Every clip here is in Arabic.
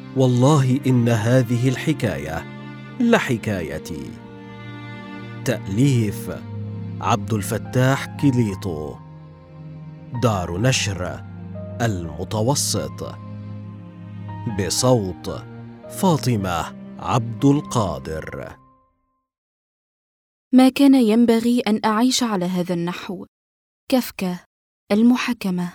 والله إن هذه الحكاية لحكايتي. تأليف عبد الفتاح كليطو. دار نشر المتوسط. بصوت فاطمة عبد القادر. ما كان ينبغي أن أعيش على هذا النحو. كافكا. المحاكمة.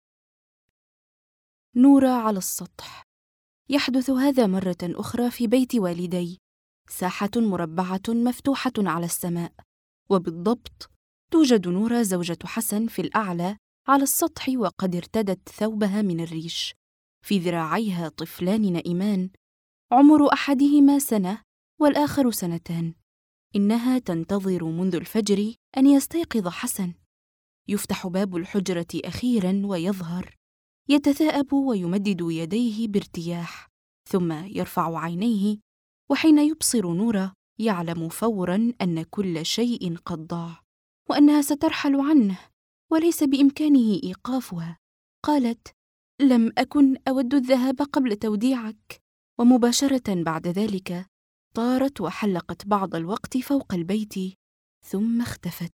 نورة على السطح. يحدث هذا مرة أخرى في بيت والدي، ساحة مربعة مفتوحة على السماء، وبالضبط توجد نورة زوجة حسن في الأعلى على السطح، وقد ارتدت ثوبها من الريش. في ذراعيها طفلان نائمان، عمر أحدهما 1 والآخر 2. إنها تنتظر منذ الفجر أن يستيقظ حسن. يفتح باب الحجرة أخيراً ويظهر، يتثاءب ويمدد يديه بارتياح، ثم يرفع عينيه، وحين يبصر نورة يعلم فوراً أن كل شيء قد ضاع، وأنها سترحل عنه وليس بإمكانه إيقافها. قالت: لم أكن أود الذهاب قبل توديعك. ومباشرة بعد ذلك طارت وحلقت بعض الوقت فوق البيت، ثم اختفت.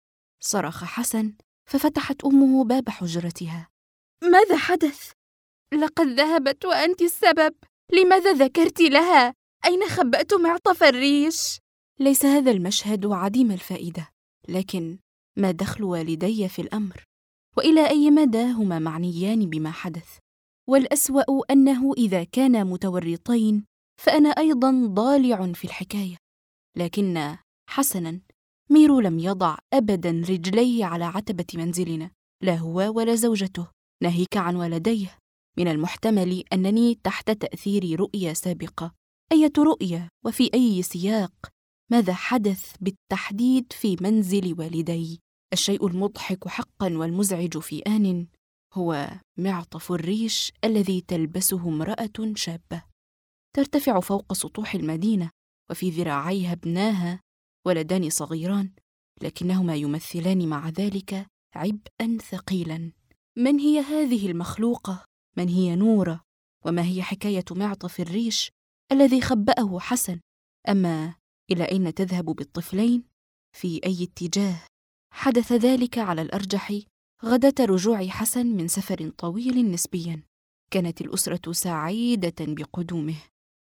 صرخ حسن، ففتحت أمه باب حجرتها. ماذا حدث؟ لقد ذهبت وأنت السبب. لماذا ذكرت لها؟ أين خبأت معطف الريش؟ ليس هذا المشهد عديم الفائدة، لكن ما دخل والدي في الأمر؟ وإلى أي مدى هما معنيان بما حدث؟ والأسوأ أنه إذا كانا متورطين فأنا أيضاً ضالع في الحكاية. لكن حسناً، ميرو لم يضع أبداً رجليه على عتبة منزلنا، لا هو ولا زوجته، ناهيك عن ولديه. من المحتمل أنني تحت تأثير رؤية سابقة. أية رؤية وفي أي سياق؟ ماذا حدث بالتحديد في منزل والدي؟ الشيء المضحك حقاً والمزعج في آن هو معطف الريش الذي تلبسه امرأة شابة ترتفع فوق سطوح المدينة، وفي ذراعيها ابناها، ولدان صغيران، لكنهما يمثلان مع ذلك عبئاً ثقيلاً. من هي هذه المخلوقة؟ من هي نورة؟ وما هي حكاية معطف الريش الذي خبأه حسن؟ أما إلى أين تذهب بالطفلين؟ في أي اتجاه؟ حدث ذلك على الأرجح غداة رجوع حسن من سفر طويل نسبياً. كانت الأسرة سعيدة بقدومه،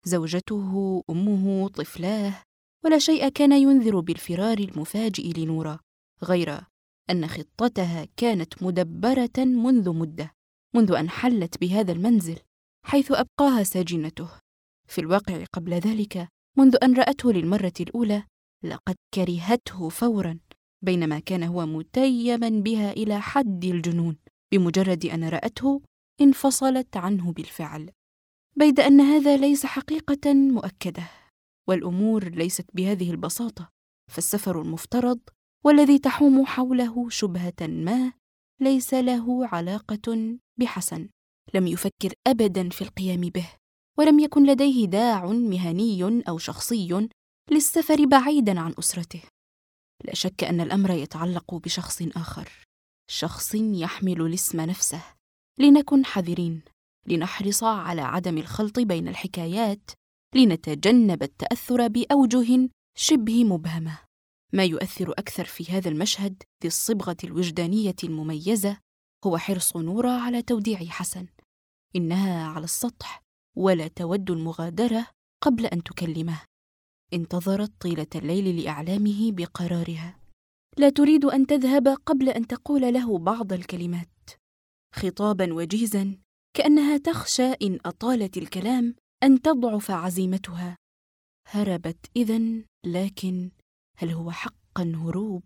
زوجته، أمه، طفلاه، ولا شيء كان ينذر بالفرار المفاجئ لنورة، غير أن خطتها كانت مدبرة منذ مدة، منذ أن حلت بهذا المنزل حيث أبقاها ساجنته. في الواقع قبل ذلك، منذ أن رأته للمرة الأولى، لقد كرهته فوراً، بينما كان هو متيما بها إلى حد الجنون. بمجرد أن رأته انفصلت عنه بالفعل، بيد أن هذا ليس حقيقة مؤكدة، والأمور ليست بهذه البساطة. فالسفر المفترض والذي تحوم حوله شبهة ما ليس له علاقة بحسن. لم يفكر أبداً في القيام به، ولم يكن لديه داع مهني أو شخصي للسفر بعيداً عن أسرته. لا شك أن الأمر يتعلق بشخص آخر، شخص يحمل الاسم نفسه. لنكن حذرين، لنحرص على عدم الخلط بين الحكايات، لنتجنب التأثر بأوجه شبه مبهمة. ما يؤثر أكثر في هذا المشهد ذي الصبغة الوجدانية المميزة هو حرص نورة على توديع حسن. إنها على السطح ولا تود المغادرة قبل أن تكلمه. انتظرت طيلة الليل لإعلامه بقرارها. لا تريد أن تذهب قبل أن تقول له بعض الكلمات، خطاباً وجيزاً، كأنها تخشى إن أطالت الكلام أن تضعف عزيمتها. هربت إذن، لكن هل هو حقاً هروب؟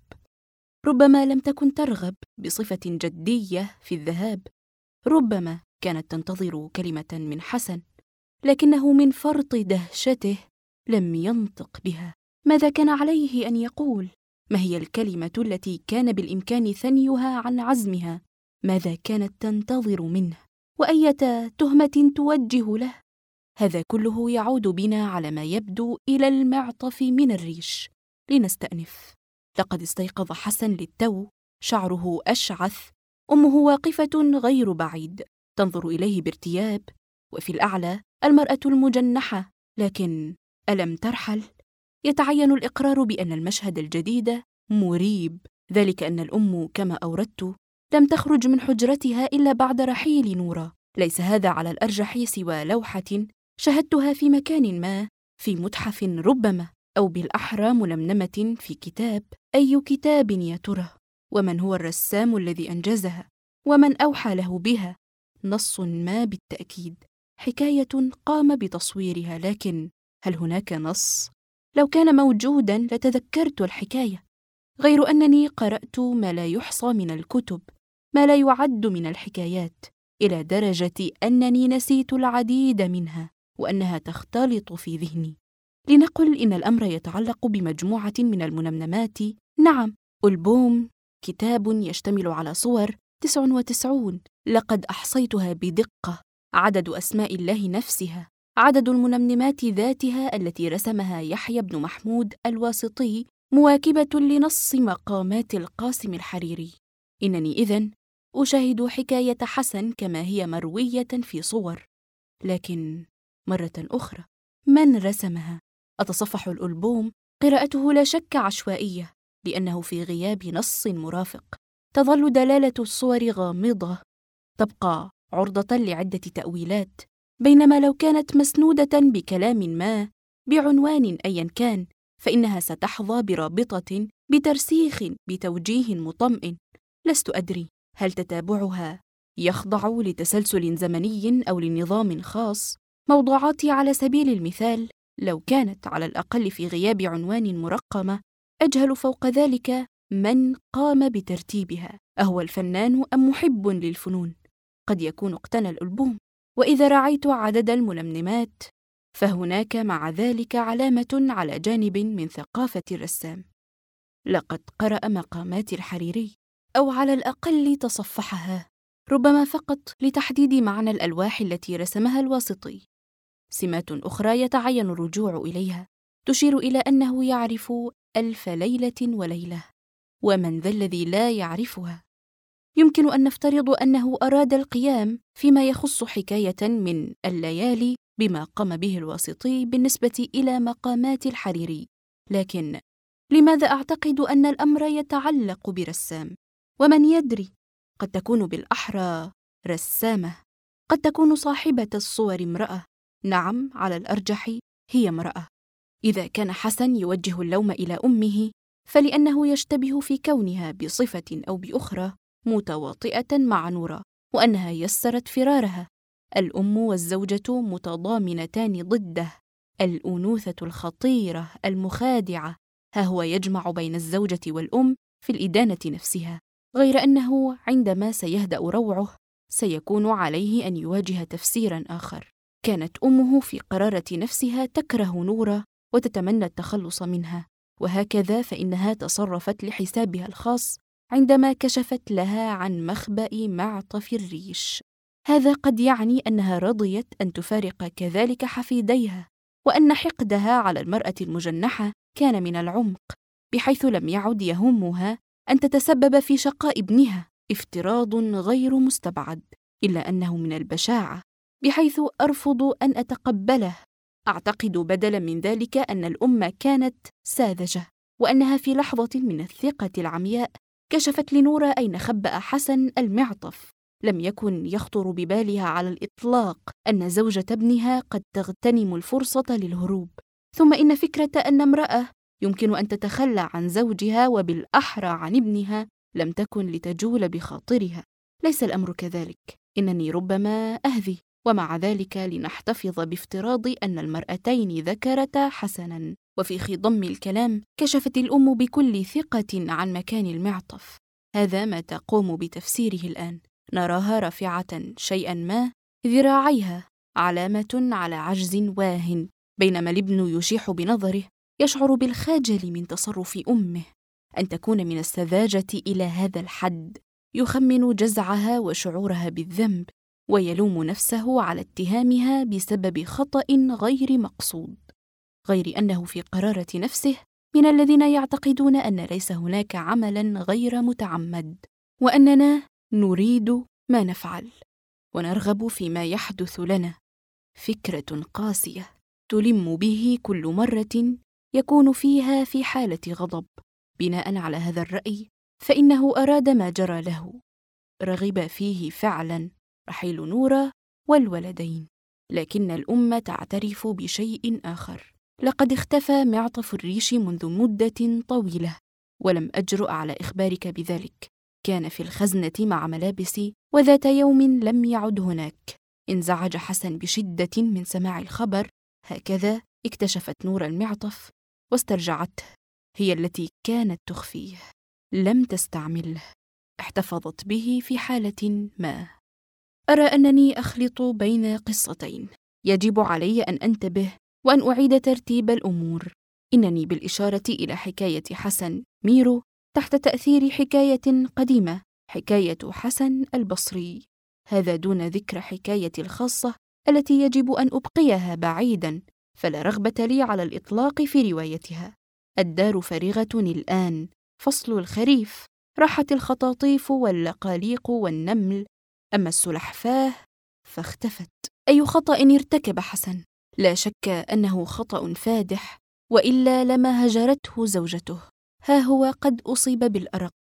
ربما لم تكن ترغب بصفة جدية في الذهاب، ربما كانت تنتظر كلمة من حسن، لكنه من فرط دهشته لم ينطق بها. ماذا كان عليه أن يقول؟ ما هي الكلمة التي كان بالإمكان ثنيها عن عزمها؟ ماذا كانت تنتظر منه؟ وأية تهمة توجه له؟ هذا كله يعود بنا على ما يبدو إلى المعطف من الريش. لنستأنف. لقد استيقظ حسن للتو، شعره أشعث، أمه واقفة غير بعيد، تنظر إليه بارتياب، وفي الأعلى المرأة المجنحة. لكن ألم ترحل؟ يتعين الإقرار بأن المشهد الجديد مريب، ذلك أن الأم كما أوردت لم تخرج من حجرتها إلا بعد رحيل نورا. ليس هذا على الأرجح سوى لوحة شاهدتها في مكان ما، في متحف ربما، أو بالأحرى ململمة في كتاب. أي كتاب يا ترى؟ ومن هو الرسام الذي أنجزها؟ ومن أوحى له بها؟ نص ما بالتأكيد، حكاية قام بتصويرها، لكن هل هناك نص؟ لو كان موجوداً لتذكرت الحكاية، غير أنني قرأت ما لا يحصى من الكتب، ما لا يعد من الحكايات، إلى درجة أنني نسيت العديد منها وأنها تختلط في ذهني. لنقل إن الأمر يتعلق بمجموعة من المنمنمات. نعم، ألبوم، كتاب يشتمل على صور 99، لقد أحصيتها بدقة. عدد أسماء الله نفسها، عدد المنمنمات ذاتها التي رسمها يحيى بن محمود الواسطي مواكبة لنص مقامات القاسم الحريري. إنني إذن أشاهد حكاية حسن كما هي مروية في صور، لكن مرة أخرى من رسمها؟ أتصفح الألبوم، قراءته لا شك عشوائية، لأنه في غياب نص مرافق. تظل دلالة الصور غامضة، تبقى عرضة لعدة تأويلات، بينما لو كانت مسنودة بكلام ما، بعنوان أيا كان، فإنها ستحظى برابطة، بترسيخ، بتوجيه مطمئن. لست أدري هل تتابعها يخضع لتسلسل زمني أو لنظام خاص. موضوعاتي على سبيل المثال لو كانت على الأقل في غياب عنوان مرقمة، أجهل فوق ذلك من قام بترتيبها، أهو الفنان أم محب للفنون؟ قد يكون اقتنى الألبوم. وإذا رعيت عدد المنمنمات، فهناك مع ذلك علامة على جانب من ثقافة الرسام. لقد قرأ مقامات الحريري، أو على الأقل تصفحها، ربما فقط لتحديد معنى الألواح التي رسمها الواسطي. سمات أخرى يتعين الرجوع إليها تشير إلى أنه يعرف 1000 ليلة وليلة، ومن ذا الذي لا يعرفها؟ يمكن أن نفترض أنه أراد القيام فيما يخص حكاية من الليالي بما قام به الواسطي بالنسبة إلى مقامات الحريري، لكن لماذا أعتقد أن الأمر يتعلق برسام؟ ومن يدري، قد تكون بالأحرى رسامة، قد تكون صاحبة الصور امرأة. نعم، على الأرجح هي امرأة. إذا كان حسن يوجه اللوم إلى أمه، فلأنه يشتبه في كونها بصفة أو بأخرى متواطئة مع نورا، وأنها يسرت فرارها. الأم والزوجة متضامنتان ضده، الأنوثة الخطيرة المخادعة. ها هو يجمع بين الزوجة والأم في الإدانة نفسها، غير أنه عندما سيهدأ روعه سيكون عليه أن يواجه تفسيراً آخر. كانت أمه في قرارة نفسها تكره نورا وتتمنى التخلص منها، وهكذا فإنها تصرفت لحسابها الخاص عندما كشفت لها عن مخبأ معطف الريش. هذا قد يعني أنها رضيت أن تفارق كذلك حفيديها، وأن حقدها على المرأة المجنحة كان من العمق، بحيث لم يعد يهمها أن تتسبب في شقاء ابنها، افتراض غير مستبعد، إلا أنه من البشاعة بحيث أرفض أن أتقبله. أعتقد بدلاً من ذلك أن الأم كانت ساذجة، وأنها في لحظة من الثقة العمياء كشفت لنورا أين خبأ حسن المعطف. لم يكن يخطر ببالها على الإطلاق أن زوجة ابنها قد تغتنم الفرصة للهروب. ثم إن فكرة أن امرأة يمكن أن تتخلى عن زوجها وبالأحرى عن ابنها لم تكن لتجول بخاطرها. ليس الأمر كذلك، إنني ربما أهذي، ومع ذلك لنحتفظ بافتراض أن المرأتين ذكرتا حسناً. وفي خضم الكلام كشفت الأم بكل ثقة عن مكان المعطف. هذا ما تقوم بتفسيره الآن. نراها رافعة شيئاً ما ذراعيها، علامة على عجز واهٍ، بينما الابن يشيح بنظره، يشعر بالخجل من تصرف أمه. أن تكون من السذاجة إلى هذا الحد، يخمن جزعها وشعورها بالذنب، ويلوم نفسه على اتهامها بسبب خطأ غير مقصود، غير أنه في قرارة نفسه من الذين يعتقدون أن ليس هناك عملاً غير متعمد، وأننا نريد ما نفعل ونرغب فيما يحدث لنا، فكرة قاسية تلم به كل مرة يكون فيها في حالة غضب. بناء على هذا الرأي فإنه أراد ما جرى له، رغب فيه فعلاً رحيل نورة والولدين. لكن الأم تعترف بشيء آخر: لقد اختفى معطف الريش منذ مدة طويلة، ولم أجرؤ على إخبارك بذلك. كان في الخزنة مع ملابسي، وذات يوم لم يعد هناك. انزعج حسن بشدة من سماع الخبر. هكذا اكتشفت نور المعطف واسترجعته. هي التي كانت تخفيه، لم تستعمله، احتفظت به في حالة ما. أرى أنني أخلط بين قصتين، يجب علي أن أنتبه وأن أعيد ترتيب الأمور. إنني بالإشارة إلى حكاية حسن ميرو تحت تأثير حكاية قديمة، حكاية حسن البصري، هذا دون ذكر حكايتي الخاصة التي يجب أن أبقيها بعيداً، فلا رغبة لي على الإطلاق في روايتها. الدار فارغة الآن، فصل الخريف، راحت الخطاطيف واللقاليق والنمل، أما السلحفاة فاختفت. أي خطأ ارتكب حسن؟ لا شك أنه خطأ فادح، وإلا لما هجرته زوجته. ها هو قد أصيب بالأرق،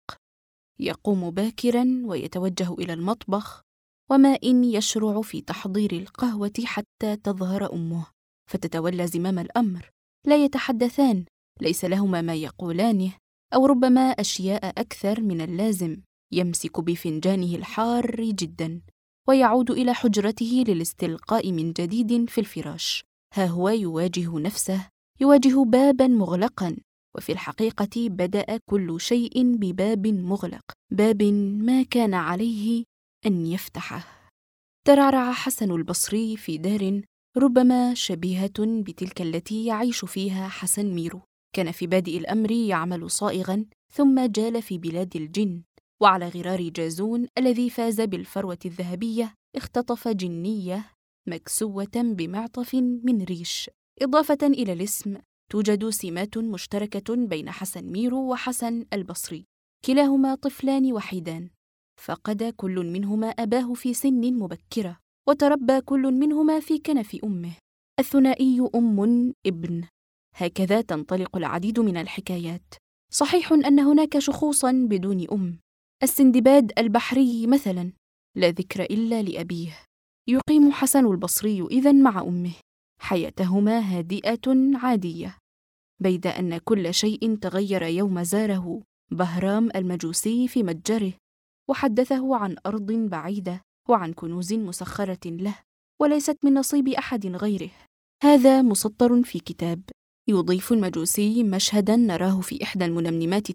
يقوم باكراً ويتوجه إلى المطبخ، وما إن يشرع في تحضير القهوة حتى تظهر أمه فتتولى زمام الأمر. لا يتحدثان، ليس لهما ما يقولانه، أو ربما أشياء أكثر من اللازم. يمسك بفنجانه الحار جداً ويعود إلى حجرته للاستلقاء من جديد في الفراش. ها هو يواجه نفسه، يواجه باباً مغلقاً، وفي الحقيقة بدأ كل شيء بباب مغلق، باب ما كان عليه أن يفتحه. ترعرع حسن البصري في دار ربما شبيهة بتلك التي يعيش فيها حسن ميرو. كان في بادئ الأمر يعمل صائغاً، ثم جال في بلاد الجن، وعلى غرار جازون الذي فاز بالفروة الذهبية اختطف جنية مكسوة بمعطف من ريش. إضافة إلى الاسم، توجد سمات مشتركة بين حسن ميرو وحسن البصري، كلاهما طفلان وحيدان، فقد كل منهما أباه في سن مبكرة، وتربى كل منهما في كنف أمه. الثنائي أم ابن، هكذا تنطلق العديد من الحكايات. صحيح أن هناك شخوصاً بدون أم، السندباد البحري مثلاً، لا ذكر إلا لأبيه. يقيم حسن البصري إذن مع أمه، حياتهما هادئة عادية، بيد أن كل شيء تغير يوم زاره بهرام المجوسي في متجره، وحدثه عن أرض بعيدة وعن كنوز مسخرة له، وليست من نصيب أحد غيره. هذا مسطر في كتاب. يضيف المجوسي مشهداً نراه في إحدى المنمنمات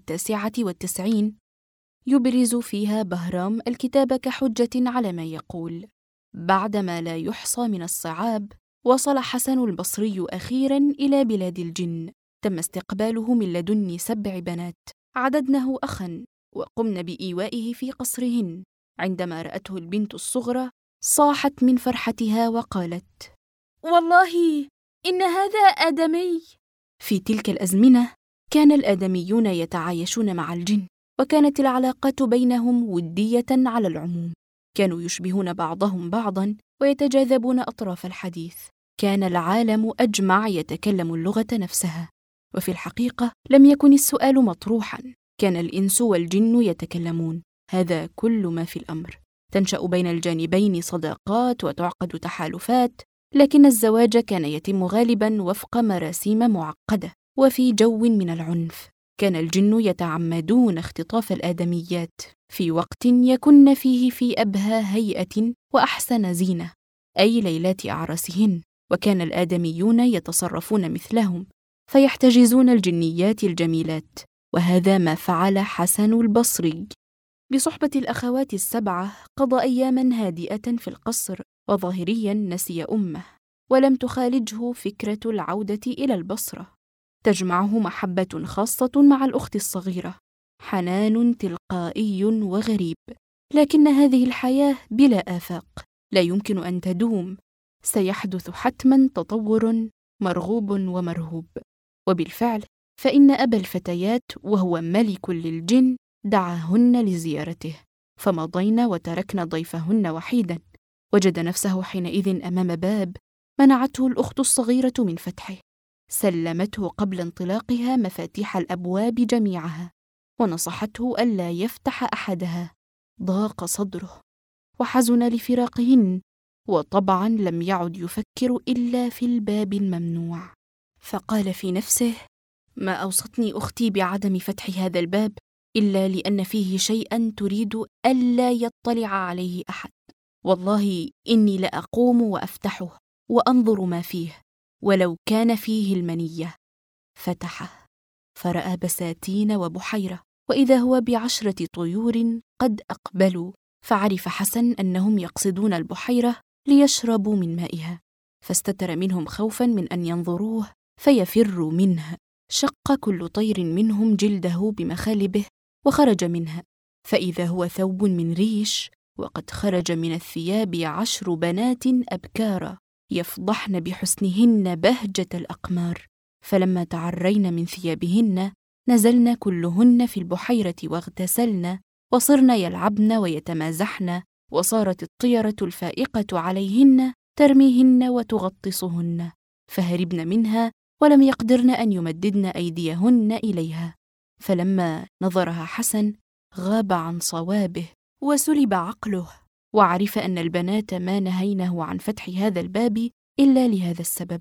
99، يبرز فيها بهرام الكتاب كحجة على ما يقول. بعدما لا يحصى من الصعاب، وصل حسن البصري أخيراً إلى بلاد الجن. تم استقباله من لدن 7 بنات عددنه أخاً، وقمن بإيوائه في قصرهن. عندما رأته البنت الصغرى صاحت من فرحتها وقالت: والله إن هذا آدمي. في تلك الأزمنة كان الآدميون يتعايشون مع الجن، وكانت العلاقات بينهم ودية على العموم. كانوا يشبهون بعضهم بعضاً ويتجاذبون أطراف الحديث. كان العالم أجمع يتكلم اللغة نفسها، وفي الحقيقة لم يكن السؤال مطروحاً. كان الإنس والجن يتكلمون، هذا كل ما في الأمر. تنشأ بين الجانبين صداقات وتعقد تحالفات، لكن الزواج كان يتم غالباً وفق مراسيم معقدة وفي جو من العنف. كان الجن يتعمدون اختطاف الآدميات في وقت يكن فيه في أبهى هيئة وأحسن زينة، أي ليلات أعراسهن، وكان الآدميون يتصرفون مثلهم فيحتجزون الجنيات الجميلات. وهذا ما فعل حسن البصري. بصحبة الأخوات 7 قضى أياماً هادئة في القصر، وظاهرياً نسي أمه، ولم تخالجه فكرة العودة إلى البصرة. تجمعه محبة خاصة مع الأخت الصغيرة، حنان تلقائي وغريب. لكن هذه الحياة بلا آفاق لا يمكن أن تدوم، سيحدث حتماً تطور مرغوب ومرهوب. وبالفعل فإن أبا الفتيات وهو ملك للجن دعاهن لزيارته، فمضينا وتركنا ضيفهن وحيداً. وجد نفسه حينئذ أمام باب منعته الأخت الصغيرة من فتحه، سلمته قبل انطلاقها مفاتيح الأبواب جميعها، ونصحته ألا يفتح أحدها. ضاق صدره وحزن لفراقهن، وطبعا لم يعد يفكر إلا في الباب الممنوع. فقال في نفسه: ما أوصتني أختي بعدم فتح هذا الباب إلا لأن فيه شيئا تريد ألا يطلع عليه أحد. والله إني لأقوم وأفتحه وأنظر ما فيه، ولو كان فيه المنية. فتحه فرأى بساتين وبحيرة، وإذا هو ب10 طيور قد أقبلوا، فعرف حسن أنهم يقصدون البحيرة ليشربوا من مائها، فاستتر منهم خوفا من أن ينظروه فيفروا منه. شق كل طير منهم جلده بمخالبه وخرج منها، فإذا هو ثوب من ريش، وقد خرج من الثياب 10 بنات أبكارا يفضحن بحسنهن بهجة الأقمار. فلما تعرين من ثيابهن نزلن كلهن في البحيرة واغتسلن، وصرن يلعبن ويتمازحن، وصارت الطيرة الفائقة عليهن ترميهن وتغطسهن، فهربن منها ولم يقدرن أن يمددن أيديهن إليها. فلما نظرها حسن غاب عن صوابه وسلب عقله، وعرف أن البنات ما نهينه عن فتح هذا الباب إلا لهذا السبب،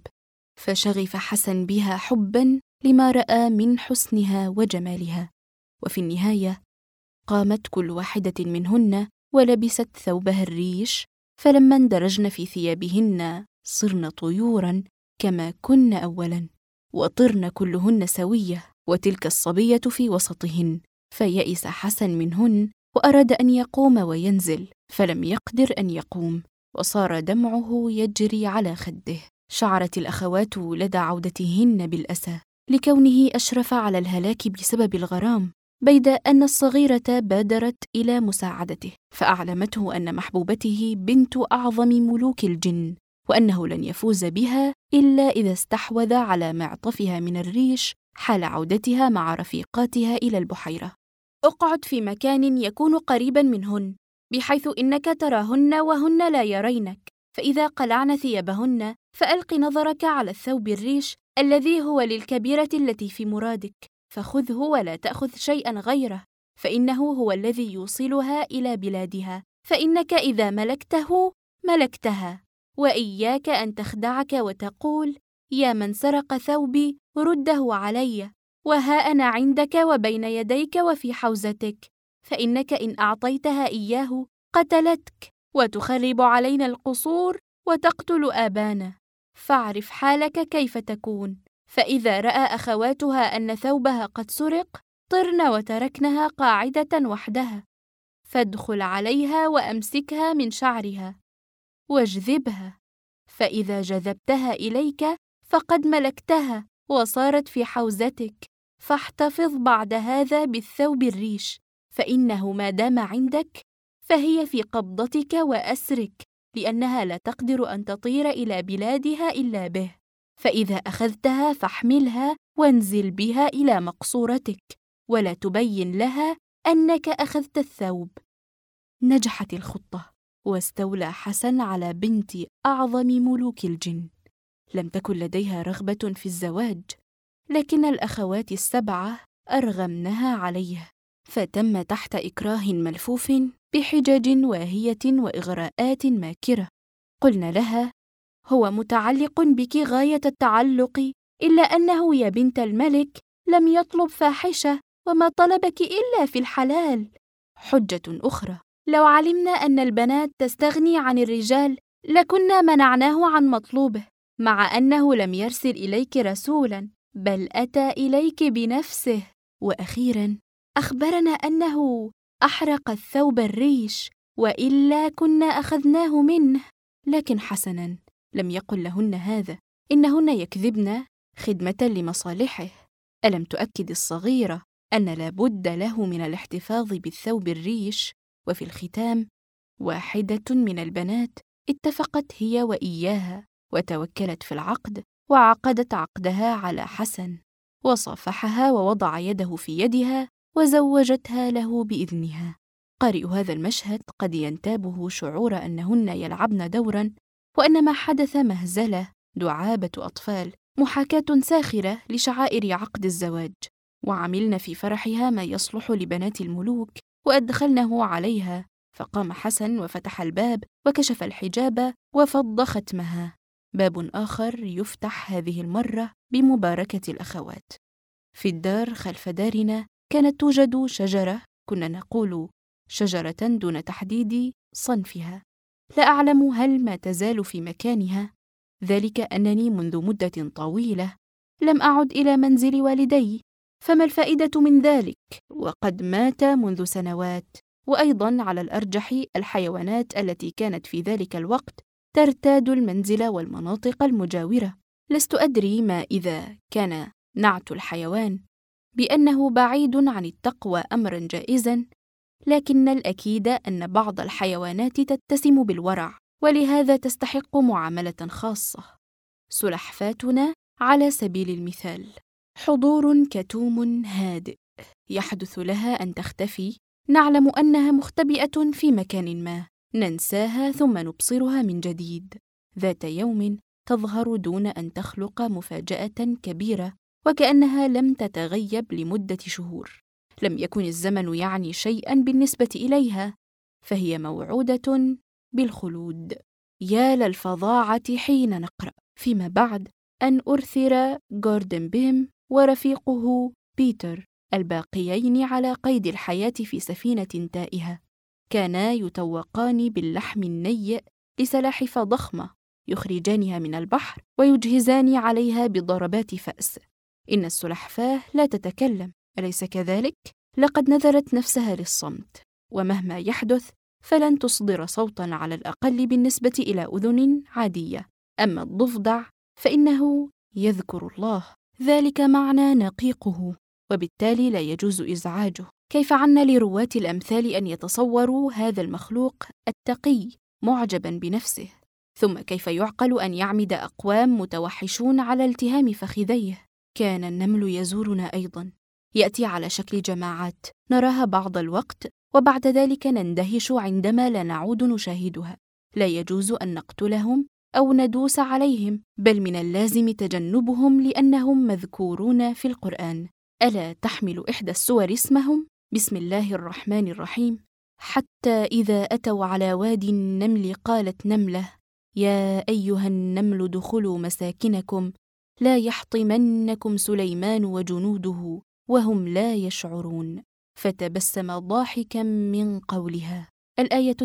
فشغف حسن بها حبا لما رأى من حسنها وجمالها. وفي النهاية قامت كل واحدة منهن ولبست ثوبها الريش، فلما اندرجن في ثيابهن صرن طيورا كما كن أولا، وطرن كلهن سوية، وتلك الصبية في وسطهن. فيئس حسن منهن وأراد أن يقوم وينزل، فلم يقدر أن يقوم، وصار دمعه يجري على خده. شعرت الأخوات لدى عودتهن بالأسى لكونه أشرف على الهلاك بسبب الغرام، بيد أن الصغيرة بادرت إلى مساعدته، فأعلمته أن محبوبته بنت أعظم ملوك الجن، وأنه لن يفوز بها إلا إذا استحوذ على معطفها من الريش حال عودتها مع رفيقاتها إلى البحيرة. اقعد في مكان يكون قريبا منهن، بحيث إنك تراهن وهن لا يرينك، فإذا قلعن ثيابهن فألق نظرك على الثوب الريش الذي هو للكبيرة التي في مرادك، فخذه ولا تأخذ شيئا غيره، فإنه هو الذي يوصلها إلى بلادها، فإنك إذا ملكته ملكتها. وإياك أن تخدعك وتقول: يا من سرق ثوبي رده علي، وها أنا عندك وبين يديك وفي حوزتك، فإنك إن أعطيتها إياه قتلتك، وتخرب علينا القصور وتقتل آبانا. فاعرف حالك كيف تكون. فإذا رأى أخواتها أن ثوبها قد سرق طرن وتركنها قاعدة وحدها، فادخل عليها وأمسكها من شعرها واجذبها، فإذا جذبتها إليك فقد ملكتها وصارت في حوزتك، فاحتفظ بعد هذا بالثوب الريش، فإنه ما دام عندك فهي في قبضتك وأسرك، لأنها لا تقدر أن تطير إلى بلادها إلا به. فإذا أخذتها فاحملها وانزل بها إلى مقصورتك، ولا تبين لها أنك أخذت الثوب. نجحت الخطة، واستولى حسن على بنت أعظم ملوك الجن. لم تكن لديها رغبة في الزواج، لكن الأخوات السبعة أرغمنها عليه، فتم تحت إكراه ملفوف بحجج واهية وإغراءات ماكرة. قلنا لها: هو متعلق بك غاية التعلق، إلا أنه يا بنت الملك لم يطلب فاحشة، وما طلبك إلا في الحلال. حجة أخرى: لو علمنا أن البنات تستغني عن الرجال لكنا منعناه عن مطلوبه، مع أنه لم يرسل إليك رسولا، بل أتى إليك بنفسه. وأخيرا أخبرنا أنه أحرق الثوب الريش، وإلا كنا أخذناه منه. لكن حسنا لم يقل لهن هذا، إنهن يكذبن خدمة لمصالحه. ألم تؤكد الصغيرة أن لا بد له من الاحتفاظ بالثوب الريش؟ وفي الختام واحدة من البنات اتفقت هي وإياها، وتوكلت في العقد، وعقدت عقدها على حسن، وصافحها ووضع يده في يدها وزوجتها له بإذنها. قارئ هذا المشهد قد ينتابه شعور أنهن يلعبن دورا وأن ما حدث مهزلة، دعابة أطفال، محاكاة ساخرة لشعائر عقد الزواج، وعملن في فرحها ما يصلح لبنات الملوك وأدخلنه عليها. فقام حسن وفتح الباب وكشف الحجاب وفض ختمها. باب آخر يفتح هذه المرة بمباركة الأخوات. في الدار خلف دارنا كانت توجد شجرة، كنا نقول شجرة دون تحديد صنفها. لا أعلم هل ما تزال في مكانها، ذلك أنني منذ مدة طويلة لم أعد إلى منزل والدي، فما الفائدة من ذلك وقد مات منذ سنوات؟ وأيضاً على الأرجح الحيوانات التي كانت في ذلك الوقت ترتاد المنزل والمناطق المجاورة. لست أدري ما إذا كان نعت الحيوان بأنه بعيد عن التقوى أمراً جائزاً، لكن الأكيد أن بعض الحيوانات تتسم بالورع، ولهذا تستحق معاملة خاصة. سلحفاتنا على سبيل المثال، حضور كتوم هادئ، يحدث لها أن تختفي، نعلم أنها مختبئة في مكان ما، ننساها ثم نبصرها من جديد. ذات يوم تظهر دون أن تخلق مفاجأة كبيرة، وكأنها لم تتغيب لمدة شهور. لم يكن الزمن يعني شيئاً بالنسبة إليها، فهي موعودة بالخلود. يا للفظاعة حين نقرأ فيما بعد أن أرثر جوردن بيم ورفيقه بيتر الباقيين على قيد الحياة في سفينة تائهة، كانا يتوقان باللحم النيء لسلاحف ضخمة يخرجانها من البحر ويجهزان عليها بضربات فأس. إن السلحفاة لا تتكلم، أليس كذلك؟ لقد نذرت نفسها للصمت، ومهما يحدث فلن تصدر صوتاً على الأقل بالنسبة إلى أذن عادية. أما الضفدع فإنه يذكر الله، ذلك معنى نقيقه، وبالتالي لا يجوز إزعاجه. كيف عنا لرواة الأمثال أن يتصوروا هذا المخلوق التقي معجباً بنفسه؟ ثم كيف يعقل أن يعمد أقوام متوحشون على التهام فخذيه؟ كان النمل يزورنا أيضاً، يأتي على شكل جماعات نراها بعض الوقت، وبعد ذلك نندهش عندما لا نعود نشاهدها. لا يجوز أن نقتلهم أو ندوس عليهم، بل من اللازم تجنبهم لأنهم مذكورون في القرآن. ألا تحمل إحدى السور اسمهم بسم الله الرحمن الرحيم؟ حتى إذا أتوا على وادي النمل قالت نملة يا أيها النمل ادخلوا مساكنكم لا يحطمنكم سليمان وجنوده وهم لا يشعرون، فتبسم ضاحكا من قولها. الآية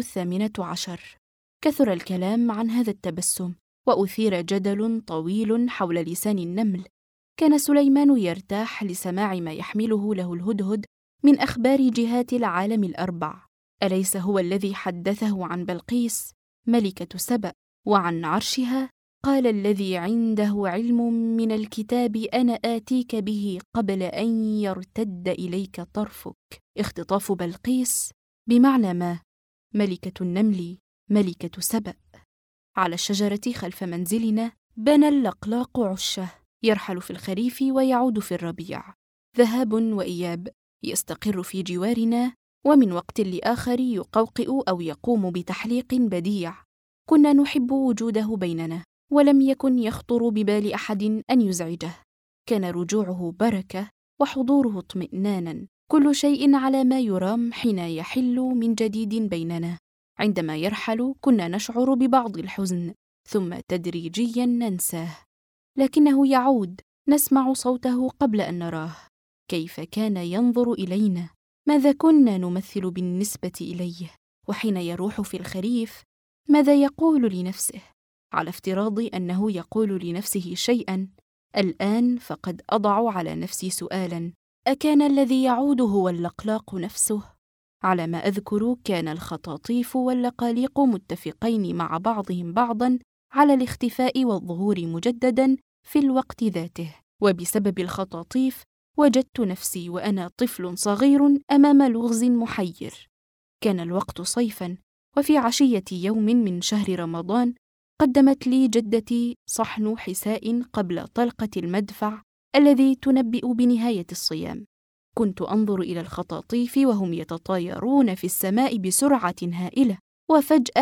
18. كثر الكلام عن هذا التبسم، وأثير جدل طويل حول لسان النمل. كان سليمان يرتاح لسماع ما يحمله له الهدهد من أخبار جهات العالم الأربع. أليس هو الذي حدثه عن بلقيس ملكة سبأ وعن عرشها؟ قال الذي عنده علم من الكتاب أنا آتيك به قبل أن يرتد إليك طرفك. اختطاف بلقيس بمعنى ما؟ ملكة النمل ملكة سبأ. على الشجرة خلف منزلنا بنى اللقلاق عشه، يرحل في الخريف ويعود في الربيع، ذهاب وإياب، يستقر في جوارنا، ومن وقت لآخر يقوقئ أو يقوم بتحليق بديع. كنا نحب وجوده بيننا، ولم يكن يخطر ببال أحد أن يزعجه. كان رجوعه بركة وحضوره اطمئنانا، كل شيء على ما يرام حين يحل من جديد بيننا. عندما يرحل كنا نشعر ببعض الحزن، ثم تدريجيا ننساه، لكنه يعود، نسمع صوته قبل أن نراه. كيف كان ينظر إلينا، ماذا كنا نمثل بالنسبة إليه؟ وحين يروح في الخريف ماذا يقول لنفسه؟ على افتراض أنه يقول لنفسه شيئاً، الآن فقد أضع على نفسي سؤالاً: أكان الذي يعود هو اللقلاق نفسه؟ على ما أذكر كان الخطاطيف واللقاليق متفقين مع بعضهم بعضاً على الاختفاء والظهور مجدداً في الوقت ذاته، وبسبب الخطاطيف وجدت نفسي وأنا طفل صغير أمام لغز محير. كان الوقت صيفاً، وفي عشية يوم من شهر رمضان قدمت لي جدتي صحن حساء قبل طلقة المدفع الذي تنبئ بنهاية الصيام. كنت أنظر إلى الخطاطيف وهم يتطايرون في السماء بسرعة هائلة، وفجأة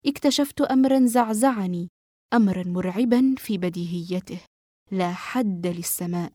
اكتشفت أمراً زعزعني، أمراً مرعباً في بديهيته، لا حد للسماء،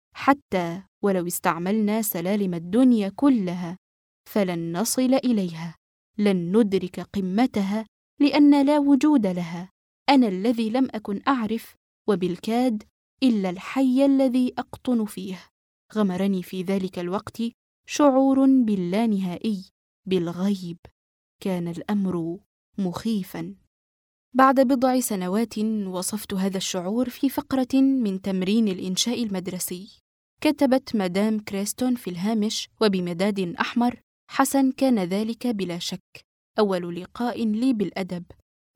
حتى ولو استعملنا سلالم الدنيا كلها فلن نصل إليها، لن ندرك قمتها، لأن لا وجود لها. أنا الذي لم أكن أعرف وبالكاد إلا الحي الذي أقطن فيه. غمرني في ذلك الوقت شعور باللانهائي، بالغيب. كان الأمر مخيفاً. بعد بضع سنوات وصفت هذا الشعور في فقرة من تمرين الإنشاء المدرسي. كتبت مدام كريستون في الهامش وبمداد أحمر: حسن كان ذلك بلا شك أول لقاء لي بالأدب.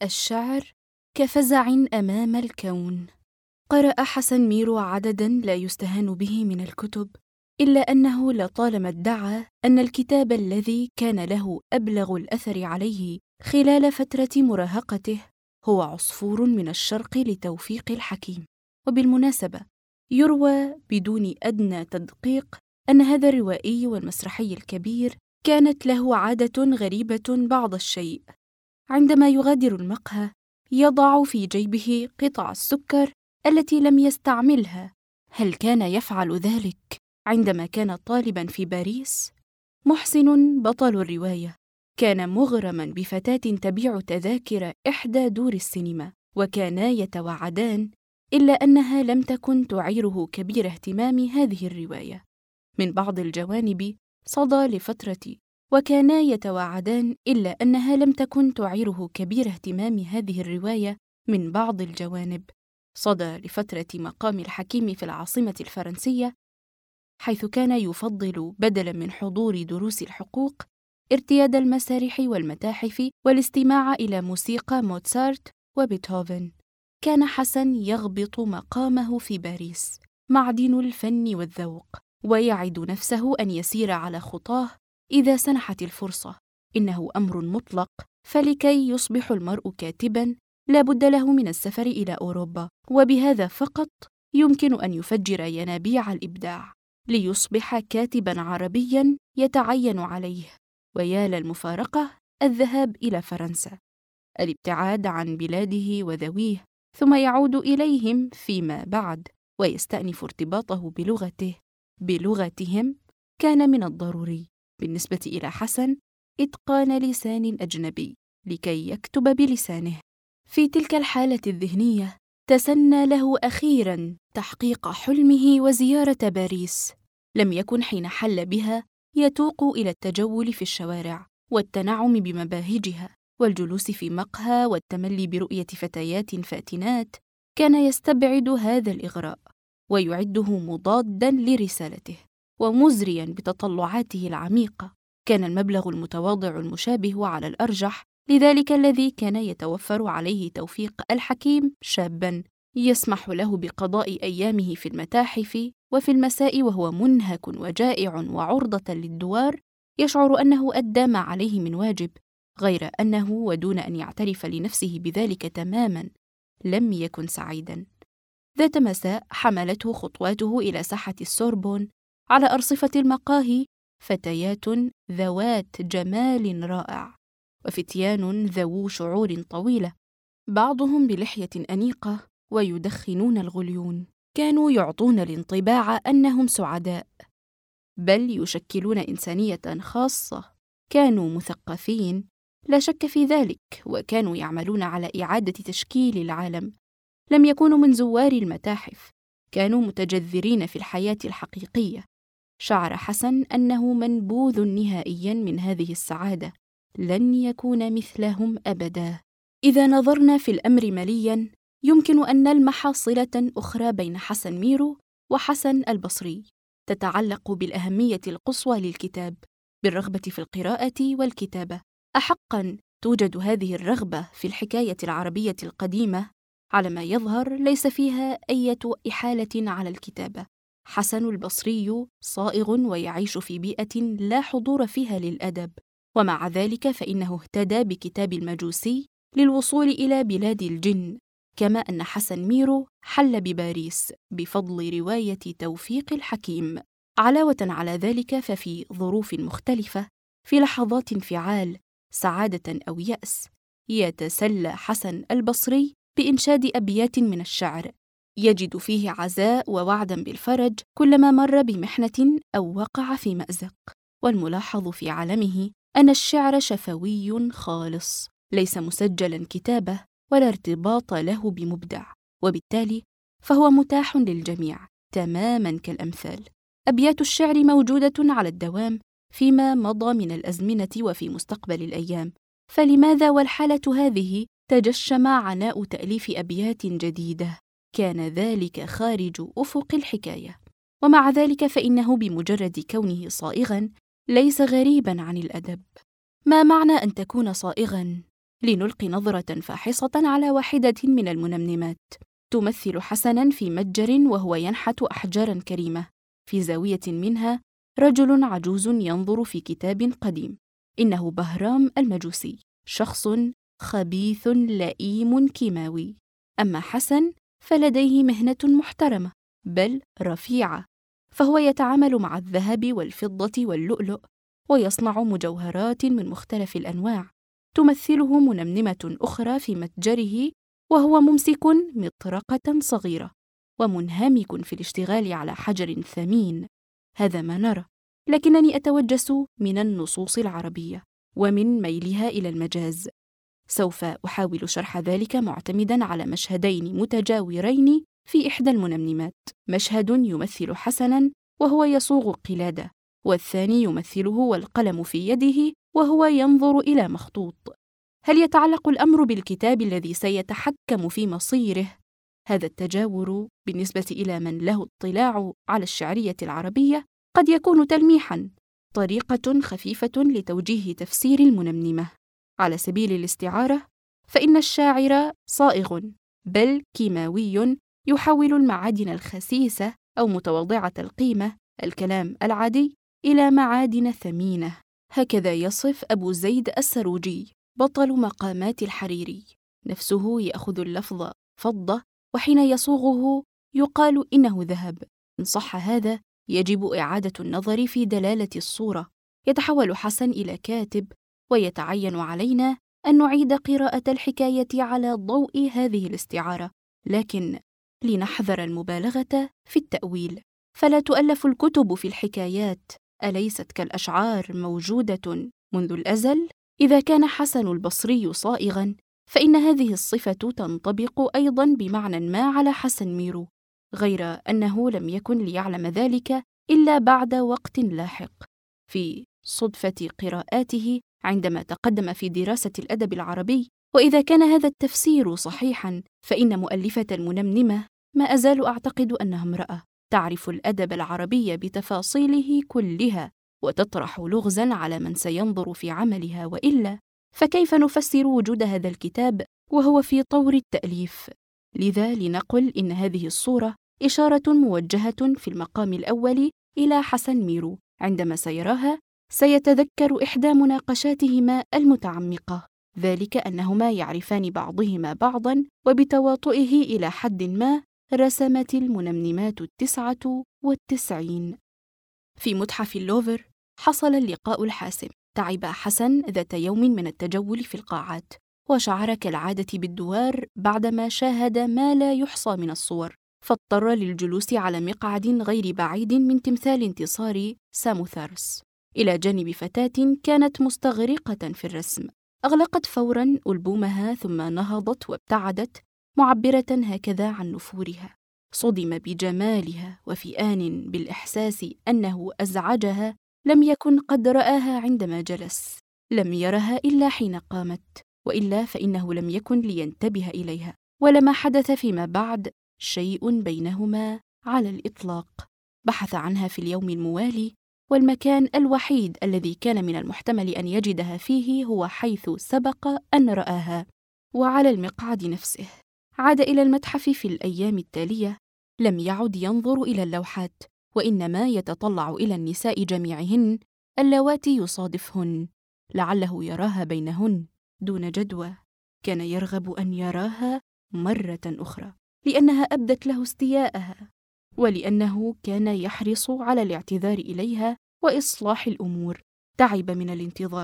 الشعر كفزع أمام الكون. قرأ حسن ميرو عدداً لا يستهان به من الكتب، إلا أنه لطالما ادعى أن الكتاب الذي كان له أبلغ الأثر عليه خلال فترة مراهقته هو عصفور من الشرق لتوفيق الحكيم. وبالمناسبة يروى بدون أدنى تدقيق أن هذا الروائي والمسرحي الكبير كانت له عادة غريبة بعض الشيء: عندما يغادر المقهى يضع في جيبه قطع السكر التي لم يستعملها. هل كان يفعل ذلك عندما كان طالباً في باريس؟ محسن بطل الرواية كان مغرماً بفتاة تبيع تذاكر إحدى دور السينما، وكانا يتوعدان، إلا أنها لم تكن تعيره كبير اهتمام هذه الرواية. من بعض الجوانب صدى لفترة، وكانا يتوعدان، إلا أنها لم تكن تعيره كبير اهتمام هذه الرواية. من بعض الجوانب صدى لفترة مقام الحكيم في العاصمة الفرنسية، حيث كان يفضل بدلاً من حضور دروس الحقوق ارتياد المسارح والمتاحف والاستماع إلى موسيقى موتسارت وبيتهوفن. كان حسن يغبط مقامه في باريس، معدن الفن والذوق، ويعد نفسه أن يسير على خطاه إذا سنحت الفرصة. إنه أمر مطلق، فلكي يصبح المرء كاتباً لا بد له من السفر إلى أوروبا، وبهذا فقط يمكن أن يفجر ينابيع الإبداع ليصبح كاتباً عربياً يتعين عليه. ويا للمفارقة، الذهاب إلى فرنسا، الابتعاد عن بلاده وذويه، ثم يعود إليهم فيما بعد ويستأنف ارتباطه بلغتهم، كان من الضروري بالنسبة إلى حسن إتقان لسان أجنبي لكي يكتب بلسانه. في تلك الحالة الذهنية تسنى له أخيراً تحقيق حلمه وزيارة باريس. لم يكن حين حل بها يتوق إلى التجول في الشوارع والتنعم بمباهجها والجلوس في مقهى والتملي برؤية فتيات فاتنات. كان يستبعد هذا الإغراء ويعده مضاداً لرسالته ومزرياً بتطلعاته العميقة. كان المبلغ المتواضع المشابه على الأرجح لذلك الذي كان يتوفر عليه توفيق الحكيم شاباً يسمح له بقضاء أيامه في المتاحف، وفي المساء وهو منهك وجائع وعرضة للدوار يشعر أنه أدى ما عليه من واجب، غير أنه ودون أن يعترف لنفسه بذلك تماماً لم يكن سعيداً. ذات مساء حملته خطواته إلى ساحة السوربون. على أرصفة المقاهي فتيات ذوات جمال رائع، وفتيان ذوو شعور طويلة، بعضهم بلحية أنيقة ويدخنون الغليون. كانوا يعطون الانطباع أنهم سعداء، بل يشكلون إنسانية خاصة. كانوا مثقفين لا شك في ذلك، وكانوا يعملون على إعادة تشكيل العالم. لم يكونوا من زوار المتاحف، كانوا متجذرين في الحياة الحقيقية. شعر حسن أنه منبوذ نهائياً من هذه السعادة، لن يكون مثلهم أبداً. إذا نظرنا في الأمر ملياً يمكن أن نلمح صلة أخرى بين حسن ميرو وحسن البصري، تتعلق بالأهمية القصوى للكتاب، بالرغبة في القراءة والكتابة. أحقاً توجد هذه الرغبة في الحكاية العربية القديمة؟ على ما يظهر ليس فيها أي إحالة على الكتابة. حسن البصري صائغ ويعيش في بيئة لا حضور فيها للأدب، ومع ذلك فإنه اهتدى بكتاب المجوسي للوصول إلى بلاد الجن، كما أن حسن ميرو حل بباريس بفضل رواية توفيق الحكيم. علاوة على ذلك ففي ظروف مختلفة، في لحظات انفعال، سعادة أو يأس، يتسلى حسن البصري بإنشاد أبيات من الشعر يجد فيه عزاء ووعداً بالفرج كلما مر بمحنة أو وقع في مأزق. والملاحظ في عالمه أن الشعر شفوي خالص، ليس مسجلاً كتابة ولا ارتباط له بمبدع، وبالتالي فهو متاح للجميع تماماً كالأمثال. أبيات الشعر موجودة على الدوام فيما مضى من الأزمنة وفي مستقبل الأيام، فلماذا والحالة هذه تجشم عناء تأليف أبيات جديدة؟ كان ذلك خارج أفق الحكاية، ومع ذلك فإنه بمجرد كونه صائغاً ليس غريباً عن الأدب. ما معنى أن تكون صائغاً؟ لنلقي نظرة فاحصة على واحدة من المنمنمات تمثل حسناً في متجر وهو ينحت أحجاراً كريمة. في زاوية منها رجل عجوز ينظر في كتاب قديم. إنه بهرام المجوسي، شخص خبيث لئيم كيماوي. أما حسن فلديه مهنة محترمة بل رفيعة، فهو يتعامل مع الذهب والفضة واللؤلؤ ويصنع مجوهرات من مختلف الأنواع. تمثله منمنمة أخرى في متجره وهو ممسك مطرقة صغيرة ومنهمك في الاشتغال على حجر ثمين. هذا ما نرى، لكنني أتوجس من النصوص العربية ومن ميلها إلى المجاز. سوف أحاول شرح ذلك معتمداً على مشهدين متجاورين في إحدى المنمنمات. مشهد يمثل حسناً وهو يصوغ قلادة، والثاني يمثله والقلم في يده وهو ينظر إلى مخطوط. هل يتعلق الأمر بالكتاب الذي سيتحكم في مصيره؟ هذا التجاور بالنسبة إلى من له اطلاع على الشعرية العربية قد يكون تلميحاً، طريقة خفيفة لتوجيه تفسير المنمنمة. على سبيل الاستعارة، فإن الشاعر صائغ بل كيماوي يحول المعادن الخسيسة أو متواضعة القيمة، الكلام العادي، إلى معادن ثمينة. هكذا يصف أبو زيد السروجي بطل مقامات الحريري نفسه يأخذ اللفظ فضة وحين يصوغه يقال إنه ذهب. إن صح هذا يجب إعادة النظر في دلالة الصورة. يتحول حسن إلى كاتب، ويتعين علينا أن نعيد قراءة الحكاية على ضوء هذه الاستعارة، لكن لنحذر المبالغة في التأويل. فلا تؤلف الكتب في الحكايات، أليست كالأشعار موجودة منذ الأزل؟ إذا كان حسن البصري صائغاً فإن هذه الصفة تنطبق أيضاً بمعنى ما على حسن ميرو، غير أنه لم يكن ليعلم ذلك إلا بعد وقت لاحق في صدفة قراءاته عندما تقدم في دراسة الأدب العربي. وإذا كان هذا التفسير صحيحاً فإن مؤلفة المنمنمة ما أزال أعتقد أنها امرأة تعرف الأدب العربي بتفاصيله كلها وتطرح لغزاً على من سينظر في عملها، وإلا فكيف نفسر وجود هذا الكتاب وهو في طور التأليف؟ لذا لنقل إن هذه الصورة إشارة موجهة في المقام الأول إلى حسن ميرو. عندما سيراها سيتذكر إحدى مناقشاتهما المتعمقة، ذلك أنهما يعرفان بعضهما بعضاً، وبتواطئه إلى حد ما رسمت المنمنمات 99. في متحف اللوفر حصل اللقاء الحاسم. تعب حسن ذات يوم من التجول في القاعات، وشعر كالعادة بالدوار بعدما شاهد ما لا يحصى من الصور، فاضطر للجلوس على مقعد غير بعيد من تمثال انتصار ساموثرس إلى جانب فتاة كانت مستغرقة في الرسم. أغلقت فوراً ألبومها ثم نهضت وابتعدت، معبرة هكذا عن نفورها. صدم بجمالها وفي آن بالإحساس أنه أزعجها لم يكن قد رآها عندما جلس. لم يرها إلا حين قامت، وإلا فإنه لم يكن لينتبه إليها، ولما حدث فيما بعد شيء بينهما على الإطلاق. بحث عنها في اليوم الموالي، والمكان الوحيد الذي كان من المحتمل أن يجدها فيه هو حيث سبق أن رآها، وعلى المقعد نفسه. عاد إلى المتحف في الأيام التالية، لم يعد ينظر إلى اللوحات، وإنما يتطلع إلى النساء جميعهن اللواتي يصادفهن، لعله يراها بينهن دون جدوى. كان يرغب أن يراها مرة أخرى لأنها أبدت له استياءها، ولأنه كان يحرص على الاعتذار إليها وإصلاح الأمور. تعب من الانتظار،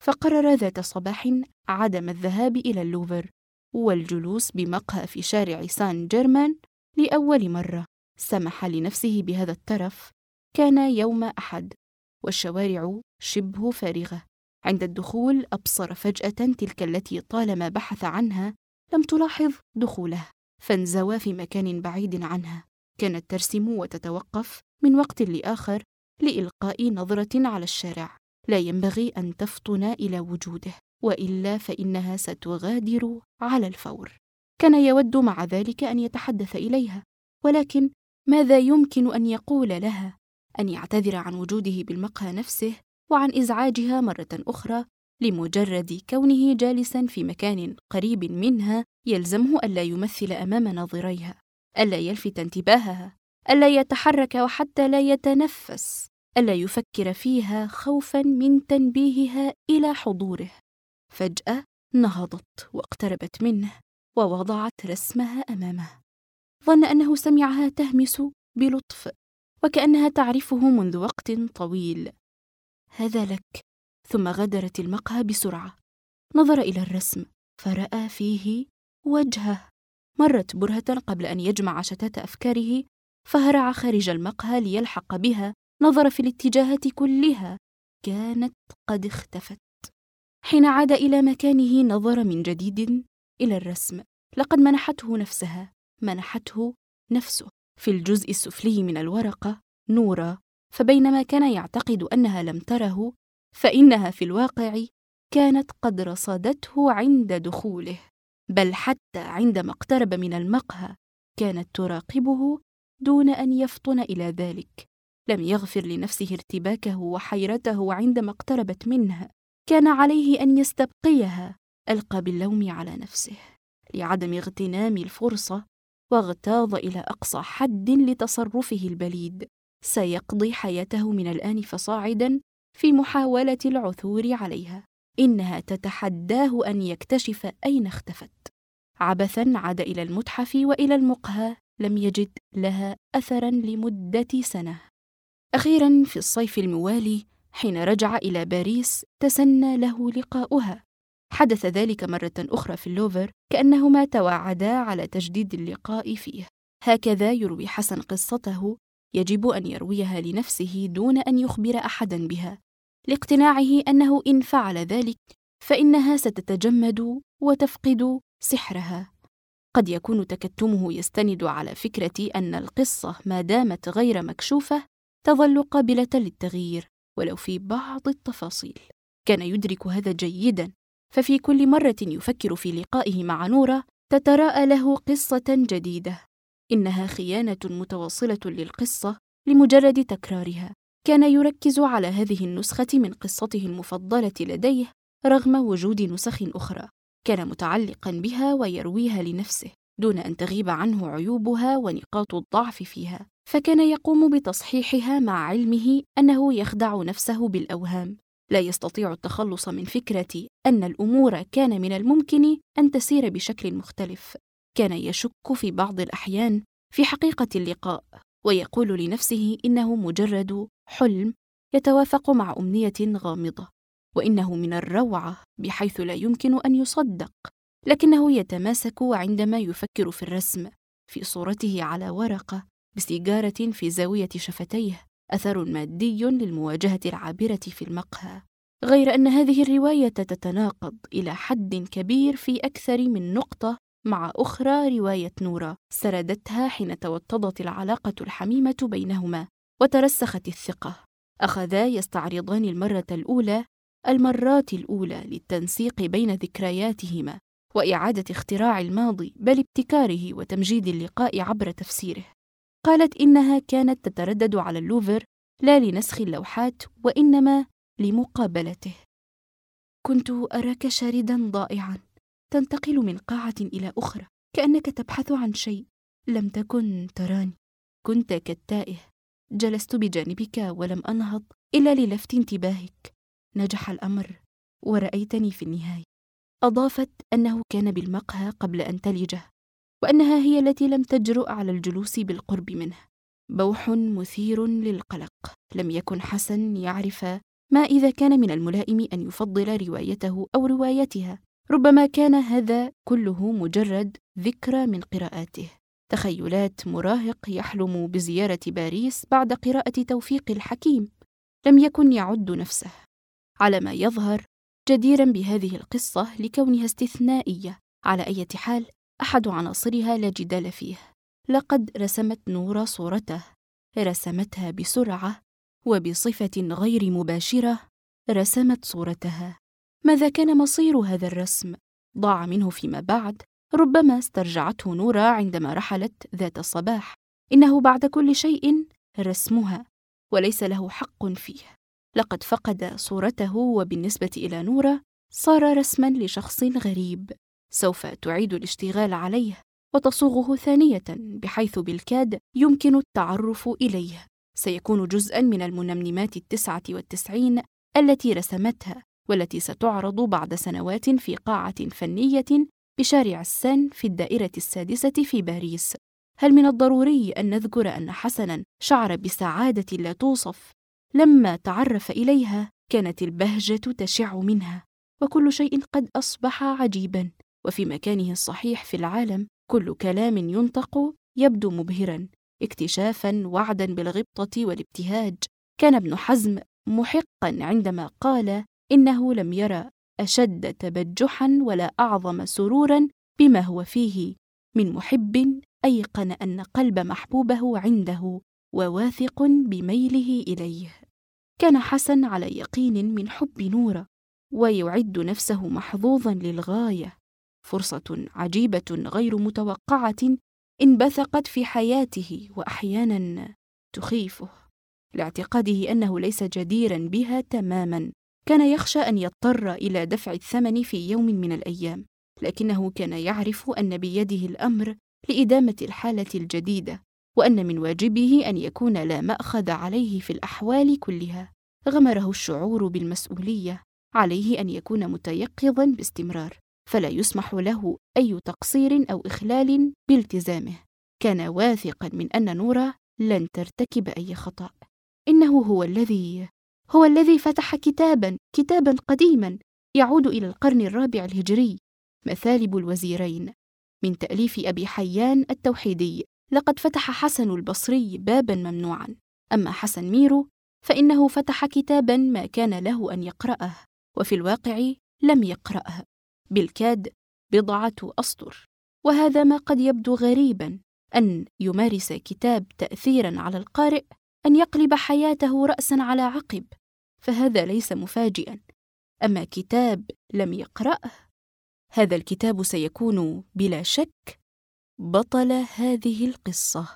فقرر ذات صباح عدم الذهاب إلى اللوفر والجلوس بمقهى في شارع سان جيرمان لأول مرة. سمح لنفسه بهذا الترف. كان يوم أحد والشوارع شبه فارغة. عند الدخول أبصر فجأة تلك التي طالما بحث عنها لم تلاحظ دخوله، فانزوى في مكان بعيد عنها. كانت ترسم وتتوقف من وقت لآخر لإلقاء نظرة على الشارع. لا ينبغي أن تفطن إلى وجوده، وإلا فإنها ستغادر على الفور. كان يود مع ذلك أن يتحدث إليها، ولكن ماذا يمكن أن يقول لها؟ أن يعتذر عن وجوده بالمقهى نفسه وعن إزعاجها مرة أخرى لمجرد كونه جالساً في مكان قريب منها يلزمه ألا يمثل أمام ناظريها، ألا يلفت انتباهها، ألا يتحرك وحتى لا يتنفس، ألا يفكر فيها خوفاً من تنبيهها إلى حضوره. فجأة نهضت واقتربت منه ووضعت رسمها أمامه. ظن أنه سمعها تهمس بلطف وكأنها تعرفه منذ وقت طويل. هذا لك. ثم غادرت المقهى بسرعة. نظر إلى الرسم فرأى فيه وجهه. مرت برهة قبل أن يجمع شتات أفكاره، فهرع خارج المقهى ليلحق بها. نظر في الاتجاهات كلها، كانت قد اختفت. حين عاد إلى مكانه نظر من جديد إلى الرسم. لقد منحته نفسه. في الجزء السفلي من الورقة نورا، فبينما كان يعتقد أنها لم تره، فإنها في الواقع كانت قد رصدته عند دخوله، بل حتى عندما اقترب من المقهى كانت تراقبه دون أن يفطن إلى ذلك. لم يغفر لنفسه ارتباكه وحيرته عندما اقتربت منه. كان عليه أن يستبقيها. ألقى باللوم على نفسه لعدم اغتنام الفرصة، واغتاظ إلى أقصى حد لتصرفه البليد. سيقضي حياته من الآن فصاعدا في محاولة العثور عليها. إنها تتحداه أن يكتشف أين اختفت. عبثا عاد إلى المتحف وإلى المقهى، لم يجد لها أثرا لمدة سنة. أخيرا في الصيف الموالي حين رجع إلى باريس تسنى له لقاؤها. حدث ذلك مرة أخرى في اللوفر، كأنهما توعدا على تجديد اللقاء فيه. هكذا يروي حسن قصته، يجب أن يرويها لنفسه دون أن يخبر أحدا بها، لاقتناعه أنه إن فعل ذلك فإنها ستتجمد وتفقد سحرها. قد يكون تكتمه يستند على فكرة أن القصة ما دامت غير مكشوفة تظل قابلة للتغيير ولو في بعض التفاصيل. كان يدرك هذا جيداً، ففي كل مرة يفكر في لقائه مع نورا تتراءى له قصة جديدة. إنها خيانة متواصلة للقصة لمجرد تكرارها. كان يركز على هذه النسخة من قصته المفضلة لديه رغم وجود نسخ أخرى. كان متعلقاً بها ويرويها لنفسه دون أن تغيب عنه عيوبها ونقاط الضعف فيها، فكان يقوم بتصحيحها مع علمه أنه يخدع نفسه بالأوهام. لا يستطيع التخلص من فكرة أن الأمور كان من الممكن أن تسير بشكل مختلف. كان يشك في بعض الأحيان في حقيقة اللقاء، ويقول لنفسه إنه مجرد حلم يتوافق مع أمنية غامضة، وإنه من الروعة بحيث لا يمكن أن يصدق. لكنه يتماسك عندما يفكر في الرسم، في صورته على ورقة بسيجارة في زاوية شفتيه، أثر مادي للمواجهة العابرة في المقهى. غير أن هذه الرواية تتناقض إلى حد كبير في أكثر من نقطة مع أخرى رواية نورا سردتها حين توطدت العلاقة الحميمة بينهما وترسخت الثقة. أخذا يستعرضان المرات الأولى للتنسيق بين ذكرياتهما وإعادة اختراع الماضي، بل ابتكاره وتمجيد اللقاء عبر تفسيره. قالت إنها كانت تتردد على اللوفر لا لنسخ اللوحات وإنما لمقابلته. كنت أراك شاردا ضائعا، تنتقل من قاعة إلى أخرى كأنك تبحث عن شيء، لم تكن تراني، كنت كالتائه، جلست بجانبك ولم أنهض إلا للفت انتباهك. نجح الأمر ورأيتني في النهاية. أضافت أنه كان بالمقهى قبل أن تلجه، وأنها هي التي لم تجرؤ على الجلوس بالقرب منه. بوح مثير للقلق. لم يكن حسن يعرف ما إذا كان من الملائم أن يفضل روايته أو روايتها؟ ربما كان هذا كله مجرد ذكرى من قراءاته، تخيلات مراهق يحلم بزيارة باريس بعد قراءة توفيق الحكيم. لم يكن يعد نفسه على ما يظهر جديراً بهذه القصة لكونها استثنائية. على أي حال، أحد عناصرها لا جدال فيه. لقد رسمت نورا صورته، رسمتها بسرعة وبصفة غير مباشرة. رسمت صورتها. ماذا كان مصير هذا الرسم؟ ضاع منه فيما بعد. ربما استرجعته نورا عندما رحلت ذات الصباح. إنه بعد كل شيء رسمها، وليس له حق فيه. لقد فقد صورته، وبالنسبة إلى نورا صار رسماً لشخص غريب. سوف تعيد الاشتغال عليه وتصوغه ثانية، بحيث بالكاد يمكن التعرف إليه. سيكون جزءاً من المنمنمات 99 التي رسمتها، والتي ستعرض بعد سنوات في قاعة فنية بشارع السان في الدائرة السادسة في باريس. هل من الضروري أن نذكر أن حسناً شعر بسعادة لا توصف لما تعرف إليها؟ كانت البهجة تشع منها، وكل شيء قد أصبح عجيباً، وفي مكانه الصحيح في العالم. كل كلام ينطق يبدو مبهراً، اكتشافاً، وعداً بالغبطة والابتهاج. كان ابن حزم محقاً عندما قال إنه لم يرى أشد تبجحاً ولا أعظم سروراً بما هو فيه من محب أيقن أن قلب محبوبه عنده وواثق بميله إليه. كان حسن على يقين من حب نورا، ويعد نفسه محظوظاً للغاية. فرصة عجيبة غير متوقعة انبثقت في حياته، وأحياناً تخيفه لاعتقاده أنه ليس جديراً بها تماماً. كان يخشى أن يضطر إلى دفع الثمن في يوم من الأيام، لكنه كان يعرف أن بيده الأمر لإدامة الحالة الجديدة، وأن من واجبه أن يكون لا مأخذ عليه في الأحوال كلها. غمره الشعور بالمسؤولية. عليه أن يكون متيقظاً باستمرار، فلا يسمح له أي تقصير أو إخلال بالتزامه. كان واثقاً من أن نورا لن ترتكب أي خطأ. إنه هو الذي فتح كتاباً قديماً يعود إلى القرن الرابع الهجري، مثالب الوزيرين، من تأليف أبي حيان التوحيدي. لقد فتح حسن البصري باباً ممنوعاً. أما حسن ميرو فإنه فتح كتاباً ما كان له أن يقرأه، وفي الواقع لم يقرأه، بالكاد بضعة أسطر. وهذا ما قد يبدو غريباً، أن يمارس كتاب تأثيراً على القارئ أن يقلب حياته رأساً على عقب، فهذا ليس مفاجئاً. أما كتاب لم يقرأه، هذا الكتاب سيكون بلا شك بطل هذه القصة.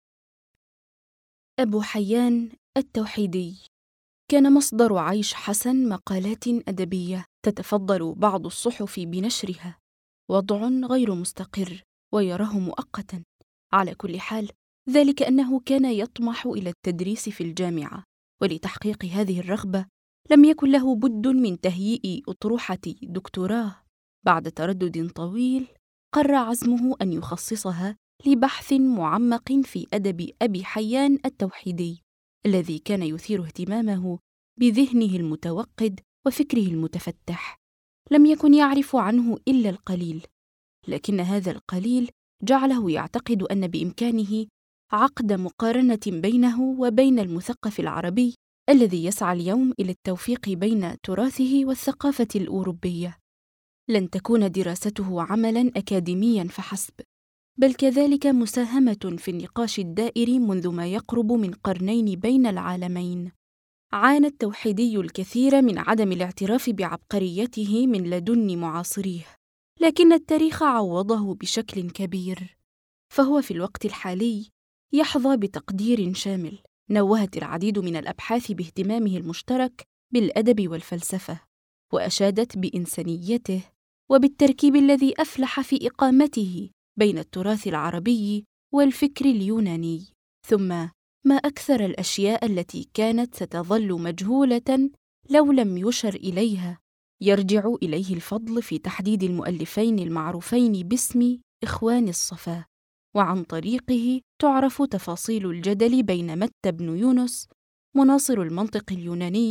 أبو حيان التوحيدي كان مصدر عيش حسن مقالات أدبية تتفضل بعض الصحف بنشرها، وضع غير مستقر ويراه مؤقتاً. على كل حال، ذلك أنه كان يطمح إلى التدريس في الجامعة، ولتحقيق هذه الرغبة لم يكن له بد من تهيئ أطروحة دكتوراه. بعد تردد طويل قرر عزمه أن يخصصها لبحث معمق في أدب أبي حيان التوحيدي، الذي كان يثير اهتمامه بذهنه المتوقد وفكره المتفتح. لم يكن يعرف عنه إلا القليل، لكن هذا القليل جعله يعتقد أن بإمكانه عقد مقارنة بينه وبين المثقف العربي الذي يسعى اليوم إلى التوفيق بين تراثه والثقافة الأوروبية. لن تكون دراسته عملاً أكاديمياً فحسب، بل كذلك مساهمة في النقاش الدائر منذ ما يقرب من قرنين بين العالمين. عانى التوحيدي الكثير من عدم الاعتراف بعبقريته من لدن معاصريه، لكن التاريخ عوضه بشكل كبير، فهو في الوقت الحالي يحظى بتقدير شامل. نوهت العديد من الأبحاث باهتمامه المشترك بالأدب والفلسفة، وأشادت بإنسانيته وبالتركيب الذي أفلح في إقامته بين التراث العربي والفكر اليوناني. ثم ما أكثر الأشياء التي كانت ستظل مجهولة لو لم يشر إليها. يرجع إليه الفضل في تحديد المؤلفين المعروفين باسم إخوان الصفا، وعن طريقه تعرف تفاصيل الجدل بين متى بن يونس مناصر المنطق اليوناني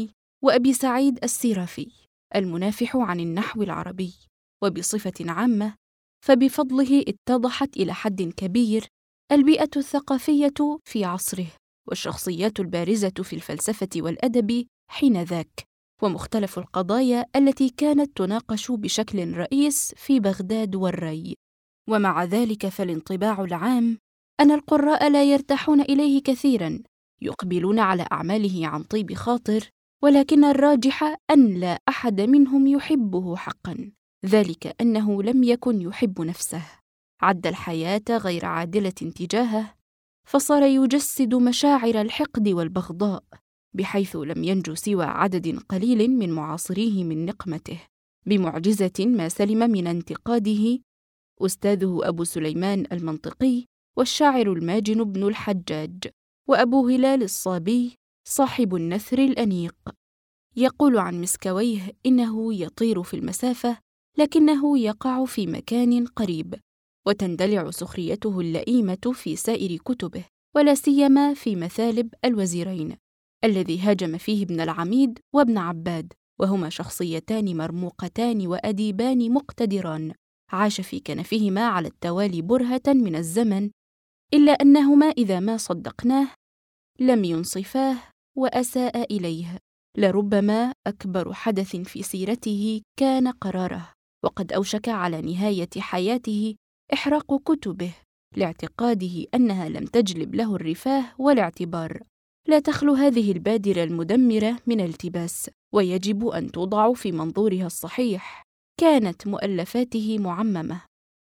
وأبي سعيد السيرافي المنافح عن النحو العربي. وبصفة عامة فبفضله اتضحت إلى حد كبير البيئة الثقافية في عصره، والشخصيات البارزة في الفلسفة والأدب حينذاك، ومختلف القضايا التي كانت تناقش بشكل رئيس في بغداد والري. ومع ذلك فالانطباع العام أن القراء لا يرتاحون إليه كثيراً، يقبلون على أعماله عن طيب خاطر، ولكن الراجح أن لا أحد منهم يحبه حقاً، ذلك أنه لم يكن يحب نفسه، عد الحياة غير عادلة تجاهه، فصار يجسد مشاعر الحقد والبغضاء، بحيث لم ينجو سوى عدد قليل من معاصريه من نقمته، بمعجزة ما سلم من انتقاده أستاذه أبو سليمان المنطقي والشاعر الماجن بن الحجاج، وأبو هلال الصابي صاحب النثر الأنيق. يقول عن مسكويه إنه يطير في المسافة لكنه يقع في مكان قريب، وتندلع سخريته اللئيمة في سائر كتبه، ولا سيما في مثالب الوزيرين الذي هاجم فيه ابن العميد وابن عباد، وهما شخصيتان مرموقتان وأديبان مقتدران عاش في كنفهما على التوالي برهة من الزمن، إلا أنهما إذا ما صدقناه لم ينصفاه وأساء إليه. لربما أكبر حدث في سيرته كان قراره، وقد أوشك على نهاية حياته إحراق كتبه لاعتقاده أنها لم تجلب له الرفاه والاعتبار. لا تخلو هذه البادرة المدمرة من التباس، ويجب أن توضع في منظورها الصحيح. كانت مؤلفاته معممة،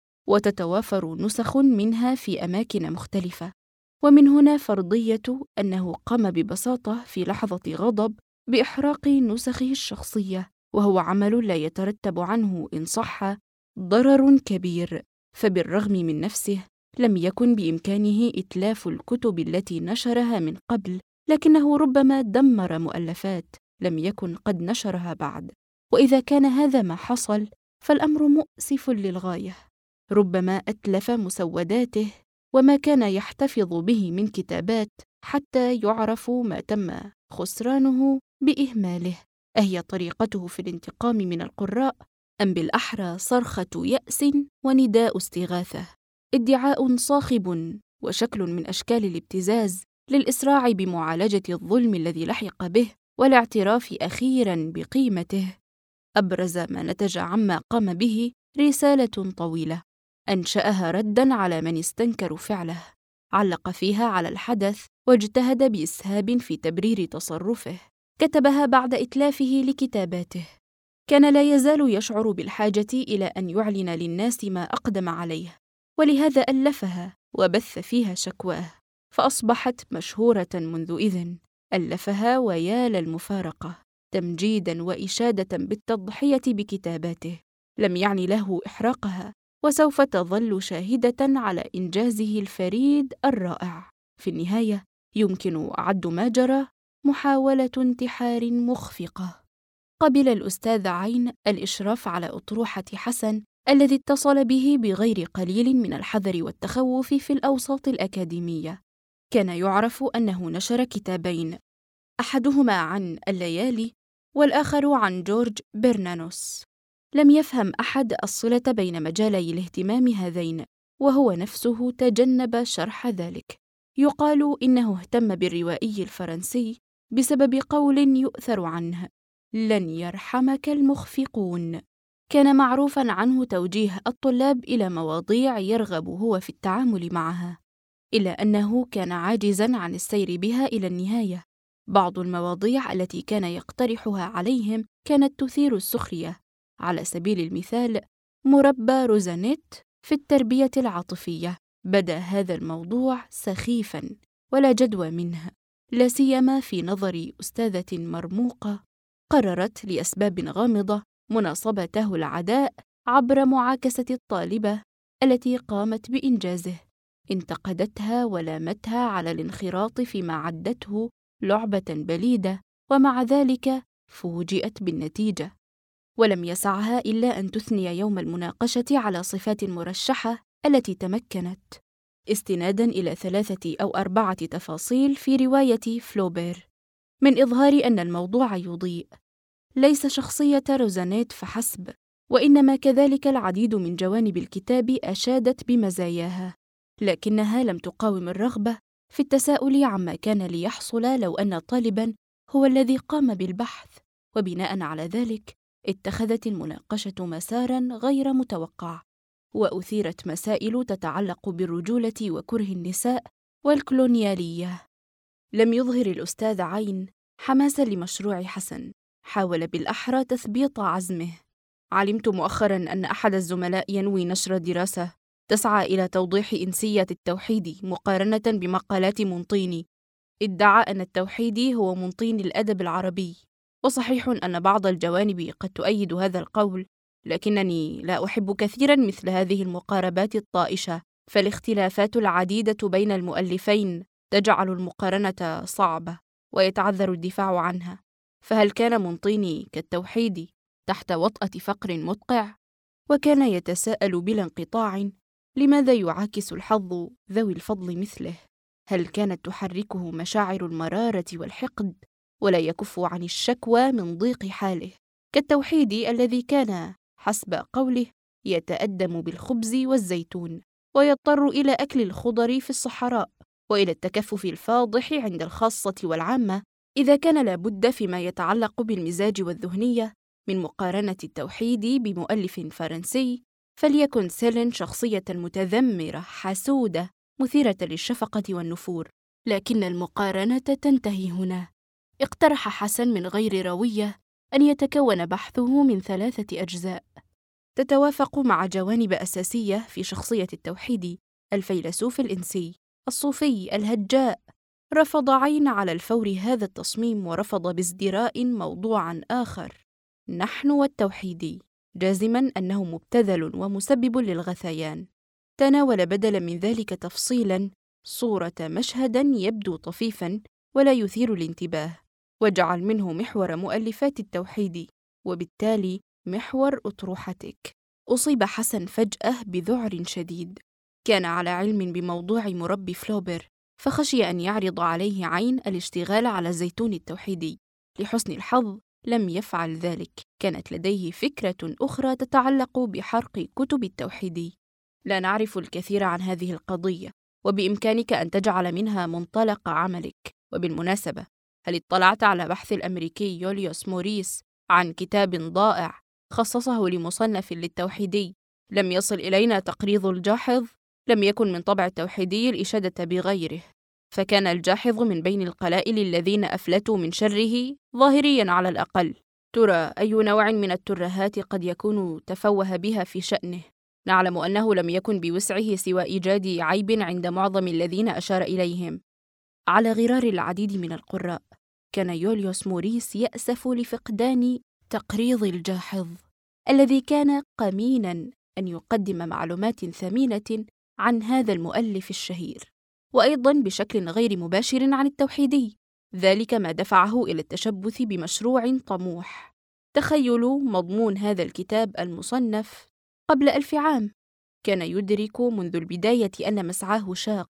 وتتوافر نسخ منها في أماكن مختلفة، ومن هنا فرضية أنه قام ببساطة في لحظة غضب بإحراق نسخه الشخصية، وهو عمل لا يترتب عنه إن صح ضرر كبير، فبالرغم من نفسه لم يكن بإمكانه إتلاف الكتب التي نشرها من قبل، لكنه ربما دمر مؤلفات لم يكن قد نشرها بعد. وإذا كان هذا ما حصل فالأمر مؤسف للغاية، ربما أتلف مسوداته وما كان يحتفظ به من كتابات حتى يعرف ما تم خسرانه بإهماله. أهي طريقته في الانتقام من القراء، أم بالأحرى صرخة يأس ونداء استغاثة، ادعاء صاخب وشكل من أشكال الابتزاز للإسراع بمعالجة الظلم الذي لحق به والاعتراف أخيراً بقيمته؟ أبرز ما نتج عما قام به رسالة طويلة أنشأها رداً على من استنكروا فعله، علق فيها على الحدث واجتهد بإسهاب في تبرير تصرفه، كتبها بعد إتلافه لكتاباته. كان لا يزال يشعر بالحاجة إلى أن يعلن للناس ما أقدم عليه، ولهذا ألفها وبث فيها شكواه، فأصبحت مشهورة منذ إذن. ألفها ويا للمفارقة، تمجيداً وإشادة بالتضحية بكتاباته، لم يعني له إحراقها، وسوف تظل شاهدة على إنجازه الفريد الرائع. في النهاية يمكن عد ما جرى محاولة انتحار مخفقة. قبل الأستاذ عين الإشراف على أطروحة حسن الذي اتصل به بغير قليل من الحذر والتخوف في الأوساط الأكاديمية. كان يعرف أنه نشر كتابين، أحدهما عن الليالي والآخر عن جورج برنانوس. لم يفهم أحد الصلة بين مجالي الاهتمام هذين، وهو نفسه تجنب شرح ذلك. يقال إنه اهتم بالروائي الفرنسي بسبب قول يؤثر عنه: لن يرحمك المخفقون. كان معروفاً عنه توجيه الطلاب إلى مواضيع يرغب هو في التعامل معها، إلا أنه كان عاجزاً عن السير بها إلى النهاية. بعض المواضيع التي كان يقترحها عليهم كانت تثير السخرية، على سبيل المثال مربى روزانيت في التربية العاطفية. بدا هذا الموضوع سخيفاً ولا جدوى منه، لا سيما في نظر أستاذة مرموقة قررت لأسباب غامضة مناصبته العداء عبر معاكسة الطالبة التي قامت بإنجازه. انتقدتها ولامتها على الانخراط فيما عدته لعبة بليدة، ومع ذلك فوجئت بالنتيجة، ولم يسعها إلا أن تثني يوم المناقشة على صفات المرشحة التي تمكنت، استناداً إلى 3 أو 4 تفاصيل في رواية فلوبير. من إظهار أن الموضوع يضيء ليس شخصية روزانيت فحسب، وإنما كذلك العديد من جوانب الكتاب أشادت بمزاياها، لكنها لم تقاوم الرغبة في التساؤل عما كان ليحصل لو أن طالباً هو الذي قام بالبحث، وبناء على ذلك اتخذت المناقشة مساراً غير متوقع، وأثيرت مسائل تتعلق بالرجولة وكره النساء والكولونيالية. لم يظهر الأستاذ عين حماساً لمشروع حسن، حاول بالأحرى تثبيط عزمه. علمت مؤخراً أن أحد الزملاء ينوي نشر دراسة تسعى إلى توضيح إنسية التوحيد مقارنة بمقالات منطيني. ادعى أن التوحيدي هو منطين الأدب العربي، وصحيح أن بعض الجوانب قد تؤيد هذا القول، لكنني لا أحب كثيراً مثل هذه المقاربات الطائشة، فالاختلافات العديدة بين المؤلفين تجعل المقارنة صعبة ويتعذر الدفاع عنها. فهل كان منطيني كالتوحيدي تحت وطأة فقر مدقع؟ وكان يتساءل بلا انقطاع لماذا يعاكس الحظ ذوي الفضل مثله؟ هل كانت تحركه مشاعر المرارة والحقد ولا يكف عن الشكوى من ضيق حاله، كالتوحيدي الذي كان حسب قوله يتأدم بالخبز والزيتون ويضطر إلى أكل الخضر في الصحراء وإلى التكفف الفاضح عند الخاصة والعامة إذا كان لابد فيما يتعلق بالمزاج والذهنية من مقارنة التوحيد بمؤلف فرنسي، فليكن سيلين شخصية متذمرة حسودة مثيرة للشفقة والنفور، لكن المقارنة تنتهي هنا. اقترح حسن من غير روية أن يتكون بحثه من 3 أجزاء تتوافق مع جوانب أساسية في شخصية التوحيدي: الفيلسوف الإنسي، الصوفي، الهجاء. رفض عين على الفور هذا التصميم ورفض بازدراء موضوعاً آخر: نحن والتوحيدي، جازماً أنه مبتذل ومسبب للغثيان. تناول بدلاً من ذلك تفصيلاً صورة مشهداً يبدو طفيفاً ولا يثير الانتباه، وجعل منه محور مؤلفات التوحيدي، وبالتالي محور أطروحتك. أصيب حسن فجأة بذعر شديد، كان على علم بموضوع مربي فلوبر، فخشي أن يعرض عليه عين الاشتغال على الزيتون التوحيدي. لحسن الحظ لم يفعل ذلك، كانت لديه فكرة أخرى تتعلق بحرق كتب التوحيدي. لا نعرف الكثير عن هذه القضية، وبإمكانك أن تجعل منها منطلق عملك. وبالمناسبة، هل اطلعت على بحث الأمريكي يوليوس موريس عن كتاب ضائع خصصه لمصنف للتوحيدي لم يصل إلينا تقريض الجاحظ؟ لم يكن من طبع التوحيدي الإشادة بغيره، فكان الجاحظ من بين القلائل الذين أفلتوا من شره ظاهرياً على الأقل. ترى أي نوع من الترهات قد يكون تفوه بها في شأنه؟ نعلم أنه لم يكن بوسعه سوى إيجاد عيب عند معظم الذين أشار إليهم. على غرار العديد من القراء، كان يوليوس موريس يأسف لفقدان تقريض الجاحظ الذي كان قميناً أن يقدم معلومات ثمينة عن هذا المؤلف الشهير، وأيضاً بشكل غير مباشر عن التوحيدي. ذلك ما دفعه إلى التشبث بمشروع طموح. تخيلوا مضمون هذا الكتاب المصنف قبل 1000 عام. كان يدرك منذ البداية أن مسعاه شاق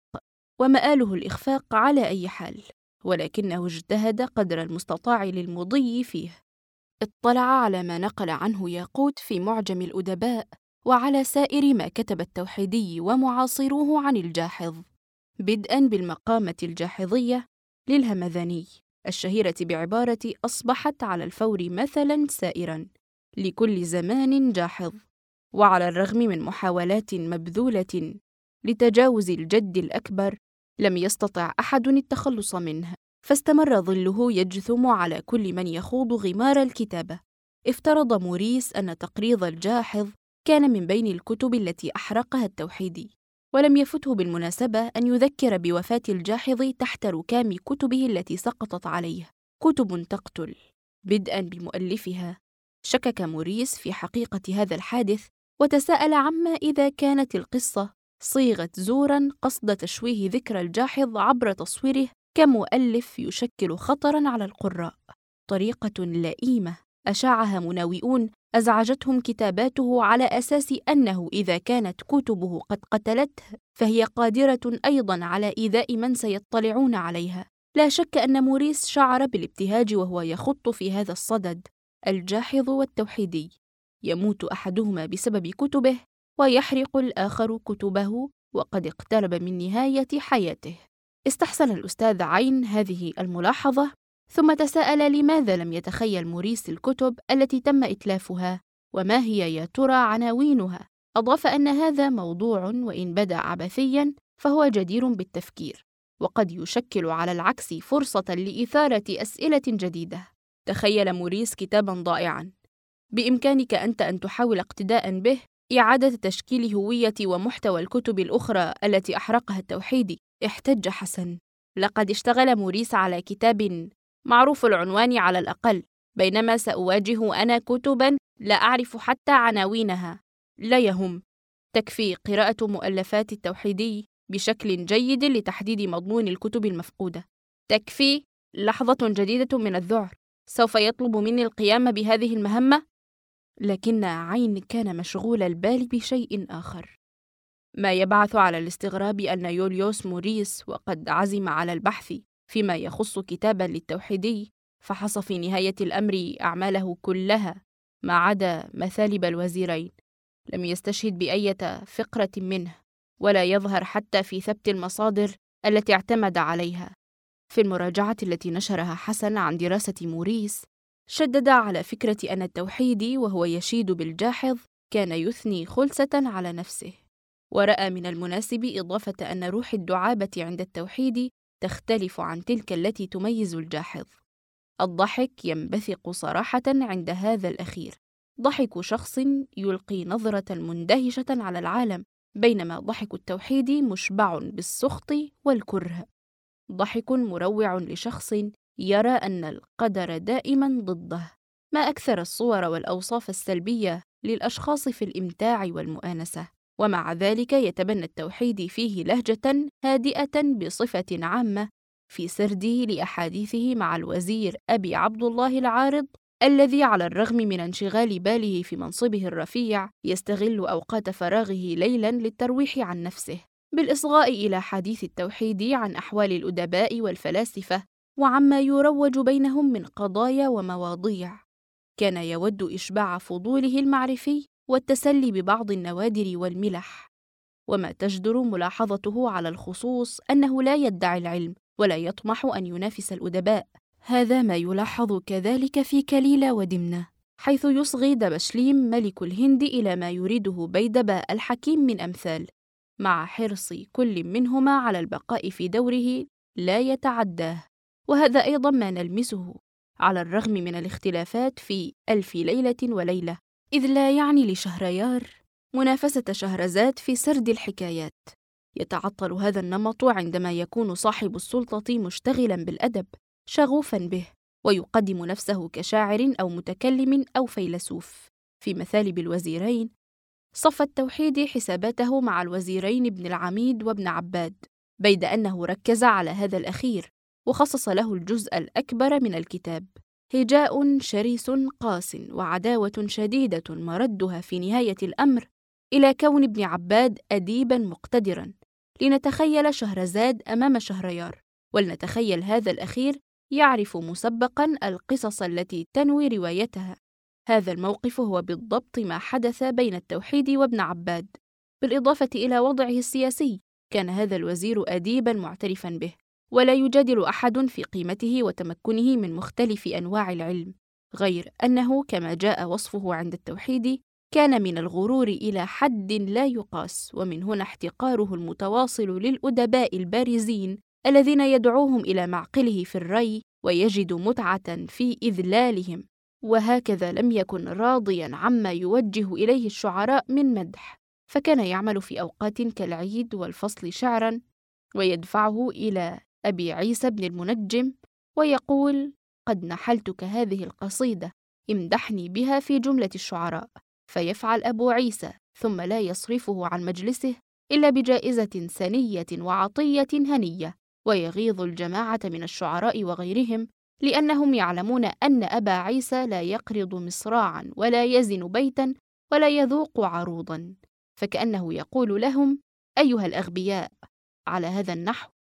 ومآله الإخفاق على أي حال، ولكنه اجتهد قدر المستطاع للمضي فيه. اطلع على ما نقل عنه ياقوت في معجم الأدباء، وعلى سائر ما كتب التوحيدي ومعاصروه عن الجاحظ، بدءاً بالمقامة الجاحظية للهمذاني الشهيرة بعبارة أصبحت على الفور مثلاً سائراً لكل زمان جاحظ. وعلى الرغم من محاولات مبذولة لتجاوز الجد الأكبر، لم يستطع أحد التخلص منه، فاستمر ظله يجثم على كل من يخوض غمار الكتابة. افترض موريس أن تقريض الجاحظ كان من بين الكتب التي أحرقها التوحيدي، ولم يفته بالمناسبة أن يذكر بوفاة الجاحظ تحت ركام كتبه التي سقطت عليه، كتب تقتل، بدءاً بمؤلفها. شكك موريس في حقيقة هذا الحادث، وتساءل عما إذا كانت القصة صيغة زوراً قصد تشويه ذكر الجاحظ عبر تصويره كمؤلف يشكل خطراً على القراء. طريقة لئيمة أشاعها مناوئون أزعجتهم كتاباته على أساس أنه إذا كانت كتبه قد قتلته فهي قادرة أيضاً على إيذاء من سيطلعون عليها. لا شك أن موريس شعر بالابتهاج وهو يخط في هذا الصدد الجاحظ والتوحيدي، يموت أحدهما بسبب كتبه ويحرق الآخر كتبه، وقد اقترب من نهاية حياته. استحسن الأستاذ عين هذه الملاحظة، ثم تساءل لماذا لم يتخيل موريس الكتب التي تم إتلافها، وما هي يا ترى عناوينها. أضاف أن هذا موضوع وإن بدا عبثياً فهو جدير بالتفكير، وقد يشكل على العكس فرصة لإثارة أسئلة جديدة. تخيل موريس كتاباً ضائعاً بإمكانك أنت أن تحاول اقتداء به إعادة تشكيل هوية ومحتوى الكتب الأخرى التي أحرقها التوحيدي. احتج حسن: لقد اشتغل موريس على كتاب معروف العنوان على الأقل، بينما سأواجه أنا كتباً لا أعرف حتى عناوينها. لا يهم، تكفي قراءة مؤلفات التوحيدي بشكل جيد لتحديد مضمون الكتب المفقودة. تكفي لحظة جديدة من الذعر. سوف يطلب مني القيام بهذه المهمة؟ لكن عين كان مشغول البال بشيء آخر. ما يبعث على الاستغراب أن يوليوس موريس، وقد عزم على البحث فيما يخص كتابا للتوحيدي، فحص في نهاية الأمر أعماله كلها ما عدا مثالب الوزيرين، لم يستشهد بأية فقرة منه، ولا يظهر حتى في ثبت المصادر التي اعتمد عليها. في المراجعة التي نشرها حسن عن دراسة موريس، شدد على فكرة أن التوحيدي وهو يشيد بالجاحظ كان يثني خلسة على نفسه، ورأى من المناسب إضافة أن روح الدعابة عند التوحيد تختلف عن تلك التي تميز الجاحظ. الضحك ينبثق صراحة عند هذا الأخير، ضحك شخص يلقي نظرة مندهشة على العالم، بينما ضحك التوحيد مشبع بالسخط والكره، ضحك مروع لشخص يرى أن القدر دائماً ضده. ما أكثر الصور والأوصاف السلبية للأشخاص في الإمتاع والمؤانسة، ومع ذلك يتبنى التوحيد فيه لهجة هادئة بصفة عامة في سرده لأحاديثه مع الوزير أبي عبد الله العارض، الذي على الرغم من انشغال باله في منصبه الرفيع يستغل أوقات فراغه ليلاً للترويح عن نفسه، بالإصغاء إلى حديث التوحيد عن أحوال الأدباء والفلاسفة وعما يروج بينهم من قضايا ومواضيع. كان يود إشباع فضوله المعرفي والتسلي ببعض النوادر والملح، وما تجدر ملاحظته على الخصوص أنه لا يدعي العلم ولا يطمح أن ينافس الأدباء. هذا ما يلاحظ كذلك في كليلة ودمنة، حيث يصغي دبشليم ملك الهند إلى ما يريده بيدباء الحكيم من أمثال، مع حرص كل منهما على البقاء في دوره لا يتعداه. وهذا أيضا ما نلمسه على الرغم من الاختلافات في ألف ليلة وليلة، إذ لا يعني لشهريار منافسة شهرزاد في سرد الحكايات. يتعطل هذا النمط عندما يكون صاحب السلطة مشتغلا بالأدب شغوفا به، ويقدم نفسه كشاعر أو متكلم أو فيلسوف. في مثالب الوزيرين صف التوحيد حساباته مع الوزيرين ابن العميد وابن عباد، بيد أنه ركز على هذا الأخير وخصص له الجزء الأكبر من الكتاب. هجاء شرس قاس وعداوة شديدة مردها في نهاية الأمر إلى كون ابن عباد أديباً مقتدراً. لنتخيل شهرزاد أمام شهريار، ولنتخيل هذا الأخير يعرف مسبقاً القصص التي تنوي روايتها. هذا الموقف هو بالضبط ما حدث بين التوحيد وابن عباد، بالإضافة إلى وضعه السياسي. كان هذا الوزير أديباً معترفاً به، ولا يجادل أحد في قيمته وتمكنه من مختلف أنواع العلم، غير أنه كما جاء وصفه عند التوحيد كان من الغرور إلى حد لا يقاس، ومن هنا احتقاره المتواصل للأدباء البارزين الذين يدعوهم إلى معقله في الري ويجد متعة في إذلالهم. وهكذا لم يكن راضياً عما يوجه إليه الشعراء من مدح، فكان يعمل في أوقات كالعيد والفصل شعراً ويدفعه إلى أبي عيسى بن المنجم ويقول: قد نحلتك هذه القصيدة، امدحني بها في جملة الشعراء. فيفعل أبو عيسى ثم لا يصرفه عن مجلسه إلا بجائزة سنية وعطية هنية، ويغيظ الجماعة من الشعراء وغيرهم لأنهم يعلمون أن أبا عيسى لا يقرض مصراعا ولا يزن بيتا ولا يذوق عروضا، فكأنه يقول لهم: أيها الأغبياء. على هذا النحو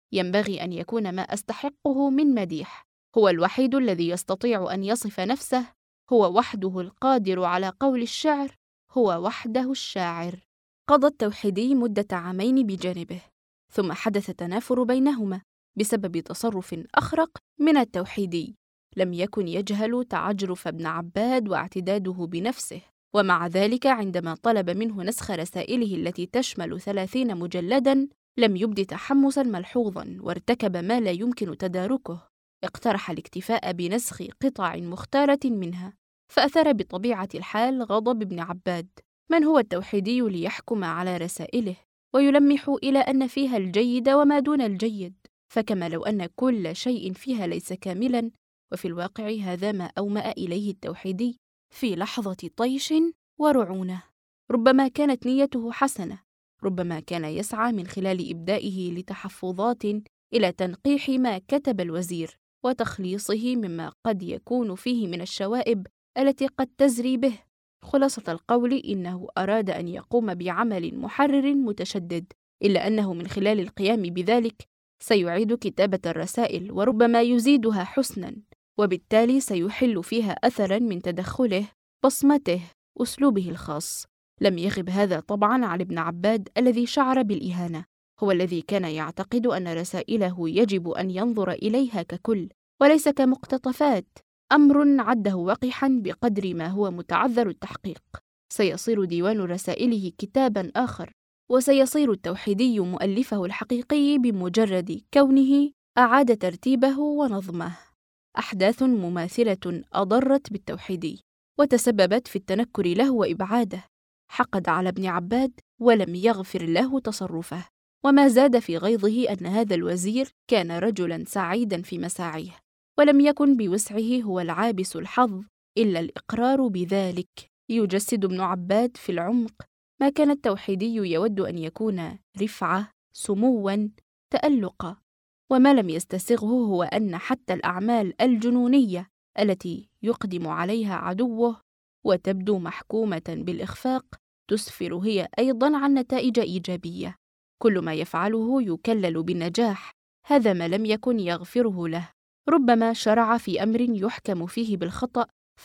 ينبغي أن يكون ما أستحقه من مديح. هو الوحيد الذي يستطيع أن يصف نفسه، هو وحده القادر على قول الشعر، هو وحده الشاعر. قضى التوحيدي مدة عامين بجانبه، ثم حدث تنافر بينهما بسبب تصرف أخرق من التوحيدي. لم يكن يجهل تعجرف ابن عباد واعتداده بنفسه، ومع ذلك عندما طلب منه نسخ رسائله التي تشمل 30 مجلداً لم يبد تحمساً ملحوظاً، وارتكب ما لا يمكن تداركه. اقترح الاكتفاء بنسخ قطع مختارة منها، فأثار بطبيعة الحال غضب ابن عباد. من هو التوحيدي ليحكم على رسائله ويلمح إلى أن فيها الجيد وما دون الجيد؟ فكما لو أن كل شيء فيها ليس كاملاً، وفي الواقع هذا ما أومأ إليه التوحيدي في لحظة طيش ورعونة. ربما كانت نيته حسنة، ربما كان يسعى من خلال إبدائه لتحفظات إلى تنقيح ما كتب الوزير وتخليصه مما قد يكون فيه من الشوائب التي قد تزري به. خلاصة القول إنه أراد أن يقوم بعمل محرر متشدد، إلا أنه من خلال القيام بذلك سيعيد كتابة الرسائل وربما يزيدها حسناً، وبالتالي سيحل فيها أثراً من تدخله، بصمته، أسلوبه الخاص. لم يغب هذا طبعاً عن ابن عباد الذي شعر بالإهانة. هو الذي كان يعتقد أن رسائله يجب أن ينظر إليها ككل وليس كمقتطفات، أمر عده وقحاً بقدر ما هو متعذر التحقيق. سيصير ديوان رسائله كتاباً آخر، وسيصير التوحيدي مؤلفه الحقيقي بمجرد كونه أعاد ترتيبه ونظمه. أحداث مماثلة أضرت بالتوحيدي وتسببت في التنكر له وإبعاده. حقد على ابن عباد ولم يغفر له تصرفه، وما زاد في غيظه أن هذا الوزير كان رجلاً سعيداً في مساعيه، ولم يكن بوسعه هو العابس الحظ إلا الإقرار بذلك. يجسد ابن عباد في العمق ما كان التوحيدي يود أن يكون رفعة، سمواً، تألقا. وما لم يستسغه هو أن حتى الأعمال الجنونية التي يقدم عليها عدوه وتبدو محكومة بالإخفاق تسفر هي أيضاً عن نتائج إيجابية. كل ما يفعله يكلل بالنجاح، هذا ما لم يكن يغفره له. ربما شرع في أمر يحكم فيه بالخطأ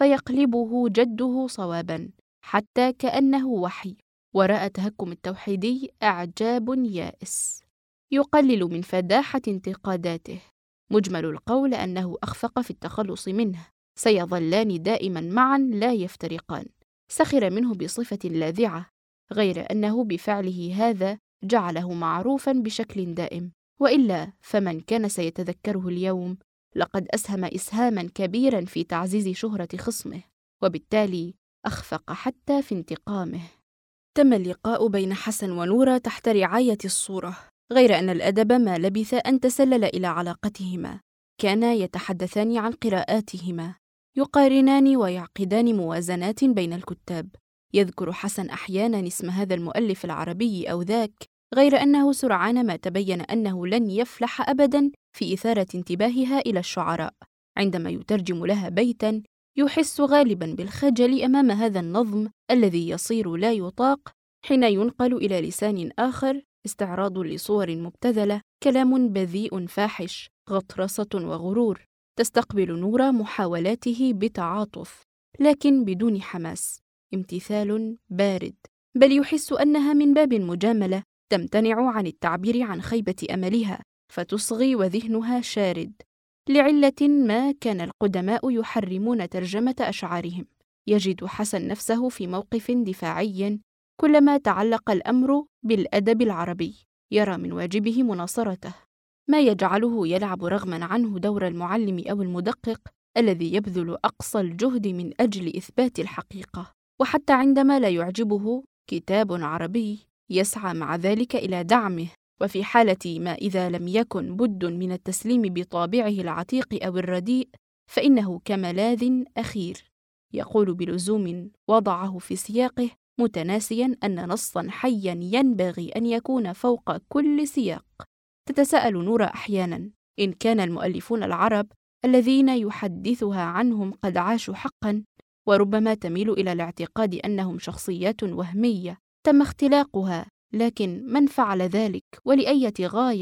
فيقلبه جده صواباً، حتى كأنه وحي. وراء تهكم التوحيدي إعجاب يائس يقلل من فداحة انتقاداته. مجمل القول أنه أخفق في التخلص منه، سيظلان دائماً معاً لا يفترقان. سخر منه بصفة لاذعة، غير أنه بفعله هذا جعله معروفاً بشكل دائم، وإلا فمن كان سيتذكره اليوم لقد أسهم إسهاماً كبيراً في تعزيز شهرة خصمه، وبالتالي أخفق حتى في انتقامه. تم اللقاء بين حسن ونورة تحت رعاية الصورة، غير أن الأدب ما لبث أن تسلل إلى علاقتهما. كانا يتحدثان عن قراءاتهما، يقارنان ويعقدان موازنات بين الكتاب. يذكر حسن أحياناً اسم هذا المؤلف العربي أو ذاك، غير أنه سرعان ما تبين أنه لن يفلح أبداً في إثارة انتباهها إلى الشعراء. عندما يترجم لها بيتاً يحس غالباً بالخجل أمام هذا النظم الذي يصير لا يطاق حين ينقل إلى لسان آخر، استعراض لصور مبتذلة، كلام بذيء فاحش، غطرسة وغرور. تستقبل نورة محاولاته بتعاطف لكن بدون حماس، امتثال بارد، بل يحس أنها من باب المجاملة تمتنع عن التعبير عن خيبة أملها، فتصغي وذهنها شارد. لعلة ما كان القدماء يحرمون ترجمة أشعارهم. يجد حسن نفسه في موقف دفاعي كلما تعلق الأمر بالأدب العربي، يرى من واجبه مناصرته، ما يجعله يلعب رغما عنه دور المعلم أو المدقق الذي يبذل أقصى الجهد من أجل إثبات الحقيقة. وحتى عندما لا يعجبه كتاب عربي يسعى مع ذلك إلى دعمه، وفي حالة ما إذا لم يكن بد من التسليم بطابعه العتيق أو الرديء فإنه كملاذ أخير، يقول بلزوم وضعه في سياقه، متناسياً أن نصاً حياً ينبغي أن يكون فوق كل سياق. تتساءل نورة أحياناً إن كان المؤلفون العرب الذين يحدثها عنهم قد عاشوا حقاً، وربما تميل إلى الاعتقاد أنهم شخصيات وهمية تم اختلاقها، لكن من فعل ذلك ولأية غاية؟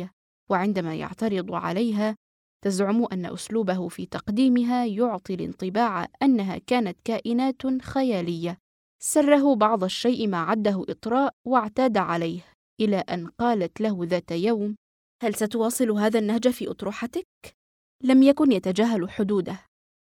وعندما يعترض عليها تزعم أن أسلوبه في تقديمها يعطي الانطباع أنها كانت كائنات خيالية. سره بعض الشيء ما عده إطراء واعتاد عليه، إلى أن قالت له ذات يوم: هل ستواصل هذا النهج في أطروحتك؟ لم يكن يتجاهل حدوده،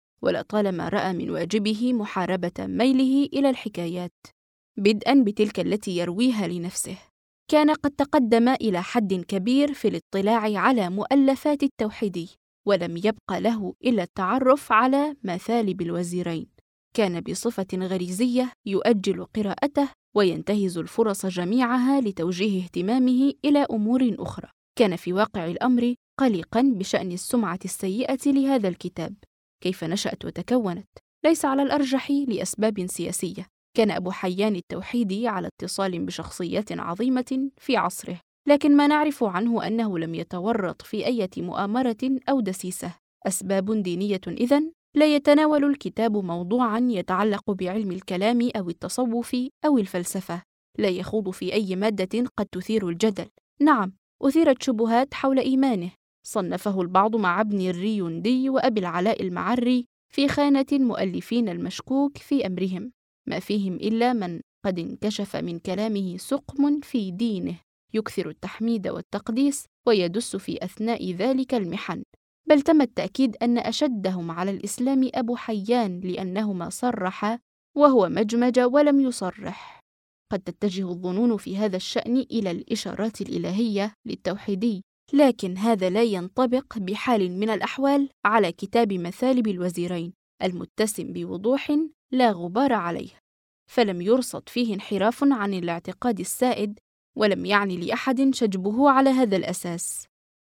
ولطالما رأى من واجبه محاربة ميله إلى الحكايات، بدءاً بتلك التي يرويها لنفسه. كان قد تقدم إلى حد كبير في الاطلاع على مؤلفات التوحيدي، ولم يبق له إلا التعرف على مثالب الوزيرين. كان بصفة غريزية يؤجل قراءته وينتهز الفرص جميعها لتوجيه اهتمامه إلى أمور أخرى. كان في واقع الأمر قلقاً بشأن السمعة السيئة لهذا الكتاب، كيف نشأت وتكونت، ليس على الأرجح لأسباب سياسية. كان أبو حيان التوحيدي على اتصال بشخصيات عظيمة في عصره، لكن ما نعرف عنه أنه لم يتورط في أي مؤامرة أو دسيسة. أسباب دينية إذن؟ لا يتناول الكتاب موضوعاً يتعلق بعلم الكلام أو التصوف أو الفلسفة، لا يخوض في أي مادة قد تثير الجدل. نعم، أثيرت شبهات حول إيمانه، صنفه البعض مع ابن الريوندي وأبي العلاء المعري في خانة المؤلفين المشكوك في أمرهم، ما فيهم إلا من قد انكشف من كلامه سقم في دينه يكثر التحميد والتقديس ويدس في أثناء ذلك المحن. بل تم التأكيد أن أشدهم على الإسلام أبو حيان، لأنهما صرح وهو مجمج ولم يصرح. قد تتجه الظنون في هذا الشأن إلى الإشارات الإلهية للتوحيدي، لكن هذا لا ينطبق بحال من الأحوال على كتاب مثالب الوزيرين المتسم بوضوح لا غبار عليه، فلم يرصد فيه انحراف عن الاعتقاد السائد، ولم يعني لأحد شجبه على هذا الأساس.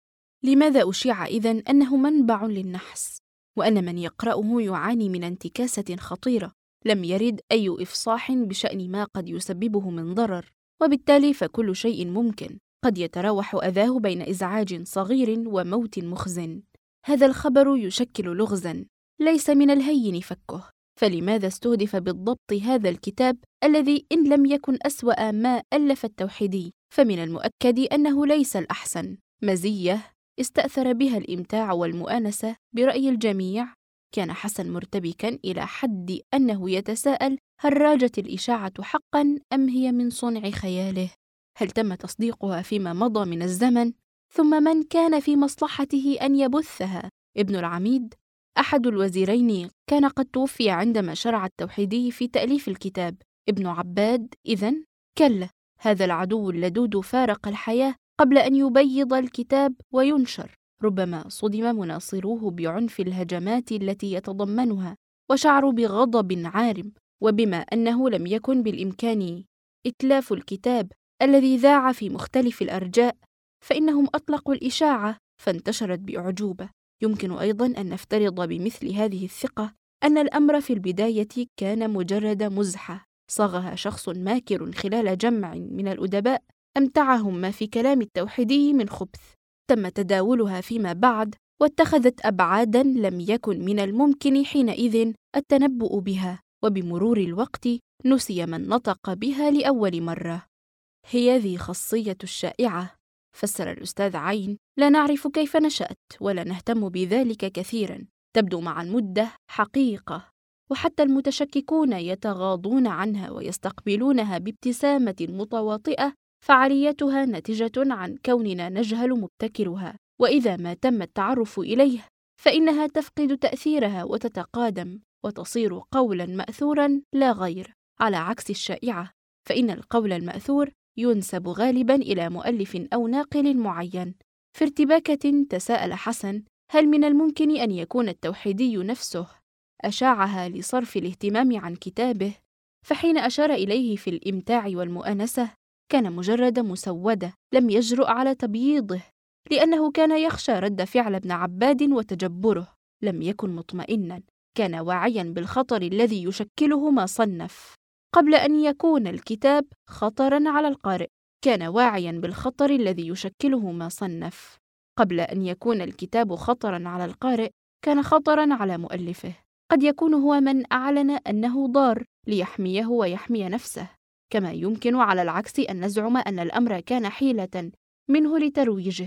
لماذا أشيع إذن أنه منبع للنحس، وأن من يقرأه يعاني من انتكاسة خطيرة؟ لم يرد أي إفصاح بشأن ما قد يسببه من ضرر، وبالتالي فكل شيء ممكن. قد يتراوح أذاه بين إزعاج صغير وموت مخزن. هذا الخبر يشكل لغزاً ليس من الهين فكه، فلماذا استهدف بالضبط هذا الكتاب الذي إن لم يكن أسوأ ما ألف التوحيدي فمن المؤكد أنه ليس الأحسن؟ مزية استأثر بها الإمتاع والمؤانسة برأي الجميع. كان حسن مرتبكاً إلى حد أنه يتساءل: هل راجت الإشاعة حقاً أم هي من صنع خياله؟ هل تم تصديقها فيما مضى من الزمن؟ ثم من كان في مصلحته أن يبثها؟ ابن العميد أحد الوزيرين كان قد توفي عندما شرع التوحيدي في تأليف الكتاب. ابن عباد إذن؟ كلا، هذا العدو اللدود فارق الحياة قبل أن يبيض الكتاب وينشر. ربما صدم مناصروه بعنف الهجمات التي يتضمنها وشعروا بغضب عارم، وبما أنه لم يكن بالإمكان إتلاف الكتاب الذي ذاع في مختلف الأرجاء، فإنهم أطلقوا الإشاعة فانتشرت بأعجوبة. يمكن أيضاً أن نفترض بمثل هذه الثقة أن الأمر في البداية كان مجرد مزحة صاغها شخص ماكر خلال جمع من الأدباء أمتعهم ما في كلام التوحيدي من خبث، تم تداولها فيما بعد واتخذت أبعاداً لم يكن من الممكن حينئذ التنبؤ بها، وبمرور الوقت نسي من نطق بها لأول مرة. هي ذي خاصية الشائعة، فسر الأستاذ عين، لا نعرف كيف نشأت ولا نهتم بذلك كثيراً، تبدو مع المدة حقيقة، وحتى المتشككون يتغاضون عنها ويستقبلونها بابتسامة متواطئة، فعاليتها ناتجة عن كوننا نجهل مبتكرها، وإذا ما تم التعرف إليه فإنها تفقد تأثيرها وتتقادم وتصير قولاً مأثوراً لا غير، على عكس الشائعة، فإن القول المأثور ينسب غالباً إلى مؤلف أو ناقل معين. في ارتباكة تساءل حسن: هل من الممكن أن يكون التوحيدي نفسه أشاعها لصرف الاهتمام عن كتابه؟ فحين أشار إليه في الإمتاع والمؤانسة كان مجرد مسودة لم يجرؤ على تبييضه، لأنه كان يخشى رد فعل ابن عباد وتجبره. لم يكن مطمئناً، كان واعياً بالخطر الذي يشكله ما صنف قبل أن يكون الكتاب خطراً على القارئ. كان واعياً بالخطر الذي يشكله ما صنف قبل أن يكون الكتاب خطراً على القارئ، كان خطراً على مؤلفه. قد يكون هو من أعلن أنه ضار ليحميه ويحمي نفسه، كما يمكن على العكس أن نزعم أن الأمر كان حيلة منه لترويجه.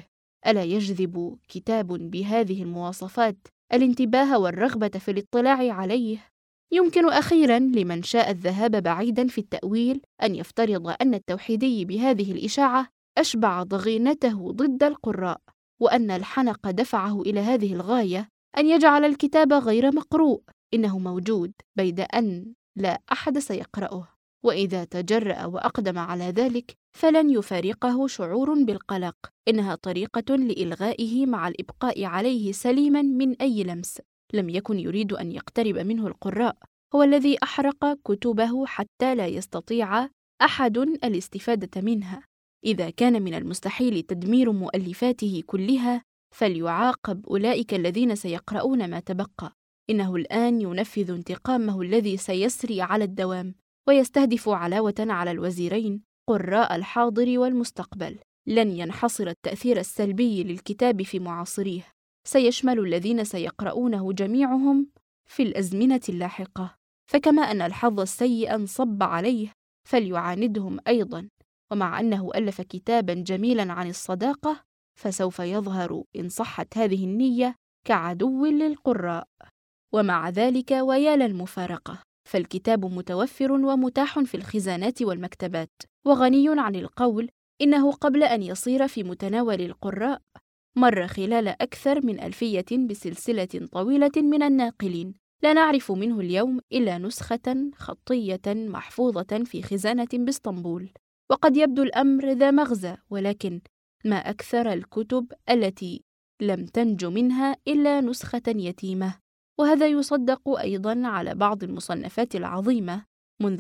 ألا يجذب كتاب بهذه المواصفات الانتباه والرغبة في الاطلاع عليه؟ يمكن أخيراً لمن شاء الذهاب بعيداً في التأويل أن يفترض أن التوحيدي بهذه الإشاعة أشبع ضغينته ضد القراء، وأن الحنق دفعه إلى هذه الغاية أن يجعل الكتاب غير مقروء. إنه موجود بيد أن لا أحد سيقرأه، وإذا تجرأ وأقدم على ذلك فلن يفارقه شعور بالقلق. إنها طريقة لإلغائه مع الإبقاء عليه سليماً من أي لمس. لم يكن يريد أن يقترب منه القراء، هو الذي أحرق كتبه حتى لا يستطيع أحد الاستفادة منها. إذا كان من المستحيل تدمير مؤلفاته كلها، فليعاقب أولئك الذين سيقرؤون ما تبقى. إنه الآن ينفذ انتقامه الذي سيسري على الدوام، ويستهدف علاوة على الوزيرين قراء الحاضر والمستقبل. لن ينحصر التأثير السلبي للكتاب في معاصريه، سيشمل الذين سيقرؤونه جميعهم في الأزمنة اللاحقة. فكما أن الحظ السيء انصب عليه، فليعاندهم أيضاً. ومع أنه ألف كتاباً جميلاً عن الصداقة، فسوف يظهر إن صحت هذه النية كعدو للقراء. ومع ذلك ويا للمفارقة، فالكتاب متوفر ومتاح في الخزانات والمكتبات، وغني عن القول إنه قبل أن يصير في متناول القراء مر خلال أكثر من 1000 بسلسلة طويلة من الناقلين، لا نعرف منه اليوم إلا نسخة خطية محفوظة في خزانة باسطنبول. وقد يبدو الأمر ذا مغزى، ولكن ما أكثر الكتب التي لم تنج منها إلا نسخة يتيمة. وهذا يصدق أيضاً على بعض المصنفات العظيمة منذ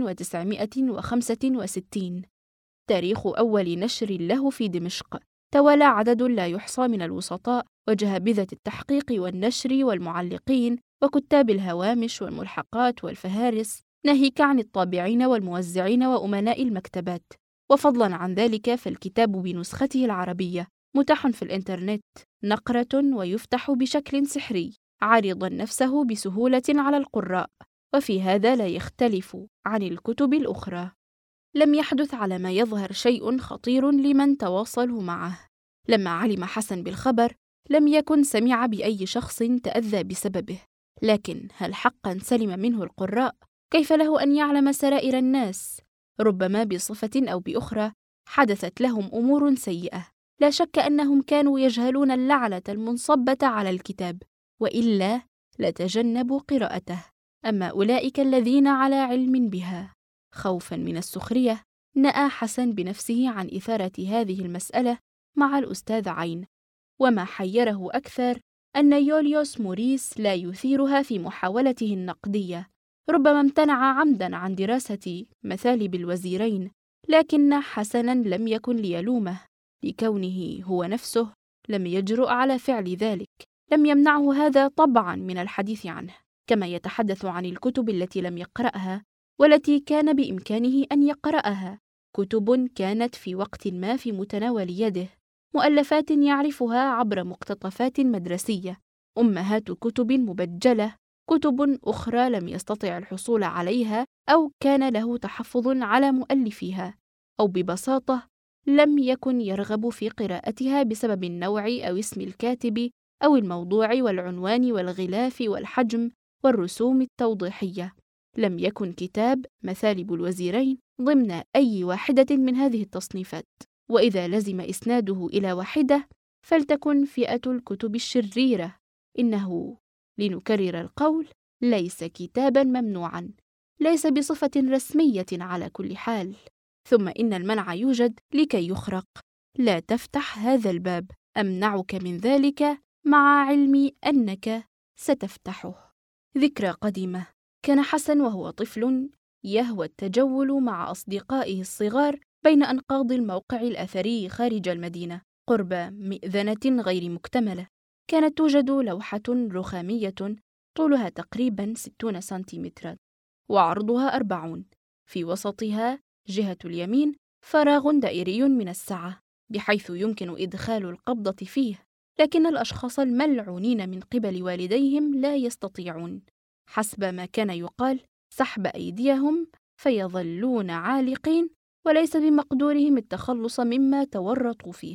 1965. تاريخ أول نشر له في دمشق. توالى عدد لا يحصى من الوسطاء وجهابذة التحقيق والنشر والمعلقين وكتاب الهوامش والملحقات والفهارس، ناهيك عن الطابعين والموزعين وأمناء المكتبات. وفضلاً عن ذلك فالكتاب بنسخته العربية متاح في الإنترنت نقرة، ويفتح بشكل سحري، عارضاً نفسه بسهولة على القراء، وفي هذا لا يختلف عن الكتب الأخرى. لم يحدث على ما يظهر شيء خطير لمن تواصلوا معه. لما علم حسن بالخبر لم يكن سمع بأي شخص تأذى بسببه، لكن هل حقاً سلم منه القراء؟ كيف له أن يعلم سرائر الناس؟ ربما بصفة أو بأخرى حدثت لهم أمور سيئة، لا شك أنهم كانوا يجهلون اللعنة المنصبة على الكتاب، وإلا لتجنبوا قراءته. أما أولئك الذين على علم بها، خوفاً من السخرية، نأى حسن بنفسه عن إثارة هذه المسألة مع الأستاذ عين. وما حيره أكثر أن يوليوس موريس لا يثيرها في محاولته النقدية. ربما امتنع عمداً عن دراسة مثالب الوزيرين، لكن حسناً لم يكن ليلومه، لكونه هو نفسه لم يجرؤ على فعل ذلك. لم يمنعه هذا طبعاً من الحديث عنه، كما يتحدث عن الكتب التي لم يقرأها والتي كان بإمكانه أن يقرأها. كتب كانت في وقت ما في متناول يده، مؤلفات يعرفها عبر مقتطفات مدرسية، أمهات كتب مبجلة، كتب أخرى لم يستطع الحصول عليها أو كان له تحفظ على مؤلفيها، أو ببساطة لم يكن يرغب في قراءتها بسبب النوع أو اسم الكاتب أو الموضوع والعنوان والغلاف والحجم والرسوم التوضيحية. لم يكن كتاب مثالب الوزيرين ضمن أي واحدة من هذه التصنيفات، وإذا لزم إسناده إلى واحدة فلتكن فئة الكتب الشريرة. إنه، لنكرر القول، ليس كتاباً ممنوعاً، ليس بصفة رسمية على كل حال. ثم إن المنع يوجد لكي يخرق. لا تفتح هذا الباب، أمنعك من ذلك مع علمي أنك ستفتحه. ذكرى قديمة. كان حسن وهو طفل يهوى التجول مع أصدقائه الصغار بين أنقاض الموقع الأثري خارج المدينة قرب مئذنة غير مكتملة. كانت توجد لوحة رخامية طولها تقريباً 60 سنتيمترا وعرضها 40، في وسطها جهة اليمين فراغ دائري من السعة بحيث يمكن إدخال القبضة فيه، لكن الأشخاص الملعونين من قبل والديهم لا يستطيعون، حسب ما كان يقال، سحب أيديهم فيظلون عالقين، وليس بمقدورهم التخلص مما تورطوا فيه.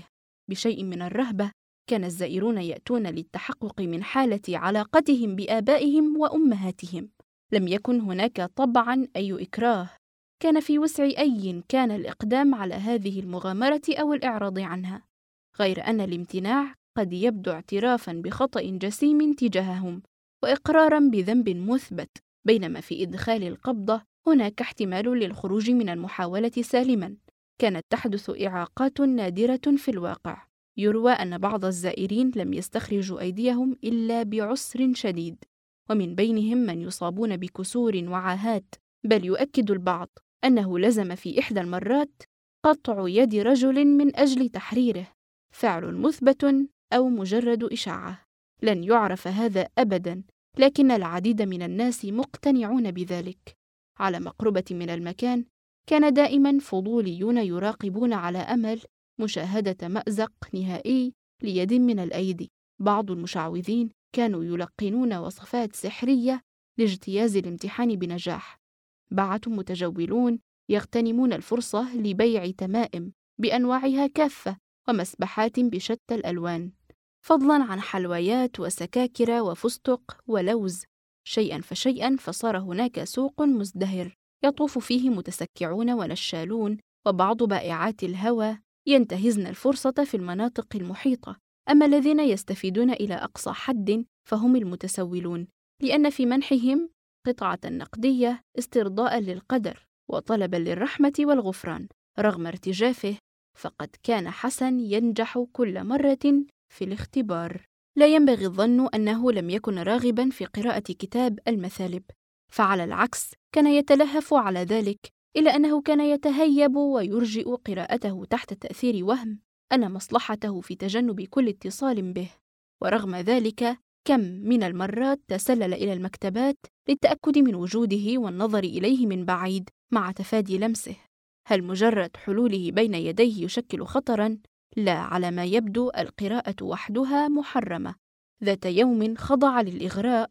بشيء من الرهبة، كان الزائرون يأتون للتحقق من حالة علاقتهم بآبائهم وأمهاتهم. لم يكن هناك طبعاً أي إكراه، كان في وسع أي كان الإقدام على هذه المغامرة أو الإعراض عنها، غير أن الامتناع قد يبدو اعترافاً بخطأ جسيم تجاههم وإقراراً بذنب مثبت، بينما في إدخال القبضة هناك احتمال للخروج من المحاولة سالماً. كانت تحدث إعاقات نادرة في الواقع. يروى أن بعض الزائرين لم يستخرجوا أيديهم إلا بعسر شديد، ومن بينهم من يصابون بكسور وعاهات، بل يؤكد البعض أنه لزم في إحدى المرات قطع يد رجل من أجل تحريره، فعل مثبت أو مجرد إشاعة لن يعرف هذا أبداً، لكن العديد من الناس مقتنعون بذلك. على مقربة من المكان كان دائماً فضوليون يراقبون على أمل مشاهدة مأزق نهائي ليد من الأيدي. بعض المشعوذين كانوا يلقنون وصفات سحرية لاجتياز الامتحان بنجاح. بعض متجولون يغتنمون الفرصة لبيع تمائم بأنواعها كافة ومسبحات بشتى الألوان، فضلاً عن حلويات وسكاكر وفستق ولوز. شيئاً فشيئاً فصار هناك سوق مزدهر يطوف فيه متسكعون ونشالون، وبعض بائعات الهوى ينتهزن الفرصة في المناطق المحيطة. أما الذين يستفيدون إلى أقصى حد فهم المتسولون، لأن في منحهم قطعة نقدية استرضاء للقدر وطلبا للرحمة والغفران رغم ارتجافه، فقد كان حسن ينجح كل مرة في الاختبار. لا ينبغي الظن أنه لم يكن راغبا في قراءة كتاب المثالب، فعلى العكس كان يتلهف على ذلك، إلا أنه كان يتهيب ويرجئ قراءته تحت تأثير وهم أن مصلحته في تجنب كل اتصال به. ورغم ذلك كم من المرات تسلل إلى المكتبات للتأكد من وجوده والنظر إليه من بعيد مع تفادي لمسه. هل مجرد حلوله بين يديه يشكل خطراً؟ لا، على ما يبدو القراءة وحدها محرمة. ذات يوم خضع للإغراء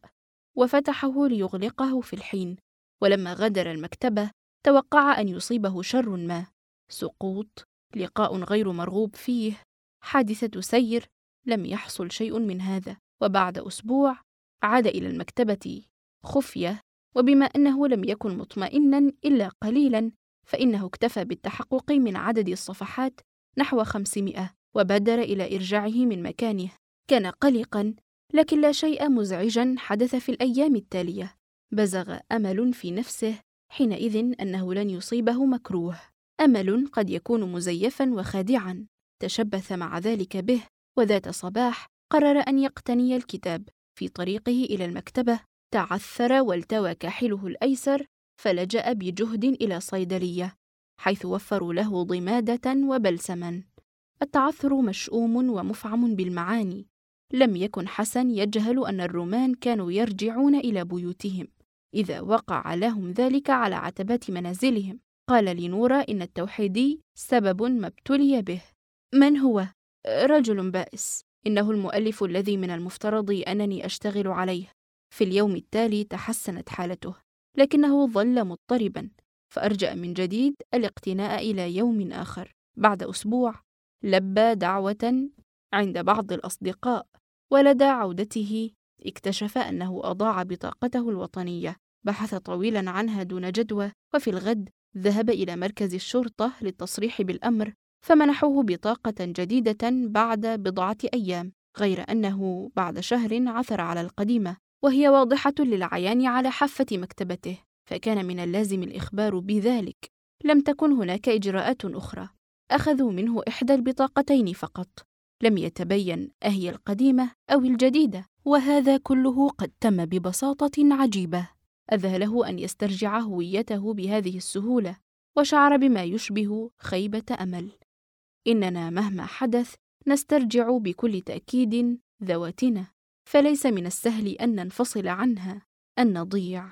وفتحه ليغلقه في الحين، ولما غادر المكتبة توقع أن يصيبه شر ما، سقوط، لقاء غير مرغوب فيه، حادثة سير. لم يحصل شيء من هذا، وبعد أسبوع عاد إلى المكتبة خفية، وبما أنه لم يكن مطمئناً إلا قليلاً فإنه اكتفى بالتحقق من عدد الصفحات نحو 500 وبادر إلى إرجاعه من مكانه. كان قلقاً، لكن لا شيء مزعجاً حدث في الأيام التالية. بزغ أمل في نفسه حينئذ أنه لن يصيبه مكروه، أمل قد يكون مزيفاً وخادعاً تشبث مع ذلك به. وذات صباح قرر أن يقتني الكتاب. في طريقه إلى المكتبة تعثر والتوى كاحله الأيسر، فلجأ بجهد إلى صيدلية حيث وفروا له ضمادة وبلسما. التعثر مشؤوم ومفعم بالمعاني. لم يكن حسن يجهل أن الرومان كانوا يرجعون إلى بيوتهم إذا وقع لهم ذلك على عتبات منازلهم. قال لنورا إن التوحيدي سبب ما ابتلي به. من هو؟ رجل بائس، إنه المؤلف الذي من المفترض أنني أشتغل عليه. في اليوم التالي تحسنت حالته، لكنه ظل مضطربا، فأرجأ من جديد الاقتناء إلى يوم آخر. بعد أسبوع لبى دعوة عند بعض الأصدقاء، ولدى عودته اكتشف أنه أضاع بطاقته الوطنية. بحث طويلا عنها دون جدوى، وفي الغد ذهب إلى مركز الشرطة للتصريح بالأمر، فمنحوه بطاقة جديدة بعد بضعة أيام، غير أنه بعد شهر عثر على القديمة وهي واضحة للعيان على حافة مكتبته، فكان من اللازم الإخبار بذلك. لم تكن هناك إجراءات أخرى، أخذوا منه إحدى البطاقتين فقط، لم يتبين أهي القديمة أو الجديدة، وهذا كله قد تم ببساطة عجيبة. أذهله أن يسترجع هويته بهذه السهولة، وشعر بما يشبه خيبة أمل. إننا مهما حدث نسترجع بكل تأكيد ذواتنا، فليس من السهل أن ننفصل عنها، أن نضيع.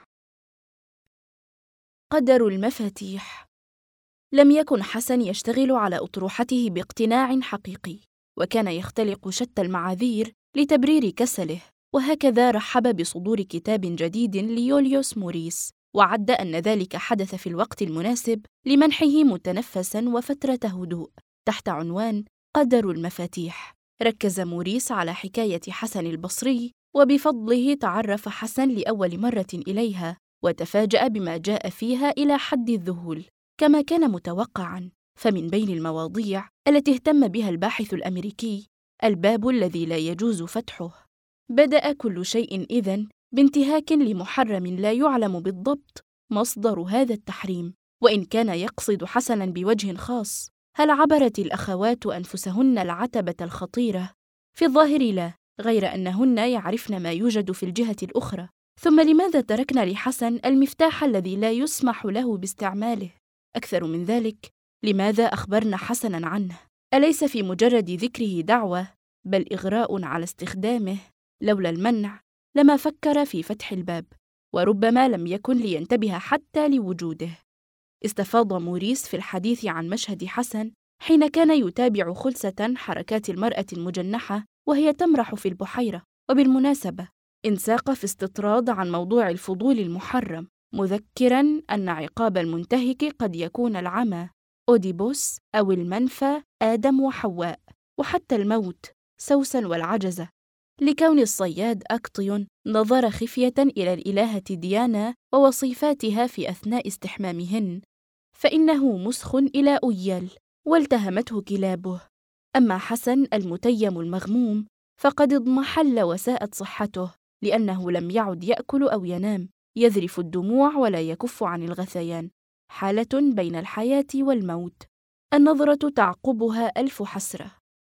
قدر المفاتيح. لم يكن حسن يشتغل على أطروحته باقتناع حقيقي، وكان يختلق شتى المعاذير لتبرير كسله، وهكذا رحب بصدور كتاب جديد ليوليوس موريس، وعد أن ذلك حدث في الوقت المناسب لمنحه متنفساً وفترة هدوء، تحت عنوان قدر المفاتيح. ركز موريس على حكاية حسن البصري، وبفضله تعرف حسن لأول مرة إليها، وتفاجأ بما جاء فيها إلى حد الذهول كما كان متوقعاً. فمن بين المواضيع التي اهتم بها الباحث الأمريكي الباب الذي لا يجوز فتحه. بدأ كل شيء إذن بانتهاك لمحرم لا يعلم بالضبط مصدر هذا التحريم، وإن كان يقصد حسناً بوجه خاص. هل عبرت الأخوات أنفسهن العتبة الخطيرة؟ في الظاهر لا، غير أنهن يعرفن ما يوجد في الجهة الأخرى. ثم لماذا تركن لحسن المفتاح الذي لا يسمح له باستعماله؟ أكثر من ذلك، لماذا أخبرن حسناً عنه؟ أليس في مجرد ذكره دعوة، بل إغراء على استخدامه؟ لولا المنع لما فكر في فتح الباب، وربما لم يكن لينتبه حتى لوجوده. استفاض موريس في الحديث عن مشهد حسن حين كان يتابع خلسة حركات المرأة المجنحة وهي تمرح في البحيرة. وبالمناسبة انساق في استطراد عن موضوع الفضول المحرم، مذكراً أن عقاب المنتهك قد يكون العمى، أوديبوس، أو المنفى، آدم وحواء، وحتى الموت، سوسن والعجزة. لكون الصياد أكطيون نظر خفية إلى الإلهة ديانا ووصيفاتها في أثناء استحمامهن، فإنه مسخ إلى أيل، والتهمته كلابه. أما حسن المتيم المغموم فقد اضمحل وساءت صحته، لأنه لم يعد يأكل أو ينام، يذرف الدموع ولا يكف عن الغثيان، حالة بين الحياة والموت. النظرة تعقبها 1000 حسرة،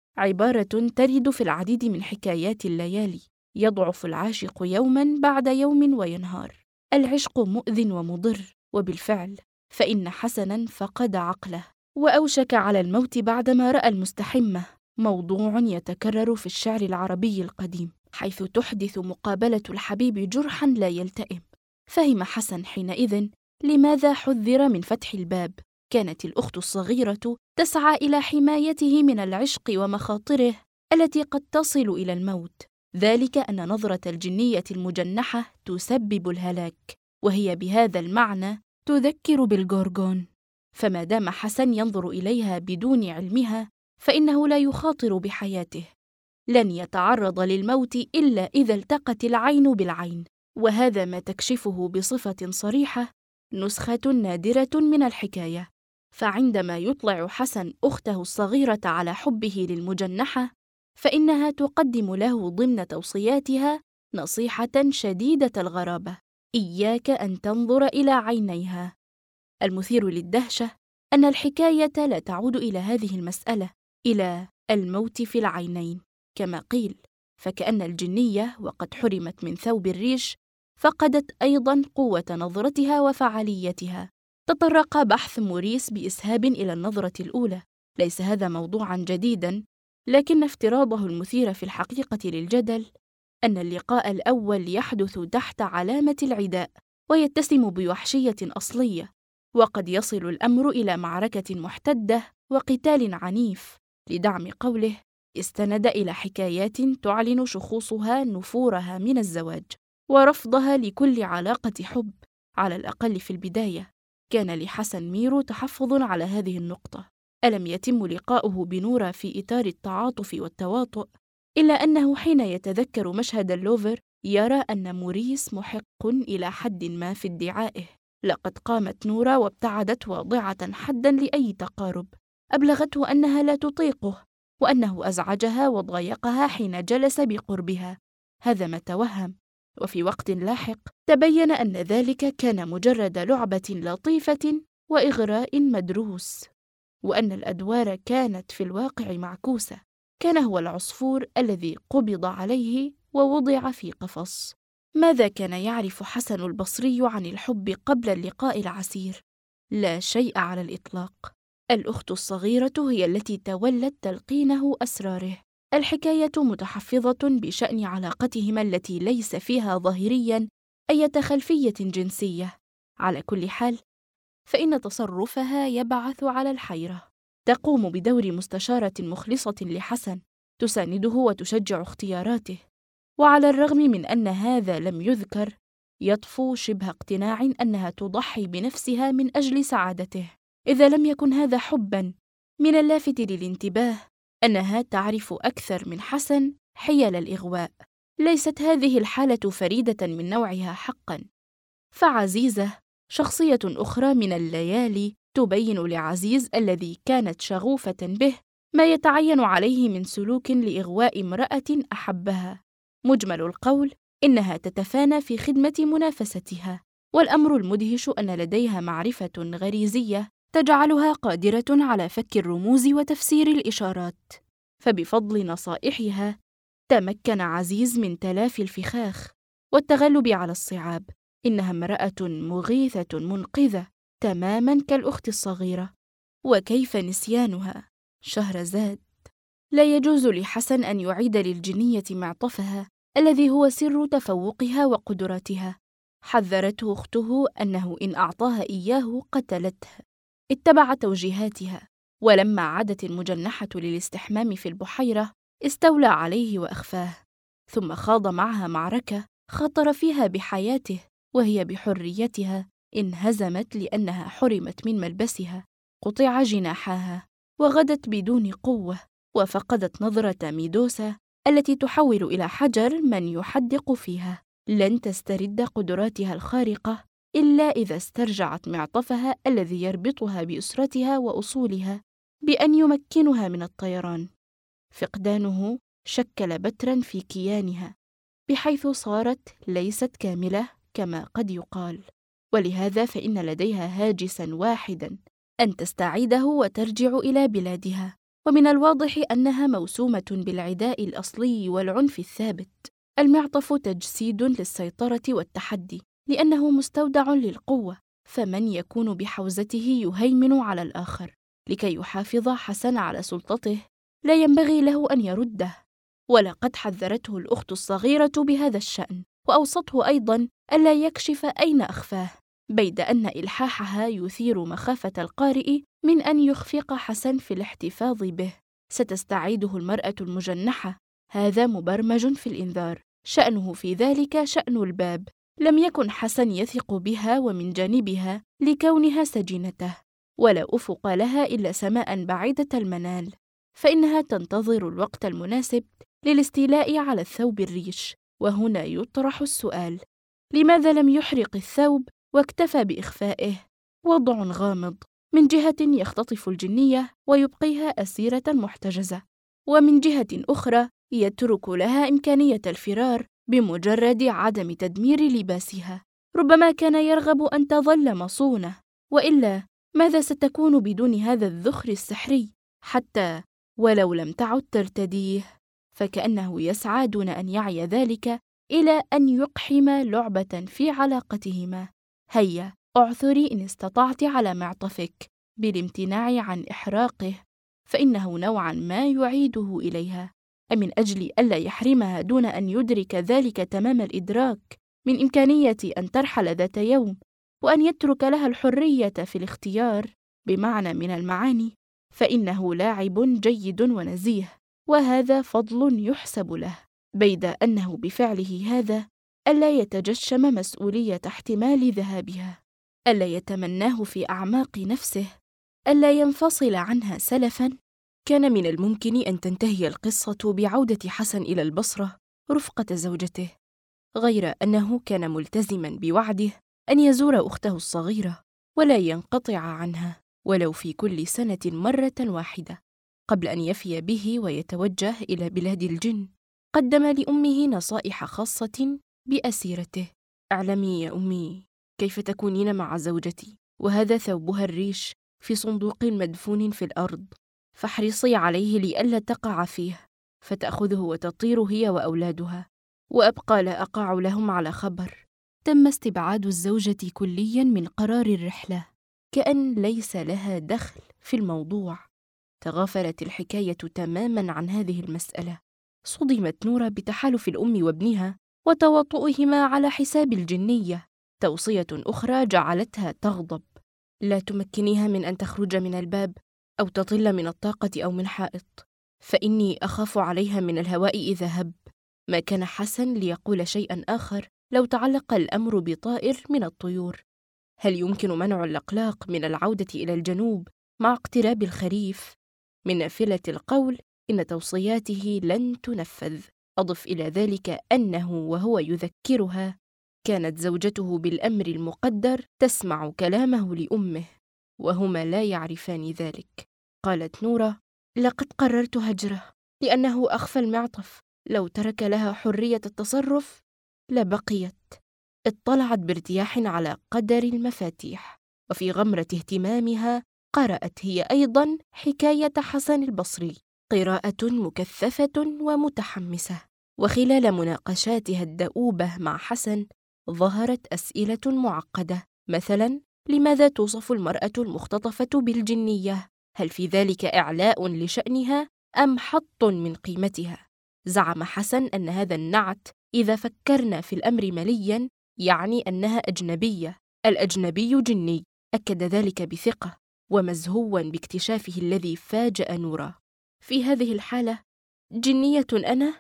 عبارة ترد في العديد من حكايات الليالي. يضعف العاشق يوماً بعد يوم وينهار. العشق مؤذٍ ومضر، وبالفعل فإن حسناً فقد عقله وأوشك على الموت بعدما رأى المستحمة، موضوع يتكرر في الشعر العربي القديم، حيث تحدث مقابلة الحبيب جرحاً لا يلتئم. فهم حسن حينئذ لماذا حذر من فتح الباب. كانت الأخت الصغيرة تسعى إلى حمايته من العشق ومخاطره التي قد تصل إلى الموت، ذلك أن نظرة الجنية المجنحة تسبب الهلاك، وهي بهذا المعنى تذكر بالجورجون. فما دام حسن ينظر إليها بدون علمها فإنه لا يخاطر بحياته. لن يتعرض للموت إلا إذا التقت العين بالعين، وهذا ما تكشفه بصفة صريحة نسخة نادرة من الحكاية. فعندما يطلع حسن أخته الصغيرة على حبه للمجنحة، فإنها تقدم له ضمن توصياتها نصيحة شديدة الغرابة: إياك أن تنظر إلى عينيها. المثير للدهشة أن الحكاية لا تعود إلى هذه المسألة، إلى الموت في العينين كما قيل، فكأن الجنية وقد حرمت من ثوب الريش فقدت أيضاً قوة نظرتها وفعاليتها. تطرق بحث موريس بإسهاب إلى النظرة الأولى. ليس هذا موضوعاً جديداً، لكن افتراضه المثير في الحقيقة للجدل أن اللقاء الأول يحدث تحت علامة العداء ويتسم بوحشية أصلية، وقد يصل الأمر إلى معركة محتدة وقتال عنيف. لدعم قوله استند إلى حكايات تعلن شخوصها نفورها من الزواج ورفضها لكل علاقة حب، على الأقل في البداية. كان لحسن ميرو تحفظ على هذه النقطة. ألم يتم لقاؤه بنورا في إطار التعاطف والتواطؤ، إلا أنه حين يتذكر مشهد اللوفر يرى أن موريس محق إلى حد ما في ادعائه. لقد قامت نورا وابتعدت واضعة حداً لأي تقارب، أبلغته أنها لا تطيقه، وأنه أزعجها وضايقها حين جلس بقربها. هذا ما توهم، وفي وقت لاحق تبين أن ذلك كان مجرد لعبة لطيفة وإغراء مدروس، وأن الأدوار كانت في الواقع معكوسة. كان هو العصفور الذي قبض عليه ووضع في قفص. ماذا كان يعرف حسن البصري عن الحب قبل اللقاء العسير؟ لا شيء على الإطلاق. الأخت الصغيرة هي التي تولت تلقينه أسراره. الحكاية متحفظة بشأن علاقتهما التي ليس فيها ظاهرياً أي خلفية جنسية. على كل حال، فإن تصرفها يبعث على الحيرة. تقوم بدور مستشارة مخلصة لحسن، تسانده وتشجع اختياراته، وعلى الرغم من أن هذا لم يذكر، يطفو شبه اقتناع أنها تضحي بنفسها من أجل سعادته. إذا لم يكن هذا حباً، من اللافت للانتباه أنها تعرف أكثر من حسن حيل الإغواء. ليست هذه الحالة فريدة من نوعها حقاً، فعزيزة شخصية أخرى من الليالي تبين لعزيز الذي كانت شغوفة به ما يتعين عليه من سلوك لإغواء امرأة أحبها. مجمل القول إنها تتفانى في خدمة منافستها، والأمر المدهش أن لديها معرفة غريزية تجعلها قادرة على فك الرموز وتفسير الإشارات. فبفضل نصائحها تمكن عزيز من تلافي الفخاخ والتغلب على الصعاب. إنها امرأة مغيثة منقذة تماماً كالأخت الصغيرة. وكيف نسيانها؟ شهرزاد. لا يجوز لحسن أن يعيد للجنية معطفها الذي هو سر تفوقها وقدراتها. حذرته أخته أنه إن أعطاها إياه قتلته. اتبع توجيهاتها، ولما عادت المجنحة للاستحمام في البحيرة استولى عليه وأخفاه، ثم خاض معها معركة خطر فيها بحياته وهي بحريتها. انهزمت لأنها حرمت من ملبسها، قطع جناحها، وغدت بدون قوة، وفقدت نظرة ميدوسا التي تحول إلى حجر من يحدق فيها. لن تسترد قدراتها الخارقة إلا إذا استرجعت معطفها الذي يربطها بأسرتها وأصولها بأن يمكنها من الطيران. فقدانه شكل بتراً في كيانها، بحيث صارت ليست كاملة كما قد يقال، ولهذا فإن لديها هاجساً واحداً أن تستعيده وترجع إلى بلادها. ومن الواضح أنها موسومة بالعداء الأصلي والعنف الثابت. المعطف تجسيد للسيطرة والتحدي، لأنه مستودع للقوة، فمن يكون بحوزته يهيمن على الآخر. لكي يحافظ حسن على سلطته لا ينبغي له أن يرده، ولقد حذرته الأخت الصغيرة بهذا الشأن، وأوصته أيضاً ألا يكشف أين أخفاه، بيد أن إلحاحها يثير مخافة القارئ من أن يخفق حسن في الاحتفاظ به. ستستعيده المرأة المجنحة، هذا مبرمج في الإنذار، شأنه في ذلك شأن الباب. لم يكن حسن يثق بها ومن جانبها لكونها سجينته، ولا أفق لها إلا سماء بعيدة المنال، فإنها تنتظر الوقت المناسب للاستيلاء على الثوب الريش. وهنا يطرح السؤال: لماذا لم يحرق الثوب واكتفى بإخفائه؟ وضع غامض. من جهة يختطف الجنية ويبقيها أسيرة محتجزة، ومن جهة أخرى يترك لها إمكانية الفرار بمجرد عدم تدمير لباسها. ربما كان يرغب أن تظل مصونة، وإلا ماذا ستكون بدون هذا الذخر السحري؟ حتى ولو لم تعد ترتديه، فكأنه يسعى دون أن يعي ذلك إلى أن يقحم لعبة في علاقتهما. هيا اعثري إن استطعت على معطفك بالامتناع عن إحراقه، فإنه نوعاً ما يعيده إليها. أمن أجل ألا يحرمها دون أن يدرك ذلك تمام الإدراك من إمكانية أن ترحل ذات يوم، وأن يترك لها الحرية في الاختيار بمعنى من المعاني، فإنه لاعب جيد ونزيه، وهذا فضل يحسب له، بيد أنه بفعله هذا ألا يتجشم مسؤولية احتمال ذهابها، ألا يتمناه في أعماق نفسه، ألا ينفصل عنها سلفاً. كان من الممكن أن تنتهي القصة بعودة حسن إلى البصرة رفقة زوجته، غير أنه كان ملتزماً بوعده أن يزور أخته الصغيرة ولا ينقطع عنها ولو في كل سنة مرة واحدة قبل أن يفي به ويتوجه إلى بلاد الجن. قدم لأمه نصائح خاصة بأسيرته: اعلمي يا أمي كيف تكونين مع زوجتي، وهذا ثوبها الريش في صندوق مدفون في الأرض، فاحرصي عليه لئلا تقع فيه فتأخذه وتطير هي وأولادها، وأبقى لا أقع لهم على خبر. تم استبعاد الزوجة كلياً من قرار الرحلة، كأن ليس لها دخل في الموضوع. تغافلت الحكاية تماماً عن هذه المسألة. صدمت نورة بتحالف الأم وابنها وتواطؤهما على حساب الجنية. توصية أخرى جعلتها تغضب: لا تمكنيها من أن تخرج من الباب أو تطل من الطاقة أو من حائط، فإني أخاف عليها من الهواء إذا هب. ما كان حسن ليقول شيئاً آخر لو تعلق الأمر بطائر من الطيور. هل يمكن منع الأقلاق من العودة إلى الجنوب مع اقتراب الخريف؟ من نافلة القول إن توصياته لن تنفذ. أضف إلى ذلك أنه وهو يذكرها كانت زوجته بالأمر المقدر تسمع كلامه لأمه، وهما لا يعرفان ذلك. قالت نورة: لقد قررت هجره لأنه أخفى المعطف، لو ترك لها حرية التصرف لبقيت. اطلعت بارتياح على قدر المفاتيح، وفي غمرة اهتمامها قرأت هي أيضاً حكاية حسن البصري قراءة مكثفة ومتحمسة. وخلال مناقشاتها الدؤوبة مع حسن ظهرت أسئلة معقدة، مثلاً: لماذا توصف المرأة المختطفة بالجنية؟ هل في ذلك إعلاء لشأنها أم حط من قيمتها؟ زعم حسن أن هذا النعت إذا فكرنا في الأمر ملياً يعني أنها أجنبية. الأجنبي جني، أكد ذلك بثقة ومزهوا باكتشافه الذي فاجأ نورة. في هذه الحالة جنية أنا؟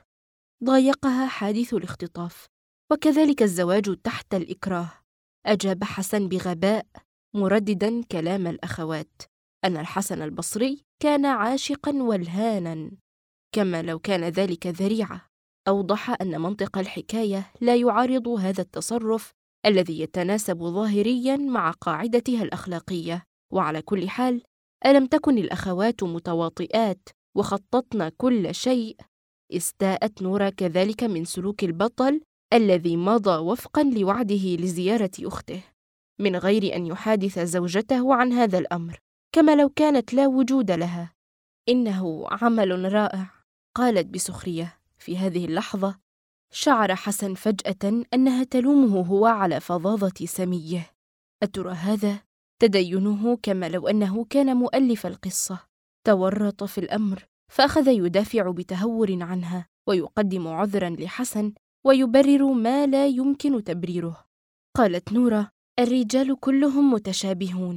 ضايقها حادث الاختطاف، وكذلك الزواج تحت الإكراه. أجاب حسن بغباء مردداً كلام الأخوات أن الحسن البصري كان عاشقاً ولهاناً، كما لو كان ذلك ذريعة. أوضح أن منطق الحكاية لا يعارض هذا التصرف الذي يتناسب ظاهرياً مع قاعدتها الأخلاقية. وعلى كل حال، ألم تكن الأخوات متواطئات وخططن كل شيء؟ استاءت نورة كذلك من سلوك البطل الذي مضى وفقاً لوعده لزيارة أخته من غير أن يحادث زوجته عن هذا الأمر، كما لو كانت لا وجود لها. إنه عمل رائع، قالت بسخرية. في هذه اللحظة شعر حسن فجأة أنها تلومه هو على فظاظة سميه. أترى هذا تدينه؟ كما لو أنه كان مؤلف القصة. تورط في الأمر فأخذ يدافع بتهور عنها ويقدم عذراً لحسن ويبرر ما لا يمكن تبريره. قالت نورة: الرجال كلهم متشابهون.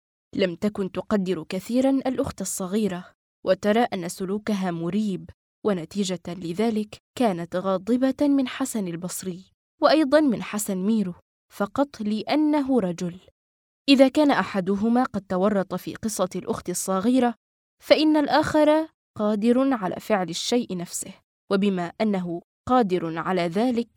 لم تكن تقدر كثيراً الأخت الصغيرة، وترى أن سلوكها مريب، ونتيجة لذلك كانت غاضبة من حسن البصري وأيضاً من حسن ميرو، فقط لأنه رجل. إذا كان أحدهما قد تورط في قصة الأخت الصغيرة، فإن الآخر قادر على فعل الشيء نفسه، وبما أنه قادر على ذلك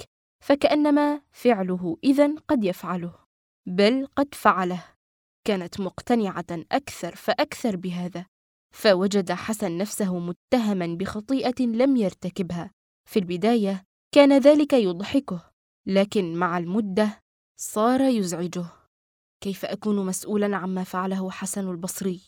فكأنما فعله إذن قد يفعله، بل قد فعله. كانت مقتنعة أكثر فأكثر بهذا، فوجد حسن نفسه متهماً بخطيئة لم يرتكبها. في البداية كان ذلك يضحكه، لكن مع المدة صار يزعجه. كيف أكون مسؤولاً عما فعله حسن البصري؟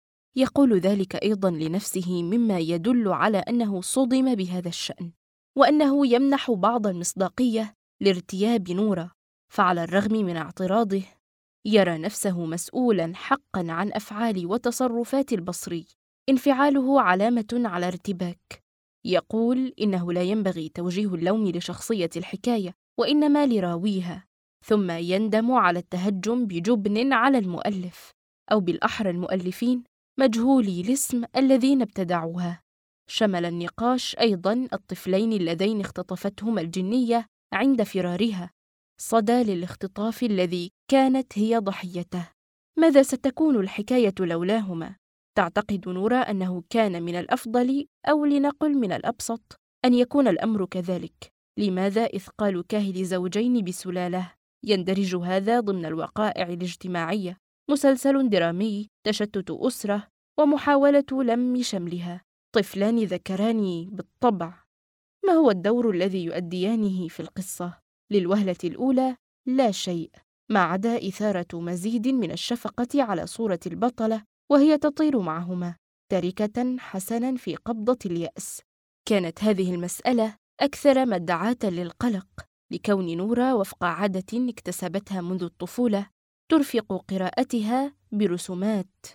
يقول ذلك أيضاً لنفسه، مما يدل على أنه صدم بهذا الشأن، وأنه يمنح بعض المصداقية لارتياب نورة. فعلى الرغم من اعتراضه يرى نفسه مسؤولاً حقاً عن أفعال وتصرفات البصري. انفعاله علامة على ارتباك. يقول إنه لا ينبغي توجيه اللوم لشخصية الحكاية، وإنما لراويها، ثم يندم على التهجم بجبن على المؤلف، أو بالأحرى المؤلفين مجهولي الاسم الذين ابتدعوها. شمل النقاش أيضاً الطفلين اللذين اختطفتهما الجنية عند فرارها صدى للاختطاف الذي كانت هي ضحيته. ماذا ستكون الحكاية لولاهما؟ تعتقد نورة أنه كان من الأفضل، أو لنقل من الأبسط، أن يكون الأمر كذلك. لماذا إثقال كاهل زوجين بسلالة؟ يندرج هذا ضمن الوقائع الاجتماعية، مسلسل درامي، تشتت أسرة، ومحاولة لم شملها. طفلان ذكران بالطبع. ما هو الدور الذي يؤديانه في القصة؟ للوهلة الأولى لا شيء، ما عدا إثارة مزيد من الشفقة على صورة البطلة وهي تطير معهما، تاركة حسناً في قبضة اليأس. كانت هذه المسألة أكثر مدعاة للقلق، لكون نورة وفق عادة اكتسبتها منذ الطفولة ترفق قراءتها برسومات،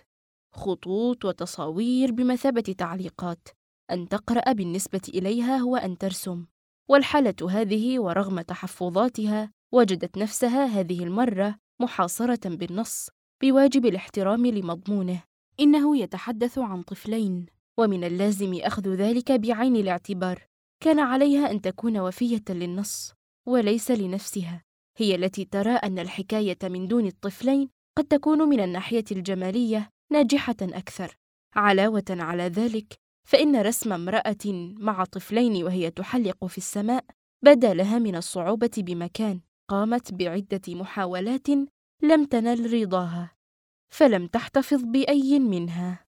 خطوط وتصاوير بمثابة تعليقات. أن تقرأ بالنسبة إليها هو أن ترسم. والحالة هذه ورغم تحفظاتها وجدت نفسها هذه المرة محاصرة بالنص بواجب الاحترام لمضمونه. إنه يتحدث عن طفلين، ومن اللازم أخذ ذلك بعين الاعتبار. كان عليها أن تكون وفية للنص وليس لنفسها. هي التي ترى أن الحكاية من دون الطفلين قد تكون من الناحية الجمالية ناجحة أكثر. علاوة على ذلك، فإن رسم امرأة مع طفلين وهي تحلق في السماء بدا لها من الصعوبة بمكان. قامت بعدة محاولات لم تنل رضاها، فلم تحتفظ بأي منها.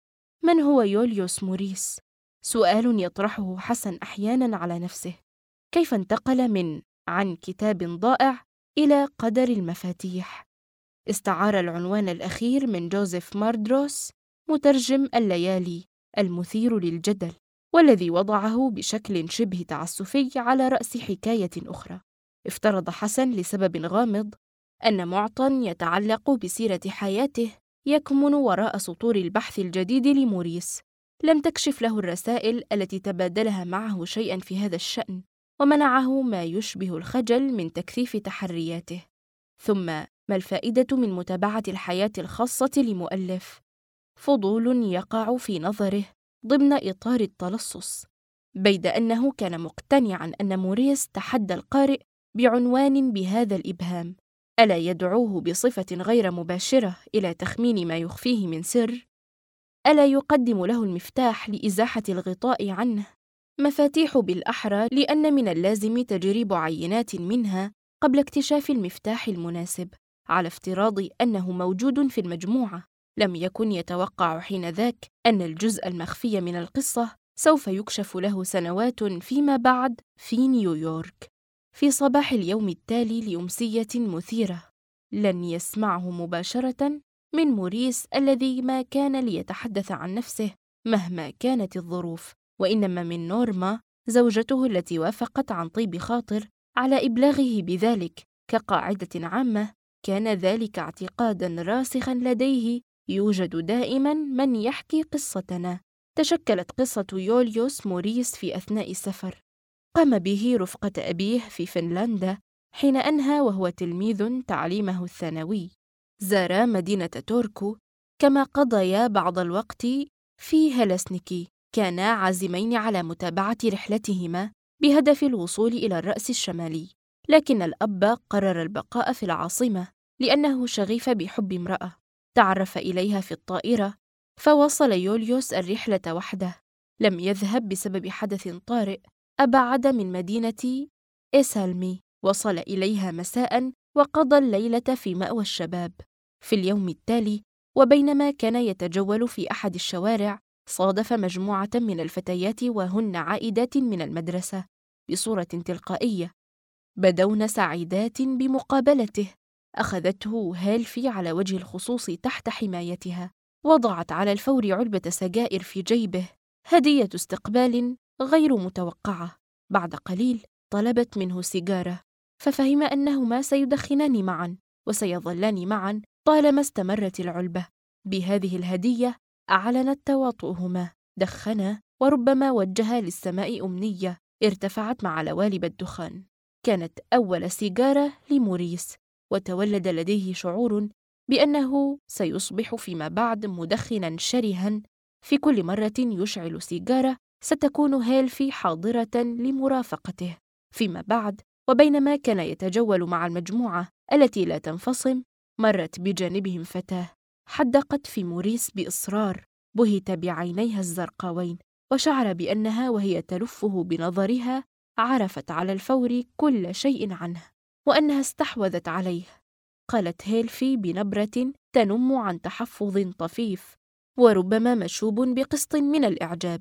من هو يوليوس موريس؟ سؤال يطرحه حسن أحياناً على نفسه. كيف انتقل من عن كتاب ضائع إلى قدر المفاتيح؟ استعار العنوان الأخير من جوزيف ماردروس مترجم الليالي المثير للجدل، والذي وضعه بشكل شبه تعسفي على رأس حكاية أخرى. افترض حسن لسبب غامض أن معطى يتعلق بسيرة حياته يكمن وراء سطور البحث الجديد لموريس. لم تكشف له الرسائل التي تبادلها معه شيئاً في هذا الشأن، ومنعه ما يشبه الخجل من تكثيف تحرياته. ثم ما الفائدة من متابعة الحياة الخاصة لمؤلف؟ فضول يقع في نظره ضمن إطار التلصص، بيد أنه كان مقتنعاً أن موريس تحدى القارئ بعنوان بهذا الإبهام. ألا يدعوه بصفة غير مباشرة إلى تخمين ما يخفيه من سر؟ ألا يقدم له المفتاح لإزاحة الغطاء عنه؟ مفاتيح بالأحرى، لأن من اللازم تجريب عينات منها قبل اكتشاف المفتاح المناسب، على افتراض أنه موجود في المجموعة. لم يكن يتوقع حينذاك أن الجزء المخفي من القصة سوف يكشف له سنوات فيما بعد في نيويورك. في صباح اليوم التالي لأمسية مثيرة لن يسمعه مباشرة من موريس الذي ما كان ليتحدث عن نفسه مهما كانت الظروف، وإنما من نورما زوجته التي وافقت عن طيب خاطر على إبلاغه بذلك. كقاعدة عامة كان ذلك اعتقاداً راسخاً لديه: يوجد دائماً من يحكي قصتنا. تشكلت قصة يوليوس موريس في أثناء السفر قام به رفقة أبيه في فنلندا حين أنهى وهو تلميذ تعليمه الثانوي. زارا مدينة توركو، كما قضيا بعض الوقت في هلسنكي. كانا عازمين على متابعة رحلتهما بهدف الوصول إلى الرأس الشمالي، لكن الأب قرر البقاء في العاصمة لأنه شغيف بحب امرأة تعرف إليها في الطائرة، فوصل يوليوس الرحلة وحده. لم يذهب بسبب حدث طارئ أبعد من مدينة إسالمي، وصل إليها مساءً وقضى الليلة في مأوى الشباب. في اليوم التالي، وبينما كان يتجول في أحد الشوارع، صادف مجموعة من الفتيات وهن عائدات من المدرسة بصورة تلقائية. بدون سعيدات بمقابلته. أخذته هالفي على وجه الخصوص تحت حمايتها، وضعت على الفور علبة سجائر في جيبه، هدية استقبال غير متوقعة. بعد قليل طلبت منه سيجارة، ففهم أنهما سيدخنان معا وسيظلان معا طالما استمرت العلبة. بهذه الهدية أعلنت تواطؤهما. دخنا، وربما وجها للسماء أمنية ارتفعت مع لوالب الدخان. كانت أول سيجارة لموريس، وتولد لديه شعور بأنه سيصبح فيما بعد مدخناً شرها. في كل مرة يشعل سيجارة ستكون هالفي حاضرة لمرافقته. فيما بعد، وبينما كان يتجول مع المجموعة التي لا تنفصم، مرت بجانبهم فتاة حدقت في موريس بإصرار. بهت بعينيها الزرقاوين، وشعر بأنها وهي تلفه بنظرها عرفت على الفور كل شيء عنه، وأنها استحوذت عليه. قالت هيلفي بنبرة تنم عن تحفظ طفيف وربما مشوب بقسط من الإعجاب: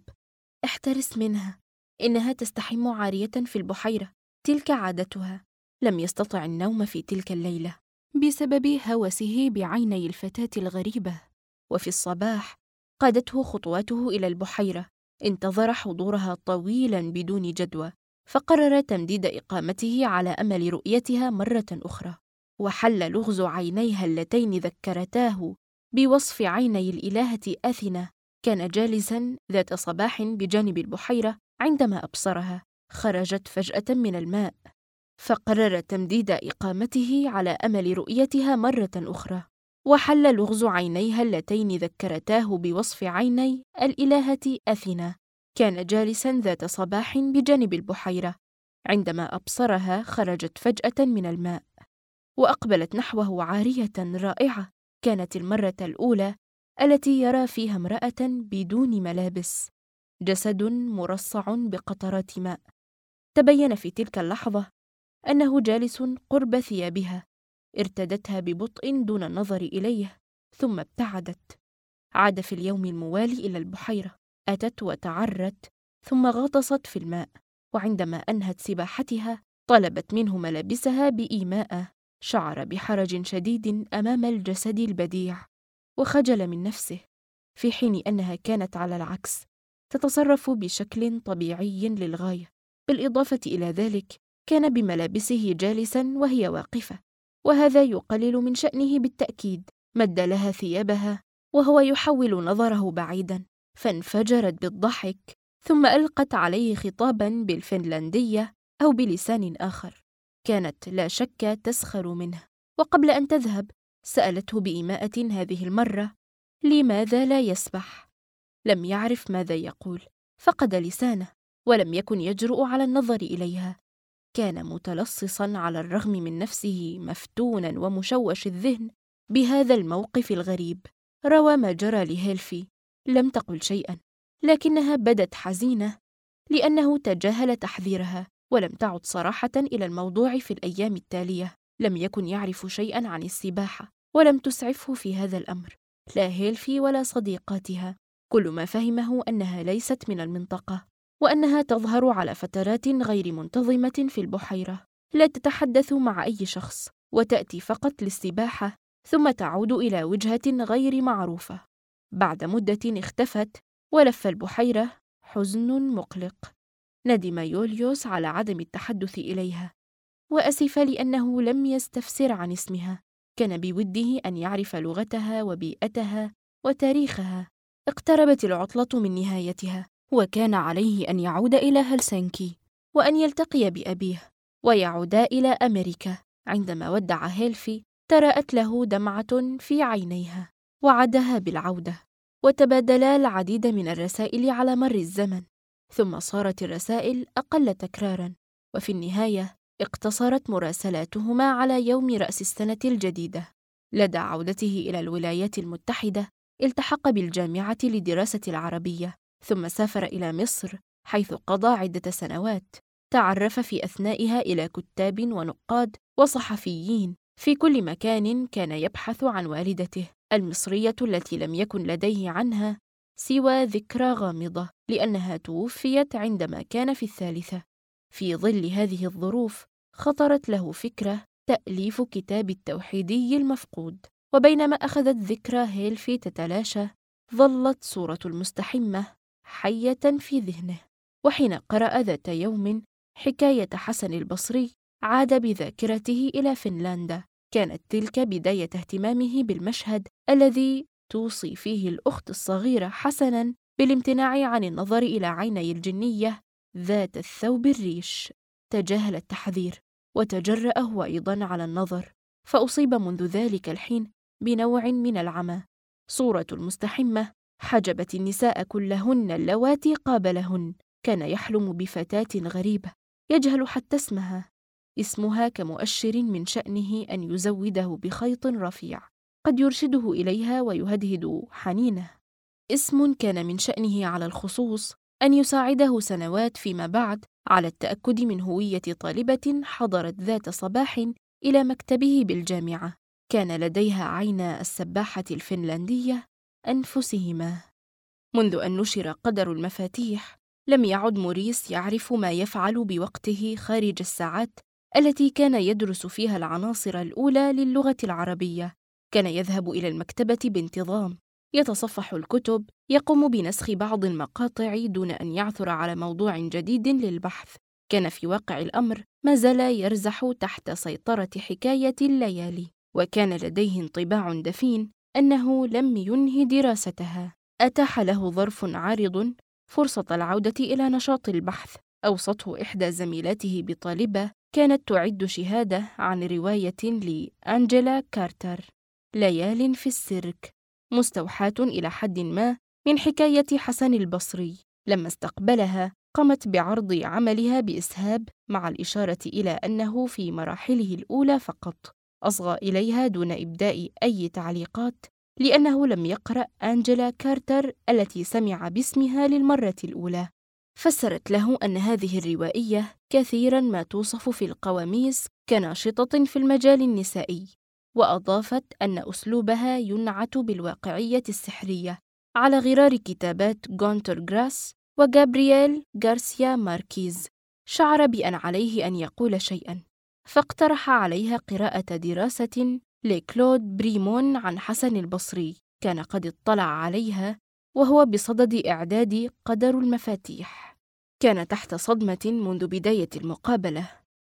احترس منها، إنها تستحم عارية في البحيرة، تلك عادتها. لم يستطع النوم في تلك الليلة بسبب هوسه بعيني الفتاة الغريبة. وفي الصباح قادته خطواته إلى البحيرة. انتظر حضورها طويلاً بدون جدوى، فقرر تمديد إقامته على أمل رؤيتها مرة أخرى. وحل لغز عينيها اللتين ذكرتاه بوصف عيني الإلهة أثينا. كان جالساً ذات صباح بجانب البحيرة عندما أبصرها. خرجت فجأة من الماء، فقرر تمديد إقامته على أمل رؤيتها مرة أخرى. وحل لغز عينيها اللتين ذكرتاه بوصف عيني الإلهة أثينا. كان جالساً ذات صباح بجانب البحيرة عندما أبصرها. خرجت فجأة من الماء وأقبلت نحوه عارية رائعة. كانت المرة الأولى التي يرى فيها امرأة بدون ملابس. جسد مرصع بقطرات ماء. تبين في تلك اللحظة أنه جالس قرب ثيابها. ارتدتها ببطء دون النظر إليه، ثم ابتعدت. عاد في اليوم الموالي إلى البحيرة، أتت وتعرت، ثم غطست في الماء، وعندما أنهت سباحتها طلبت منه ملابسها بإيماء. شعر بحرج شديد أمام الجسد البديع، وخجل من نفسه، في حين أنها كانت على العكس تتصرف بشكل طبيعي للغاية. بالإضافة إلى ذلك كان بملابسه جالساً وهي واقفة، وهذا يقلل من شأنه بالتأكيد. مد لها ثيابها وهو يحول نظره بعيداً، فانفجرت بالضحك، ثم ألقت عليه خطاباً بالفنلندية أو بلسان آخر. كانت لا شك تسخر منه، وقبل أن تذهب سألته بإيماءة هذه المرة لماذا لا يسبح. لم يعرف ماذا يقول، فقد لسانه، ولم يكن يجرؤ على النظر إليها. كان متلصصاً على الرغم من نفسه، مفتوناً ومشوش الذهن بهذا الموقف الغريب. روى ما جرى لهيلفي. لم تقل شيئاً، لكنها بدت حزينة لأنه تجاهل تحذيرها، ولم تعد صراحة إلى الموضوع في الأيام التالية. لم يكن يعرف شيئاً عن السباحة، ولم تسعفه في هذا الأمر، لا هيلفي ولا صديقاتها. كل ما فهمه أنها ليست من المنطقة، وأنها تظهر على فترات غير منتظمة في البحيرة، لا تتحدث مع أي شخص، وتأتي فقط للسباحة، ثم تعود إلى وجهة غير معروفة. بعد مدة اختفت، ولف البحيرة حزن مقلق. ندم يوليوس على عدم التحدث إليها، وأسف لأنه لم يستفسر عن اسمها. كان بوده أن يعرف لغتها وبيئتها وتاريخها. اقتربت العطلة من نهايتها، وكان عليه أن يعود إلى هلسنكي وأن يلتقي بأبيه ويعودا إلى أمريكا. عندما ودع هيلفي تراءت له دمعة في عينيها، وعدها بالعودة، وتبادلا العديد من الرسائل على مر الزمن، ثم صارت الرسائل أقل تكراراً، وفي النهاية اقتصرت مراسلاتهما على يوم رأس السنة الجديدة. لدى عودته إلى الولايات المتحدة التحق بالجامعة لدراسة العربية، ثم سافر إلى مصر حيث قضى عدة سنوات. تعرف في أثنائها إلى كتاب ونقاد وصحفيين في كل مكان. كان يبحث عن والدته المصرية التي لم يكن لديه عنها سوى ذكرى غامضة، لأنها توفيت عندما كان في الثالثة. في ظل هذه الظروف خطرت له فكرة تأليف كتاب التوحيدي المفقود، وبينما أخذت ذكرى هيلفي تتلاشى ظلت صورة المستحمة حية في ذهنه. وحين قرأ ذات يوم حكاية حسن البصري عاد بذاكرته إلى فنلندا. كانت تلك بداية اهتمامه بالمشهد الذي توصي فيه الأخت الصغيرة حسناً بالامتناع عن النظر إلى عيني الجنية ذات الثوب الريش. تجاهل التحذير وتجرأ هو أيضاً على النظر، فأصيب منذ ذلك الحين بنوع من العمى. صورة المستحمة حجبت النساء كلهن اللواتي قابلهن. كان يحلم بفتاة غريبة يجهل حتى اسمها كمؤشر من شأنه أن يزوده بخيط رفيع قد يرشده إليها ويهدهد حنينه. اسم كان من شأنه على الخصوص أن يساعده سنوات فيما بعد على التأكد من هوية طالبة حضرت ذات صباح إلى مكتبه بالجامعة. كان لديها عين السباحة الفنلندية أنفسهما. منذ أن نشر قدر المفاتيح لم يعد موريس يعرف ما يفعل بوقته خارج الساعات التي كان يدرس فيها العناصر الأولى للغة العربية. كان يذهب إلى المكتبة بانتظام، يتصفح الكتب، يقوم بنسخ بعض المقاطع دون أن يعثر على موضوع جديد للبحث. كان في واقع الأمر ما زال يرزح تحت سيطرة حكاية الليالي، وكان لديه انطباع دفين أنه لم ينهي دراستها. أتاح له ظرف عارض فرصة العودة إلى نشاط البحث. أوصته إحدى زميلاته بطالبة كانت تعد شهادة عن رواية لأنجيلا كارتر، ليال في السيرك، مستوحاة إلى حد ما من حكاية حسن البصري. لما استقبلها قامت بعرض عملها بإسهاب، مع الإشارة إلى أنه في مراحله الأولى فقط. أصغى إليها دون إبداء أي تعليقات لأنه لم يقرأ أنجيلا كارتر التي سمع باسمها للمرة الأولى. فسرت له أن هذه الروائية كثيراً ما توصف في القواميس كناشطة في المجال النسائي، وأضافت أن أسلوبها ينعت بالواقعية السحرية، على غرار كتابات غونتر غراس وغابرييل غارسيا ماركيز. شعر بأن عليه أن يقول شيئاً، فاقترح عليها قراءة دراسة لكلود بريمون عن حسن البصري كان قد اطلع عليها وهو بصدد إعداد قدر المفاتيح. كان تحت صدمة منذ بداية المقابلة.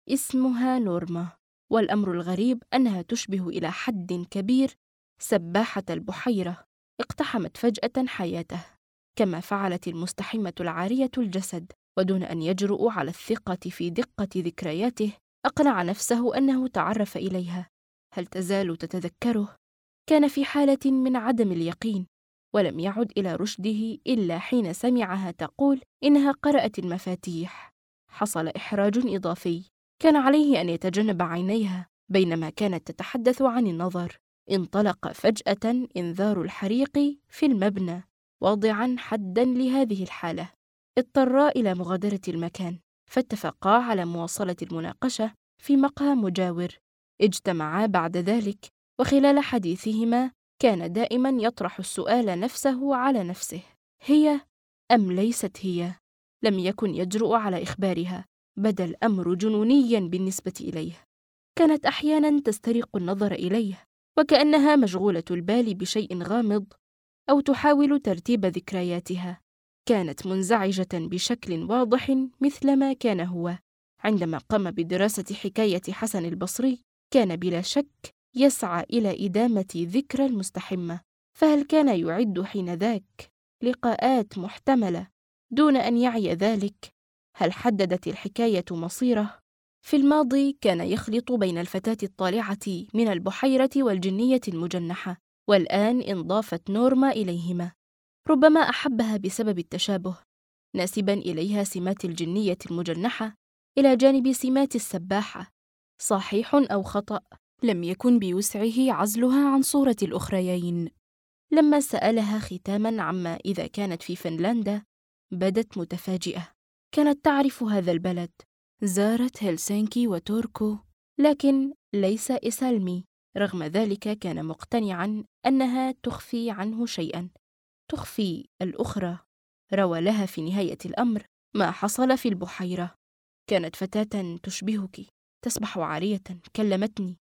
اسمها نورما، والأمر الغريب أنها تشبه إلى حد كبير سباحة البحيرة اقتحمت فجأة حياته، كما فعلت المستحمة العارية الجسد، ودون أن يجرؤ على الثقة في دقة ذكرياته أقنع نفسه أنه تعرف إليها. هل تزال تتذكره؟ كان في حالة من عدم اليقين، ولم يعد إلى رشده إلا حين سمعها تقول إنها قرأت المفاتيح. حصل إحراج إضافي، كان عليه أن يتجنب عينيها بينما كانت تتحدث عن النظر. انطلق فجأة إنذار الحريق في المبنى، واضعاً حداً لهذه الحالة. اضطرا إلى مغادرة المكان، فاتفقا على مواصلة المناقشة في مقهى مجاور. اجتمعا بعد ذلك، وخلال حديثهما كان دائماً يطرح السؤال نفسه على نفسه: هي أم ليست هي؟ لم يكن يجرؤ على إخبارها، بدا الأمر جنونياً بالنسبة إليه. كانت أحياناً تسترق النظر إليه وكأنها مشغولة البال بشيء غامض أو تحاول ترتيب ذكرياتها. كانت منزعجة بشكل واضح مثلما كان هو. عندما قام بدراسة حكاية حسن البصري كان بلا شك يسعى إلى إدامة ذكرى المستحمة، فهل كان يعد حينذاك لقاءات محتملة دون أن يعي ذلك؟ هل حددت الحكاية مصيره؟ في الماضي كان يخلط بين الفتاة الطالعة من البحيرة والجنية المجنحة، والآن انضافت نورما إليهما. ربما أحبها بسبب التشابه، ناسباً إليها سمات الجنية المجنحة إلى جانب سمات السباحة. صحيح أو خطأ، لم يكن بوسعه عزلها عن صورة الأخريين. لما سألها ختاماً عما إذا كانت في فنلندا، بدت متفاجئة. كانت تعرف هذا البلد، زارت هلسنكي وتوركو، لكن ليس إسالمي. رغم ذلك كان مقتنعاً أنها تخفي عنه شيئاً، تخفي الأخرى. روى لها في نهاية الأمر ما حصل في البحيرة. كانت فتاة تشبهك، تسبح عارية، كلمتني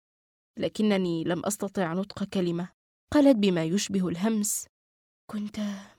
لكنني لم أستطع نطق كلمة. قالت بما يشبه الهمس: كنت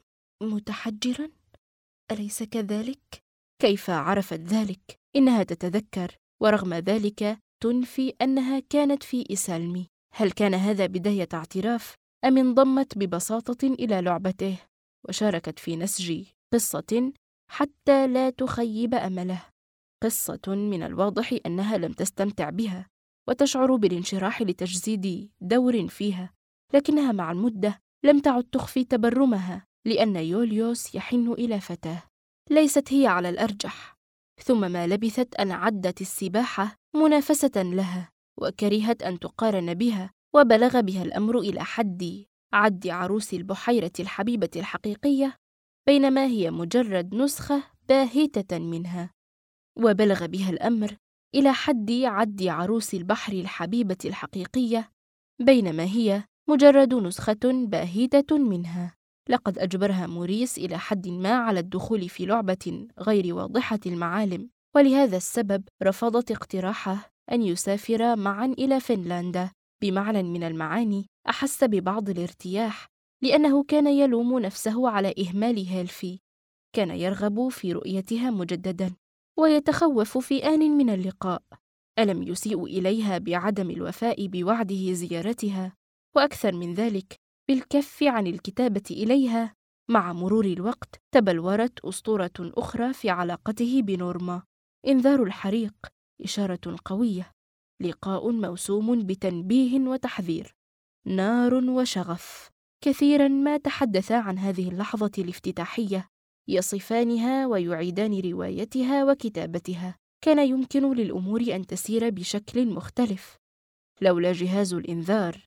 متحجراً، أليس كذلك؟ كيف عرفت ذلك؟ إنها تتذكر، ورغم ذلك تنفي أنها كانت في إسالمي. هل كان هذا بداية اعتراف، أم انضمت ببساطة إلى لعبته وشاركت في نسج قصة حتى لا تخيب أمله؟ قصة من الواضح أنها لم تستمتع بها وتشعر بالانشراح لتجسيد دور فيها، لكنها مع المدة لم تعد تخفي تبرمها، لأن يوليوس يحن إلى فتاة ليست هي على الأرجح. ثم ما لبثت أن عدت السباحة منافسة لها، وكرهت أن تقارن بها، وبلغ بها الأمر إلى حد عد عروس البحيرة الحبيبة الحقيقية، بينما هي مجرد نسخة باهتة منها. وبلغ بها الأمر إلى حد عد عروس البحر الحبيبة الحقيقية، بينما هي مجرد نسخة باهتة منها. لقد أجبرها موريس إلى حد ما على الدخول في لعبة غير واضحة المعالم، ولهذا السبب رفضت اقتراحه أن يسافر معا إلى فنلندا. بمعنى من المعاني أحس ببعض الارتياح، لأنه كان يلوم نفسه على إهمال هيلفي. كان يرغب في رؤيتها مجدداً، ويتخوف في آن من اللقاء. ألم يسيء إليها بعدم الوفاء بوعده زيارتها؟ وأكثر من ذلك، بالكف عن الكتابة إليها. مع مرور الوقت تبلورت أسطورة أخرى في علاقته بنورما: إنذار الحريق، إشارة قوية، لقاء موسوم بتنبيه وتحذير، نار وشغف. كثيراً ما تحدثا عن هذه اللحظة الافتتاحية، يصفانها ويعيدان روايتها وكتابتها. كان يمكن للأمور أن تسير بشكل مختلف لولا جهاز الإنذار.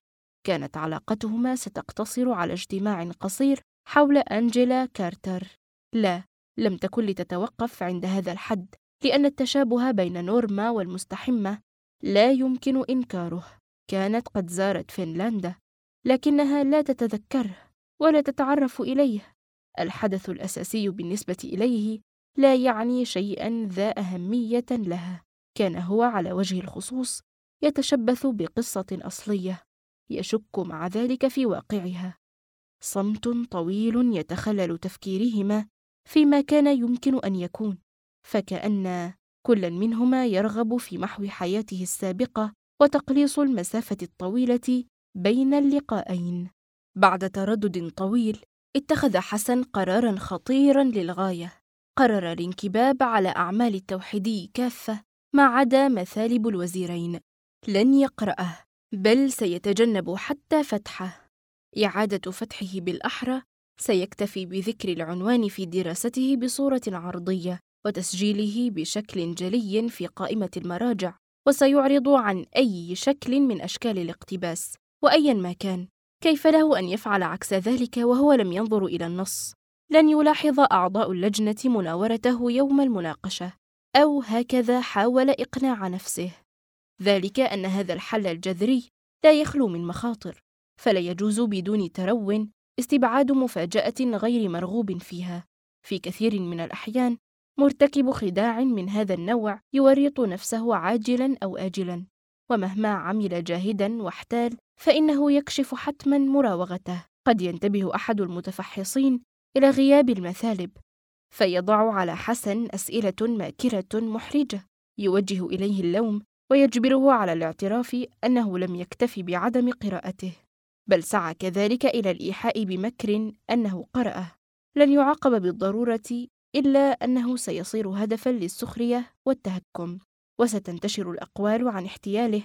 كانت علاقتهما ستقتصر على اجتماع قصير حول أنجيلا كارتر. لا، لم تكن لتتوقف عند هذا الحد، لأن التشابه بين نورما والمستحمة لا يمكن إنكاره. كانت قد زارت فنلندا، لكنها لا تتذكره ولا تتعرف إليه. الحدث الأساسي بالنسبة إليه لا يعني شيئاً ذا أهمية لها. كان هو على وجه الخصوص يتشبث بقصة أصلية، يشك مع ذلك في واقعها. صمت طويل يتخلل تفكيرهما فيما كان يمكن أن يكون، فكأن كل منهما يرغب في محو حياته السابقة وتقليص المسافة الطويلة بين اللقاءين. بعد تردد طويل، اتخذ حسن قراراً خطيراً للغاية. قرر الانكباب على أعمال التوحيدي كافة ما عدا مثالب الوزيرين. لن يقرأه، بل سيتجنب حتى فتحه. إعادة فتحه بالأحرى سيكتفي بذكر العنوان في دراسته بصورة عرضية وتسجيله بشكل جلي في قائمة المراجع، وسيعرض عن أي شكل من أشكال الاقتباس وأيا ما كان. كيف له أن يفعل عكس ذلك وهو لم ينظر إلى النص؟ لن يلاحظ أعضاء اللجنة مناورته يوم المناقشة، أو هكذا حاول إقناع نفسه. ذلك أن هذا الحل الجذري لا يخلو من مخاطر، فلا يجوز بدون ترو استبعاد مفاجأة غير مرغوب فيها. في كثير من الأحيان مرتكب خداع من هذا النوع يورط نفسه عاجلاً أو آجلاً، ومهما عمل جاهداً واحتال فإنه يكشف حتماً مراوغته. قد ينتبه أحد المتفحصين إلى غياب المثالب، فيضع على حسن أسئلة ماكرة محرجة يوجه إليه اللوم ويجبره على الاعتراف أنه لم يكتف بعدم قراءته، بل سعى كذلك إلى الإيحاء بمكر أنه قرأه. لن يعاقب بالضرورة، إلا أنه سيصير هدفاً للسخرية والتهكم، وستنتشر الأقوال عن احتياله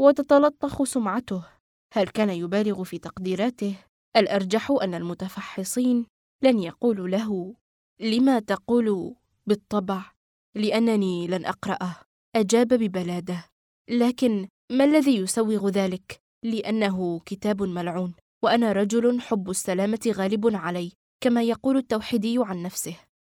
وتتلطخ سمعته. هل كان يبالغ في تقديراته؟ الأرجح أن المتفحصين لن يقولوا له: لما تقول بالطبع؟ لأنني لن أقرأه، أجاب ببلادة. لكن ما الذي يسوغ ذلك؟ لأنه كتاب ملعون، وأنا رجل حب السلامة غالب علي، كما يقول التوحيدي عن نفسه.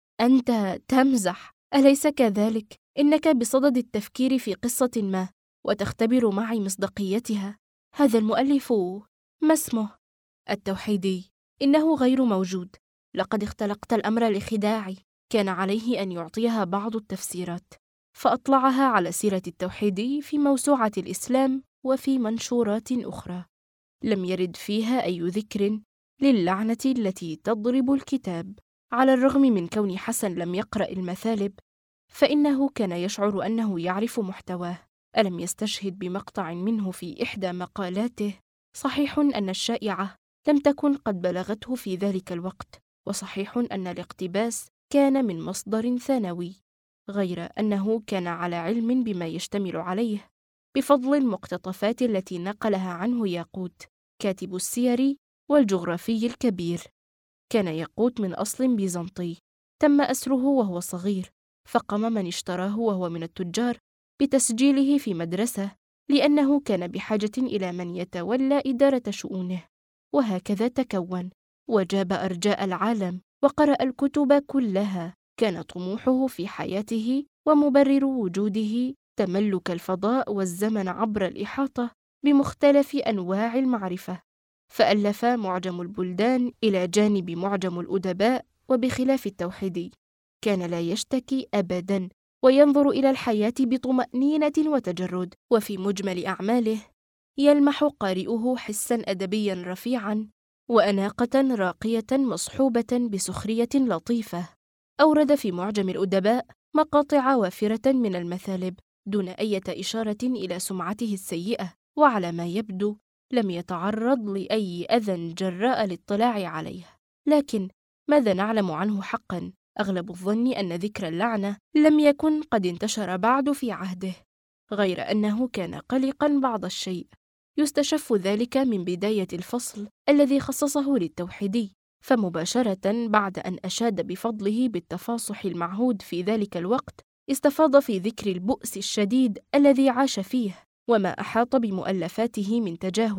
أنت تمزح، أليس كذلك؟ إنك بصدد التفكير في قصة ما وتختبر معي مصداقيتها. هذا المؤلف ما اسمه؟ التوحيدي. إنه غير موجود. لقد اختلقت الأمر لخداعي. كان عليه أن يعطيها بعض التفسيرات، فأطلعها على سيرة التوحيدي في موسوعة الإسلام وفي منشورات أخرى. لم يرد فيها أي ذكر للعنة التي تضرب الكتاب. على الرغم من كون حسن لم يقرأ المثالب، فإنه كان يشعر أنه يعرف محتواه. ألم يستشهد بمقطع منه في إحدى مقالاته؟ صحيح أن الشائعة لم تكن قد بلغته في ذلك الوقت، وصحيح أن الاقتباس كان من مصدر ثانوي، غير أنه كان على علم بما يشتمل عليه بفضل المقتطفات التي نقلها عنه ياقوت، كاتب السير والجغرافي الكبير. كان ياقوت من أصل بيزنطي، تم أسره وهو صغير، فقام من اشتراه وهو من التجار بتسجيله في مدرسة، لأنه كان بحاجة إلى من يتولى إدارة شؤونه. وهكذا تكون وجاب أرجاء العالم وقرأ الكتب كلها. كان طموحه في حياته ومبرر وجوده تملك الفضاء والزمن عبر الإحاطة بمختلف أنواع المعرفة، فألف معجم البلدان إلى جانب معجم الأدباء. وبخلاف التوحيدي كان لا يشتكي أبداً، وينظر إلى الحياة بطمأنينة وتجرد. وفي مجمل أعماله يلمح قارئه حساً أدبياً رفيعاً وأناقة راقية مصحوبة بسخرية لطيفة. أورد في معجم الأدباء مقاطع وافرة من المثالب دون أي إشارة إلى سمعته السيئة، وعلى ما يبدو لم يتعرض لأي أذى جراء الاطلاع عليه. لكن ماذا نعلم عنه حقاً؟ أغلب الظن أن ذكر اللعنة لم يكن قد انتشر بعد في عهده، غير أنه كان قلقاً بعض الشيء. يستشف ذلك من بداية الفصل الذي خصصه للتوحيدي، فمباشرة بعد أن أشاد بفضله بالتفاصح المعهود في ذلك الوقت، استفاض في ذكر البؤس الشديد الذي عاش فيه وما أحاط بمؤلفاته من تجاهل.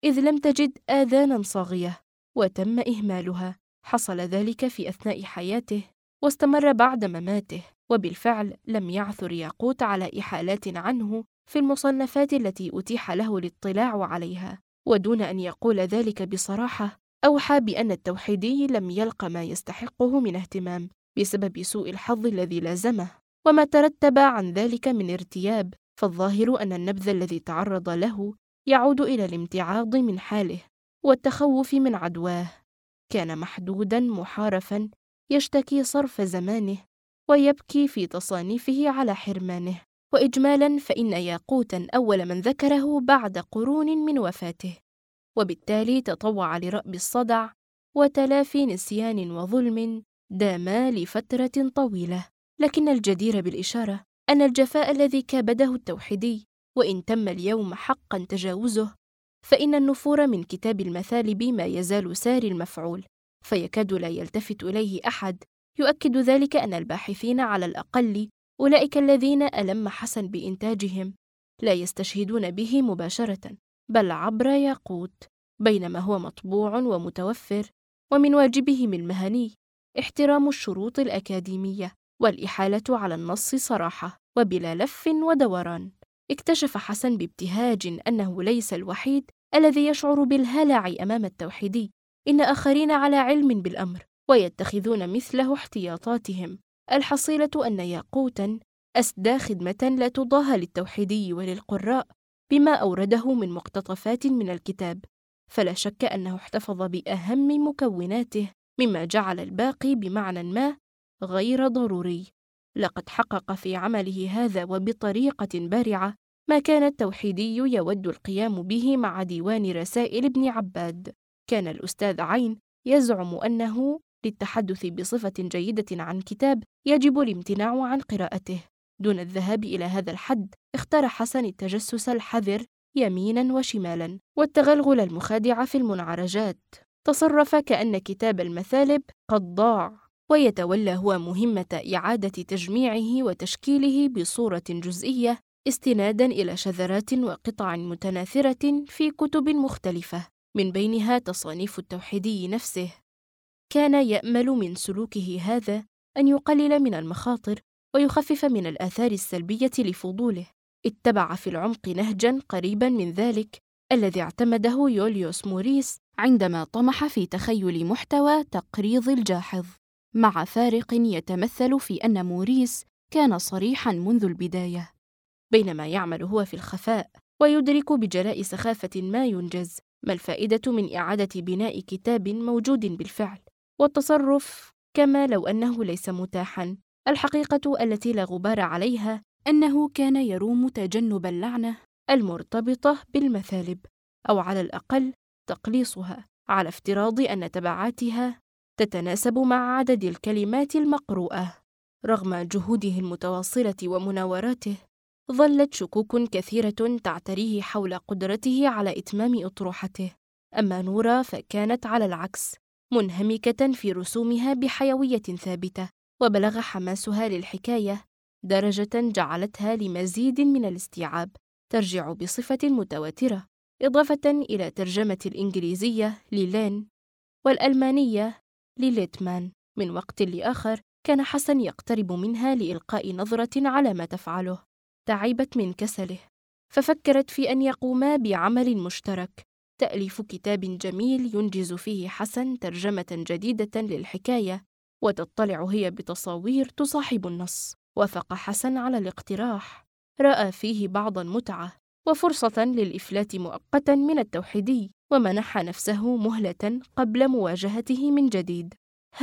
إذ لم تجد آذانا صاغية وتم إهمالها. حصل ذلك في أثناء حياته واستمر بعد مماته، وبالفعل لم يعثر ياقوت على إحالات عنه في المصنفات التي أتيح له الاطلاع عليها. ودون أن يقول ذلك بصراحة، أوحى بأن التوحيدي لم يلق ما يستحقه من اهتمام بسبب سوء الحظ الذي لازمه وما ترتب عن ذلك من ارتياب. فالظاهر أن النبذ الذي تعرض له يعود إلى الامتعاض من حاله والتخوف من عدواه. كان محدوداً محارفاً يشتكي صرف زمانه ويبكي في تصانيفه على حرمانه. وإجمالاً فإن ياقوتاً أول من ذكره بعد قرون من وفاته، وبالتالي تطوع لرأب الصدع وتلافي نسيان وظلم داما لفترة طويلة. لكن الجدير بالإشارة أن الجفاء الذي كابده التوحيدي، وإن تم اليوم حقاً تجاوزه، فإن النفور من كتاب المثالب ما يزال ساري المفعول، فيكاد لا يلتفت إليه أحد. يؤكد ذلك أن الباحثين على الأقل أولئك الذين ألم حسن بإنتاجهم لا يستشهدون به مباشرة، بل عبر ياقوت، بينما هو مطبوع ومتوفر. ومن واجبهم المهني احترام الشروط الأكاديمية والإحالة على النص صراحة وبلا لف ودوران. اكتشف حسن بابتهاج أنه ليس الوحيد الذي يشعر بالهلع أمام التوحيدي، إن آخرين على علم بالأمر ويتخذون مثله احتياطاتهم. الحصيلة أن ياقوتاً أسدى خدمة لا تضاهى للتوحيدي وللقراء بما أورده من مقتطفات من الكتاب، فلا شك أنه احتفظ بأهم مكوناته، مما جعل الباقي بمعنى ما غير ضروري. لقد حقق في عمله هذا وبطريقة بارعة ما كان التوحيدي يود القيام به مع ديوان رسائل ابن عباد. كان الأستاذ عين يزعم أنه للتحدث بصفة جيدة عن كتاب يجب الامتناع عن قراءته. دون الذهاب إلى هذا الحد، اختار حسن التجسس الحذر يميناً وشمالاً والتغلغل المخادع في المنعرجات. تصرف كأن كتاب المثالب قد ضاع، ويتولى هو مهمة إعادة تجميعه وتشكيله بصورة جزئية استناداً إلى شذرات وقطع متناثرة في كتب مختلفة، من بينها تصانيف التوحيدي نفسه. كان يأمل من سلوكه هذا أن يقلل من المخاطر ويخفف من الآثار السلبية لفضوله. اتبع في العمق نهجاً قريباً من ذلك الذي اعتمده يوليوس موريس عندما طمح في تخيل محتوى تقريض الجاحظ، مع فارق يتمثل في أن موريس كان صريحاً منذ البداية، بينما يعمل هو في الخفاء ويدرك بجلاء سخافة ما ينجز. ما الفائدة من إعادة بناء كتاب موجود بالفعل والتصرف كما لو أنه ليس متاحاً؟ الحقيقة التي لا غبار عليها أنه كان يروم تجنب اللعنة المرتبطة بالمثالب، أو على الأقل تقليصها، على افتراض أن تبعاتها تتناسب مع عدد الكلمات المقروءة. رغم جهوده المتواصلة ومناوراته، ظلت شكوك كثيرة تعتريه حول قدرته على إتمام أطروحته. أما نورا فكانت على العكس منهمكة في رسومها بحيوية ثابتة، وبلغ حماسها للحكاية درجة جعلتها لمزيد من الاستيعاب ترجع بصفة متواترة، إضافة إلى ترجمة الإنجليزية للين والألمانية لليتمان. من وقت لآخر كان حسن يقترب منها لإلقاء نظرة على ما تفعله. تعبت من كسله، ففكرت في أن يقوما بعمل مشترك، تأليف كتاب جميل ينجز فيه حسن ترجمة جديدة للحكاية وتطلع هي بتصاوير تصاحب النص. وافق حسن على الاقتراح، رأى فيه بعض المتعة وفرصة للإفلات مؤقتاً من التوحيدي، ومنح نفسه مهلة قبل مواجهته من جديد.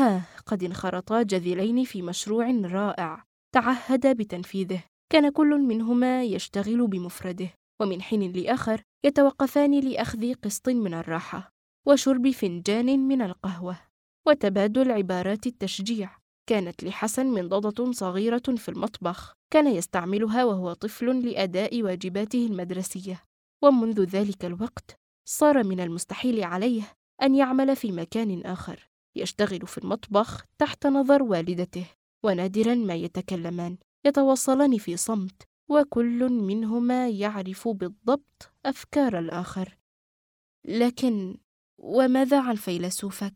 قد انخرطا جذلين في مشروع رائع تعهد بتنفيذه. كان كل منهما يشتغل بمفرده، ومن حين لآخر يتوقفان لأخذ قسط من الراحة وشرب فنجان من القهوة وتبادل عبارات التشجيع. كانت لحسن منضدة صغيرة في المطبخ كان يستعملها وهو طفل لأداء واجباته المدرسية، ومنذ ذلك الوقت صار من المستحيل عليه أن يعمل في مكان آخر. يشتغل في المطبخ تحت نظر والدته، ونادراً ما يتكلمان، يتواصلان في صمت، وكل منهما يعرف بالضبط أفكار الآخر. لكن وماذا عن فيلسوفك؟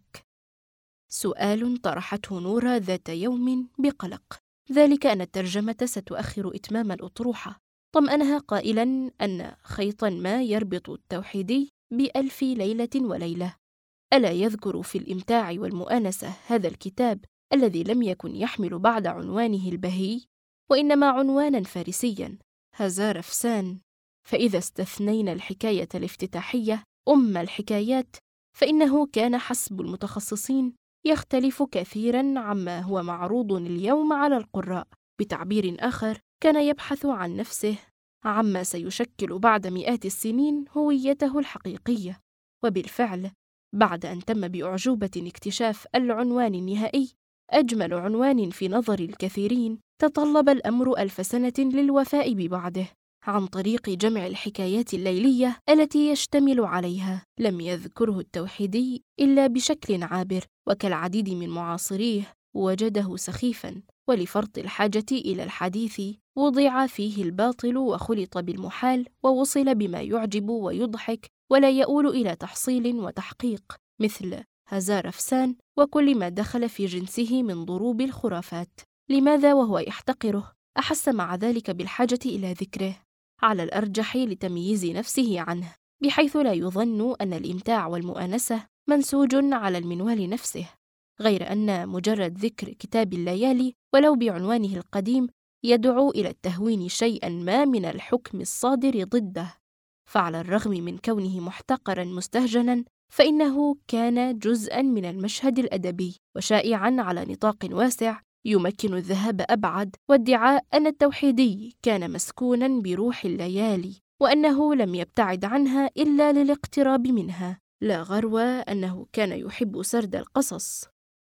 سؤال طرحته نورا ذات يوم بقلق، ذلك أن الترجمة ستؤخر إتمام الأطروحة. طمأنها قائلاً أن خيطاً ما يربط التوحيدي ب1000 ليلة وليلة. ألا يذكر في الإمتاع والمؤانسة هذا الكتاب الذي لم يكن يحمل بعد عنوانه البهي، وإنما عنواناً فارسياً، هزار أفسان؟ فإذا استثنينا الحكاية الافتتاحية الحكايات، فإنه كان حسب المتخصصين يختلف كثيراً عما هو معروض اليوم على القراء. بتعبير آخر، كان يبحث عن نفسه، عما سيشكل بعد مئات السنين هويته الحقيقية. وبالفعل، بعد أن تم بأعجوبة اكتشاف العنوان النهائي، أجمل عنوان في نظر الكثيرين، تطلب الأمر 1000 سنة للوفاء ببعده، عن طريق جمع الحكايات الليلية التي يشتمل عليها. لم يذكره التوحيدي إلا بشكل عابر، وكالعديد من معاصريه وجده سخيفاً، ولفرط الحاجة إلى الحديث وضع فيه الباطل وخلط بالمحال، ووصل بما يعجب ويضحك ولا يؤول إلى تحصيل وتحقيق، مثل هزار أفسان وكل ما دخل في جنسه من ضروب الخرافات. لماذا وهو يحتقره أحس مع ذلك بالحاجة إلى ذكره، على الأرجح لتمييز نفسه عنه، بحيث لا يظن أن الإمتاع والمؤانسة منسوج على المنوال نفسه، غير أن مجرد ذكر كتاب الليالي ولو بعنوانه القديم يدعو إلى التهوين شيئاً ما من الحكم الصادر ضده. فعلى الرغم من كونه محتقراً مستهجناً، فإنه كان جزءاً من المشهد الأدبي، وشائعاً على نطاق واسع، يمكن الذهاب أبعد وادعاء أن التوحيدي كان مسكوناً بروح الليالي، وأنه لم يبتعد عنها إلا للاقتراب منها. لا غرو أنه كان يحب سرد القصص،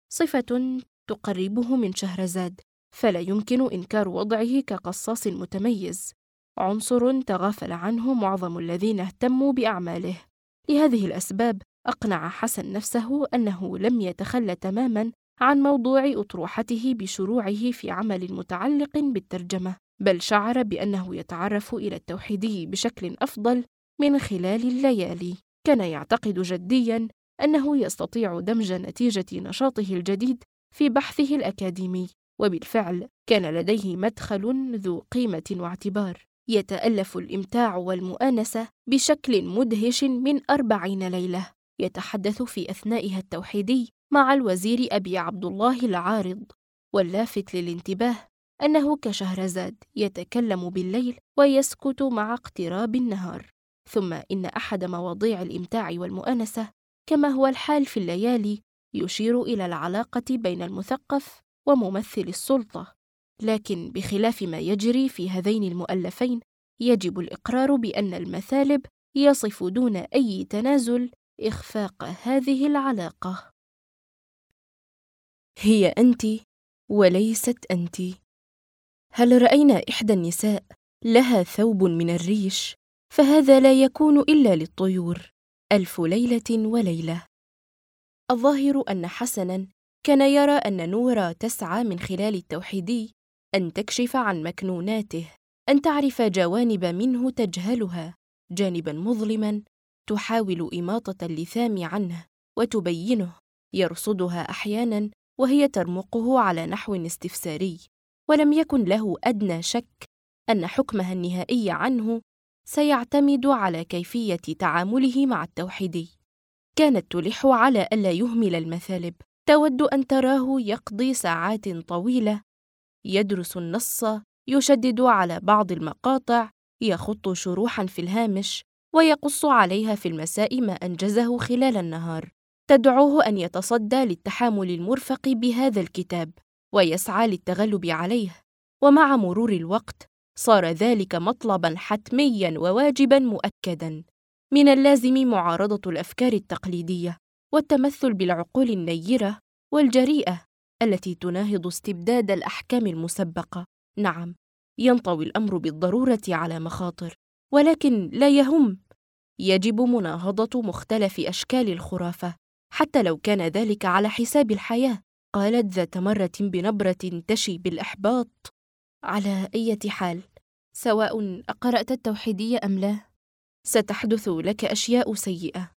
صفة تقربه من شهرزاد، فلا يمكن إنكار وضعه كقصاص متميز، عنصر تغافل عنه معظم الذين اهتموا بأعماله. لهذه الأسباب أقنع حسن نفسه أنه لم يتخلى تماماً عن موضوع أطروحته بشروعه في عمل متعلق بالترجمة، بل شعر بأنه يتعرف إلى التوحيدي بشكل أفضل من خلال الليالي. كان يعتقد جدياً أنه يستطيع دمج نتيجة نشاطه الجديد في بحثه الأكاديمي، وبالفعل كان لديه مدخل ذو قيمة واعتبار. يتألف الإمتاع والمؤانسة بشكل مدهش من 40 ليلة، يتحدث في أثنائها التوحيدي مع الوزير أبي عبد الله العارض، واللافت للانتباه أنه كشهرزاد يتكلم بالليل ويسكت مع اقتراب النهار. ثم إن أحد مواضيع الإمتاع والمؤانسة، كما هو الحال في الليالي، يشير إلى العلاقة بين المثقف وممثل السلطة، لكن بخلاف ما يجري في هذين المؤلفين، يجب الإقرار بأن المثالب يصف دون أي تنازل إخفاق هذه العلاقة. هي أنت وليست أنت. هل رأينا إحدى النساء لها ثوب من الريش؟ فهذا لا يكون إلا للطيور. 1000 ليلة وليلة. الظاهر أن حسناً كان يرى أن نورا تسعى من خلال التوحيدي أن تكشف عن مكنوناته، أن تعرف جوانب منه تجهلها، جانباً مظلماً تحاول إماطة اللثام عنه وتبينه، يرصدها أحياناً وهي ترمقه على نحو استفساري، ولم يكن له أدنى شك أن حكمها النهائي عنه سيعتمد على كيفية تعامله مع التوحيدي. كانت تلح على ألا يهمل المثالب، تود أن تراه يقضي ساعات طويلة يدرس النص، يشدد على بعض المقاطع، يخط شروحاً في الهامش، ويقص عليها في المساء ما أنجزه خلال النهار. تدعوه أن يتصدى للتحامل المرفق بهذا الكتاب ويسعى للتغلب عليه، ومع مرور الوقت صار ذلك مطلباً حتمياً وواجباً مؤكداً. من اللازم معارضة الأفكار التقليدية والتمثل بالعقول النيرة والجريئة التي تناهض استبداد الأحكام المسبقة. نعم، ينطوي الأمر بالضرورة على مخاطر، ولكن لا يهم. يجب مناهضة مختلف أشكال الخرافة، حتى لو كان ذلك على حساب الحياة. قالت ذات مرة بنبرة تشي بالإحباط: على أي حال، سواء أقرأت التوحيدية أم لا، ستحدث لك أشياء سيئة.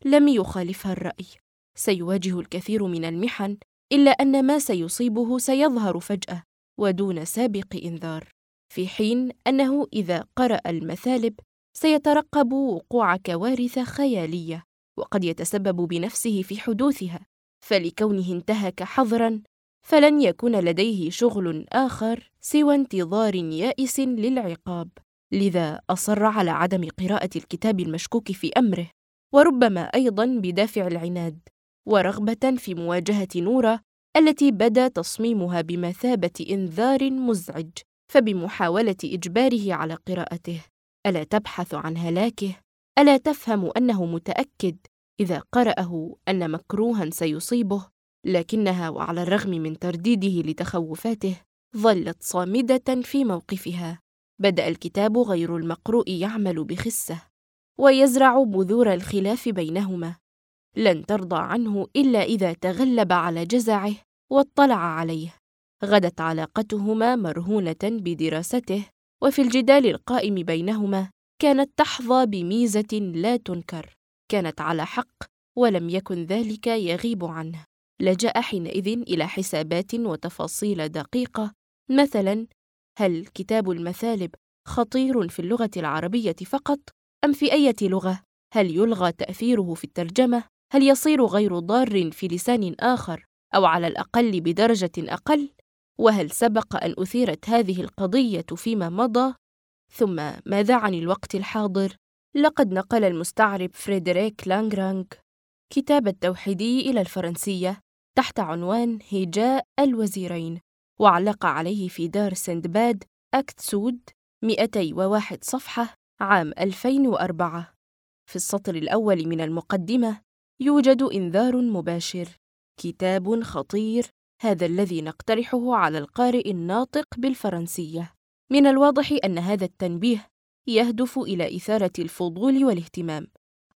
لم يخالفها الرأي. سيواجه الكثير من المحن، إلا أن ما سيصيبه سيظهر فجأة ودون سابق إنذار، في حين أنه إذا قرأ المثالب سيترقب وقوع كوارث خيالية وقد يتسبب بنفسه في حدوثها، فلكونه انتهك حظراً فلن يكون لديه شغل آخر سوى انتظار يائس للعقاب. لذا أصر على عدم قراءة الكتاب المشكوك في أمره، وربما أيضاً بدافع العناد ورغبة في مواجهة نورة التي بدا تصميمها بمثابة إنذار مزعج، فبمحاولة إجباره على قراءته. ألا تبحث عن هلاكه؟ ألا تفهم أنه متأكد إذا قرأه أن مكروها سيصيبه؟ لكنها وعلى الرغم من ترديده لتخوفاته ظلت صامدة في موقفها. بدأ الكتاب غير المقروء يعمل بخسة ويزرع بذور الخلاف بينهما، لن ترضى عنه إلا إذا تغلب على جزعه واطلع عليه. غدت علاقتهما مرهونة بدراسته، وفي الجدال القائم بينهما كانت تحظى بميزة لا تنكر، كانت على حق ولم يكن ذلك يغيب عنه. لجأ حينئذ إلى حسابات وتفاصيل دقيقة، مثلاً: هل كتاب المثالب خطير في اللغة العربية فقط أم في أي لغة؟ هل يلغى تأثيره في الترجمة؟ هل يصير غير ضار في لسان آخر أو على الأقل بدرجة أقل؟ وهل سبق أن أثيرت هذه القضية فيما مضى؟ ثم ماذا عن الوقت الحاضر؟ لقد نقل المستعرب فريدريك لانغرانغ كتاب التوحيدي إلى الفرنسية تحت عنوان هجاء الوزيرين، وعلق عليه في دار سندباد أكت سود 201 صفحة عام 2004. في السطر الأول من المقدمة يوجد إنذار مباشر: كتاب خطير، هذا الذي نقترحه على القارئ الناطق بالفرنسية. من الواضح أن هذا التنبيه يهدف إلى إثارة الفضول والاهتمام،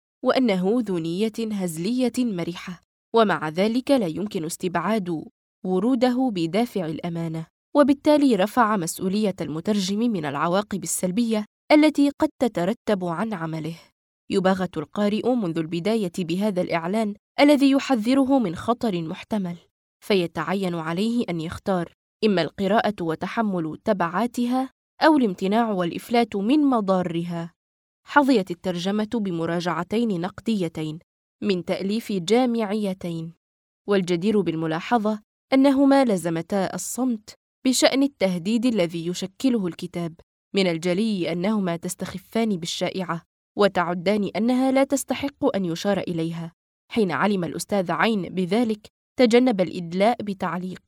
وأنه ذو نية هزلية مرحة، ومع ذلك لا يمكن استبعاد وروده بدافع الأمانة، وبالتالي رفع مسؤولية المترجم من العواقب السلبية التي قد تترتب عن عمله. يباغت القارئ منذ البداية بهذا الإعلان الذي يحذره من خطر محتمل، فيتعين عليه أن يختار إما القراءة وتحمل تبعاتها أو الامتناع والإفلات من مضارها. حظيت الترجمة بمراجعتين نقديتين من تأليف جامعيتين، والجدير بالملاحظة أنهما لزمتا الصمت بشأن التهديد الذي يشكله الكتاب. من الجلي أنهما تستخفان بالشائعة وتعدان أنها لا تستحق أن يشار إليها. حين علم الأستاذ عين بذلك تجنب الإدلاء بتعليق،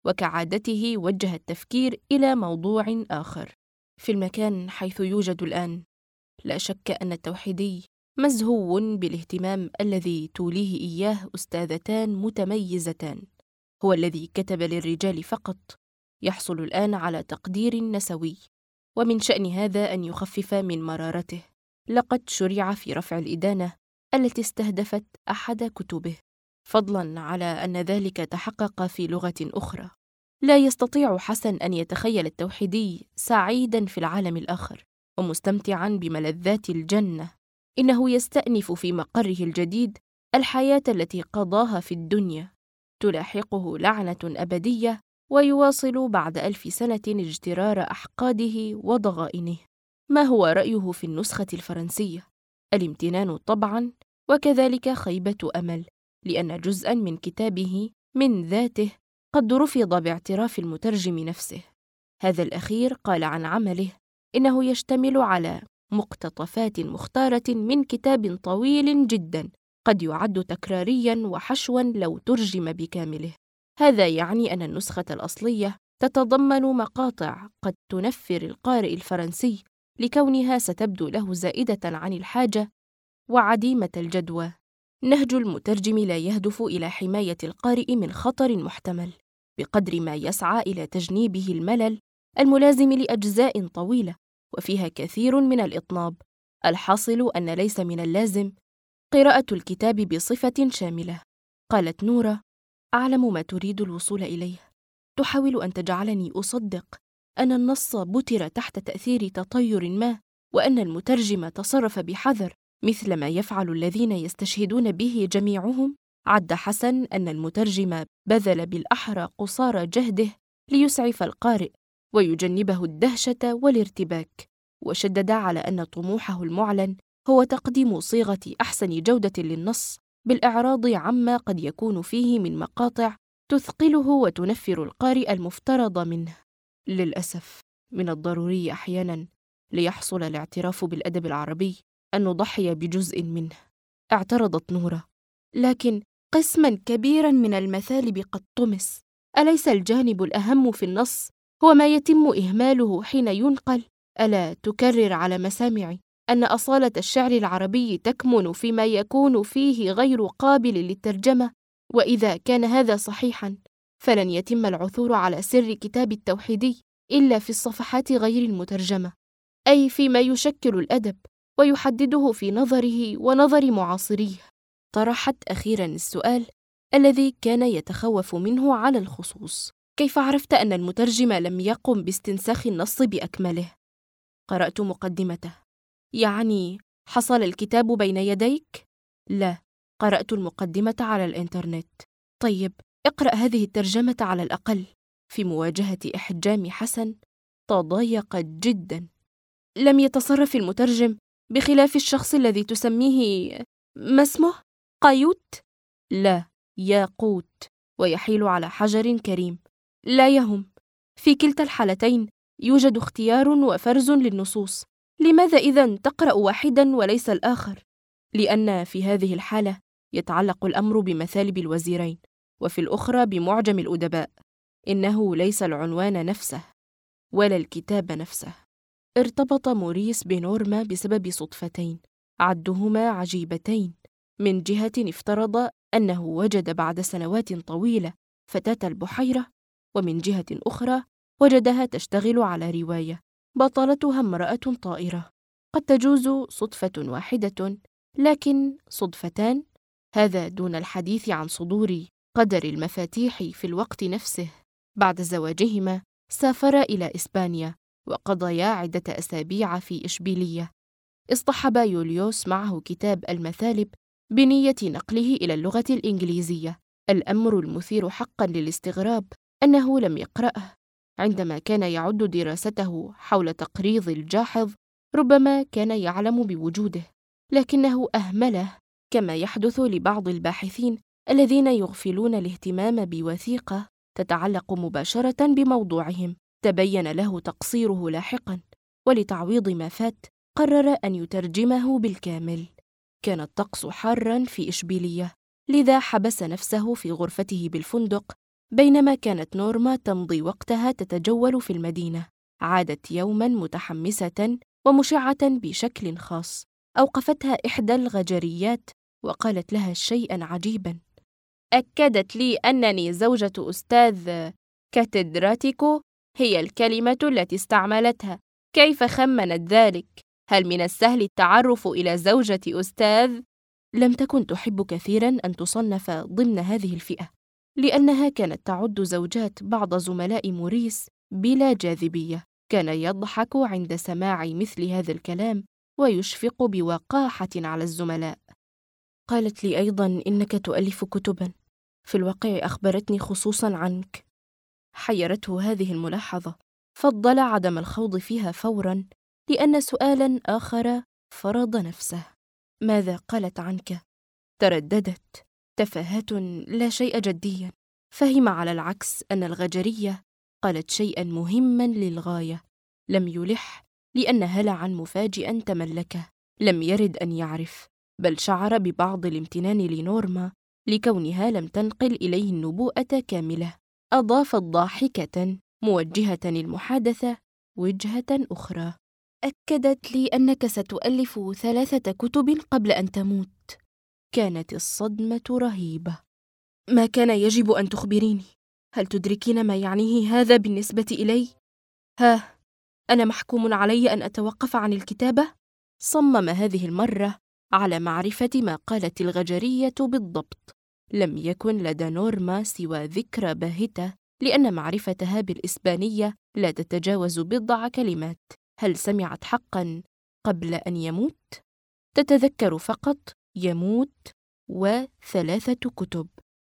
وكعادته وجه التفكير إلى موضوع آخر. في المكان حيث يوجد الآن لا شك أن التوحيدي مزهو بالاهتمام الذي توليه إياه أستاذتان متميزتان. هو الذي كتب للرجال فقط، يحصل الآن على تقدير نسوي، ومن شأن هذا أن يخفف من مرارته. لقد شرع في رفع الإدانة التي استهدفت أحد كتبه، فضلاً على أن ذلك تحقق في لغة أخرى. لا يستطيع حسن أن يتخيل التوحيدي سعيداً في العالم الآخر ومستمتعاً بملذات الجنة. إنه يستأنف في مقره الجديد الحياة التي قضاها في الدنيا، تلاحقه لعنة أبدية، ويواصل بعد 1000 سنة اجترار أحقاده وضغائنه. ما هو رأيه في النسخة الفرنسية؟ الامتنان طبعاً، وكذلك خيبة أمل، لأن جزءاً من كتابه من ذاته قد رفض باعتراف المترجم نفسه. هذا الأخير قال عن عمله إنه يشتمل على مقتطفات مختارة من كتاب طويل جداً قد يعد تكرارياً وحشواً لو ترجم بكامله. هذا يعني أن النسخة الأصلية تتضمن مقاطع قد تنفر القارئ الفرنسي لكونها ستبدو له زائدة عن الحاجة وعديمة الجدوى. نهج المترجم لا يهدف إلى حماية القارئ من خطر محتمل بقدر ما يسعى إلى تجنيبه الملل الملازم لأجزاء طويلة وفيها كثير من الإطناب. الحاصل أن ليس من اللازم قراءة الكتاب بصفة شاملة. قالت نورة: أعلم ما تريد الوصول إليه. تحاول أن تجعلني أصدق أن النص بتر تحت تأثير تطير ما، وأن المترجم تصرف بحذر مثل ما يفعل الذين يستشهدون به جميعهم. عد حسن أن المترجم بذل بالأحرى قصارى جهده ليسعف القارئ ويجنبه الدهشة والارتباك، وشدد على أن طموحه المعلن هو تقديم صيغة أحسن جودة للنص بالإعراض عما قد يكون فيه من مقاطع تثقله وتنفر القارئ المفترض منه. للأسف من الضروري أحياناً ليحصل الاعتراف بالأدب العربي أن نضحي بجزء منه. اعترضت نورة: لكن قسماً كبيراً من المثالب قد طمس، أليس الجانب الأهم في النص هو ما يتم إهماله حين ينقل؟ ألا تكرر على مسامعي أن أصالة الشعر العربي تكمن فيما يكون فيه غير قابل للترجمة؟ وإذا كان هذا صحيحاً فلن يتم العثور على سر كتاب التوحيدي إلا في الصفحات غير المترجمة، أي فيما يشكل الأدب ويحدده في نظره ونظر معاصريه. طرحت أخيراً السؤال الذي كان يتخوف منه على الخصوص: كيف عرفت أن المترجم لم يقم باستنساخ النص بأكمله؟ قرأت مقدمته. يعني حصل الكتاب بين يديك؟ لا، قرأت المقدمة على الإنترنت. طيب، اقرأ هذه الترجمة على الأقل. في مواجهة إحجام حسن تضايقت جداً. لم يتصرف المترجم بخلاف الشخص الذي تسميه ما اسمه؟ قايوت؟ لا، ياقوت، ويحيل على حجر كريم. لا يهم، في كلتا الحالتين يوجد اختيار وفرز للنصوص. لماذا إذن تقرأ واحداً وليس الآخر؟ لأن في هذه الحالة يتعلق الأمر بمثالب الوزيرين، وفي الأخرى بمعجم الأدباء. إنه ليس العنوان نفسه ولا الكتاب نفسه. ارتبط موريس بنورما بسبب صدفتين عدهما عجيبتين. من جهة افترض أنه وجد بعد سنوات طويلة فتاة البحيرة، ومن جهة أخرى وجدها تشتغل على رواية بطلتها امرأة طائرة. قد تجوز صدفة واحدة، لكن صدفتان؟ هذا دون الحديث عن صدور قدر المفاتيح في الوقت نفسه. بعد زواجهما سافرا إلى إسبانيا وقضيا عدة أسابيع في إشبيلية. اصطحب يوليوس معه كتاب المثالب بنية نقله إلى اللغة الإنجليزية. الأمر المثير حقاً للاستغراب أنه لم يقرأه. عندما كان يعد دراسته حول تقريض الجاحظ ربما كان يعلم بوجوده، لكنه أهمله، كما يحدث لبعض الباحثين الذين يغفلون الاهتمام بوثيقة تتعلق مباشرة بموضوعهم. تبين له تقصيره لاحقاً، ولتعويض ما فات قرر أن يترجمه بالكامل. كان الطقس حاراً في إشبيلية، لذا حبس نفسه في غرفته بالفندق بينما كانت نورما تمضي وقتها تتجول في المدينة. عادت يوماً متحمسة ومشعة بشكل خاص. أوقفتها إحدى الغجريات وقالت لها شيئاً عجيباً: أكدت لي أنني زوجة أستاذ كاتدراتيكو. هي الكلمة التي استعملتها. كيف خمنت ذلك؟ هل من السهل التعرف إلى زوجة أستاذ؟ لم تكن تحب كثيراً أن تصنف ضمن هذه الفئة، لأنها كانت تعد زوجات بعض زملاء موريس بلا جاذبية. كان يضحك عند سماع مثل هذا الكلام ويشفق بوقاحة على الزملاء. قالت لي أيضاً إنك تؤلف كتباً، في الواقع أخبرتني خصوصاً عنك. حيرته هذه الملاحظة، فضل عدم الخوض فيها فوراً لأن سؤالاً آخر فرض نفسه: ماذا قالت عنك؟ ترددت: تفاهات لا شيء جدياً. فهم على العكس أن الغجرية قالت شيئاً مهماً للغاية. لم يلح لأن هلعاً مفاجئاً تملكه. لم يرد أن يعرف، بل شعر ببعض الامتنان لنورما لكونها لم تنقل إليه النبوءة كاملة. أضافت ضاحكة موجهة المحادثة وجهة أخرى: أكدت لي أنك ستؤلف 3 كتب قبل أن تموت. كانت الصدمة رهيبة. ما كان يجب أن تخبريني؟ هل تدركين ما يعنيه هذا بالنسبة إلي؟ أنا محكوم علي أن أتوقف عن الكتابة؟ صمم هذه المرة على معرفة ما قالت الغجرية بالضبط. لم يكن لدى نورما سوى ذكرى باهتة لأن معرفتها بالإسبانية لا تتجاوز 10 كلمات. هل سمعت حقاً قبل أن يموت؟ تتذكر فقط يموت و3 كتب.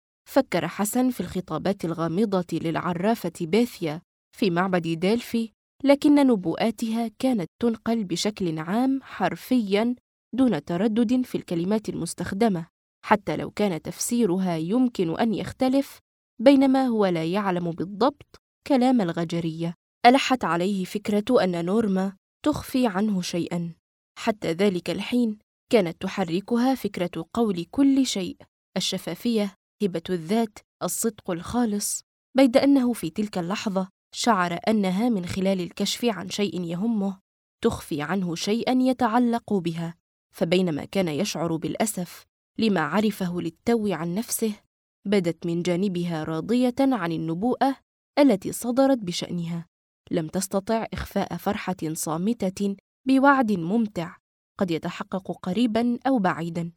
فكر حسن في الخطابات الغامضة للعرافة بيثيا في معبد ديلفي، لكن نبوءاتها كانت تنقل بشكل عام حرفياً دون تردد في الكلمات المستخدمة، حتى لو كان تفسيرها يمكن أن يختلف، بينما هو لا يعلم بالضبط كلام الغجرية. ألحت عليه فكرة أن نورما تخفي عنه شيئاً. حتى ذلك الحين كانت تحركها فكرة قول كل شيء، الشفافية، هبة الذات، الصدق الخالص، بيد أنه في تلك اللحظة شعر أنها من خلال الكشف عن شيء يهمه تخفي عنه شيئاً يتعلق بها. فبينما كان يشعر بالأسف لما عرفه للتو عن نفسه، بدت من جانبها راضية عن النبوءة التي صدرت بشأنها. لم تستطع إخفاء فرحة صامتة بوعد ممتع قد يتحقق قريباً أو بعيداً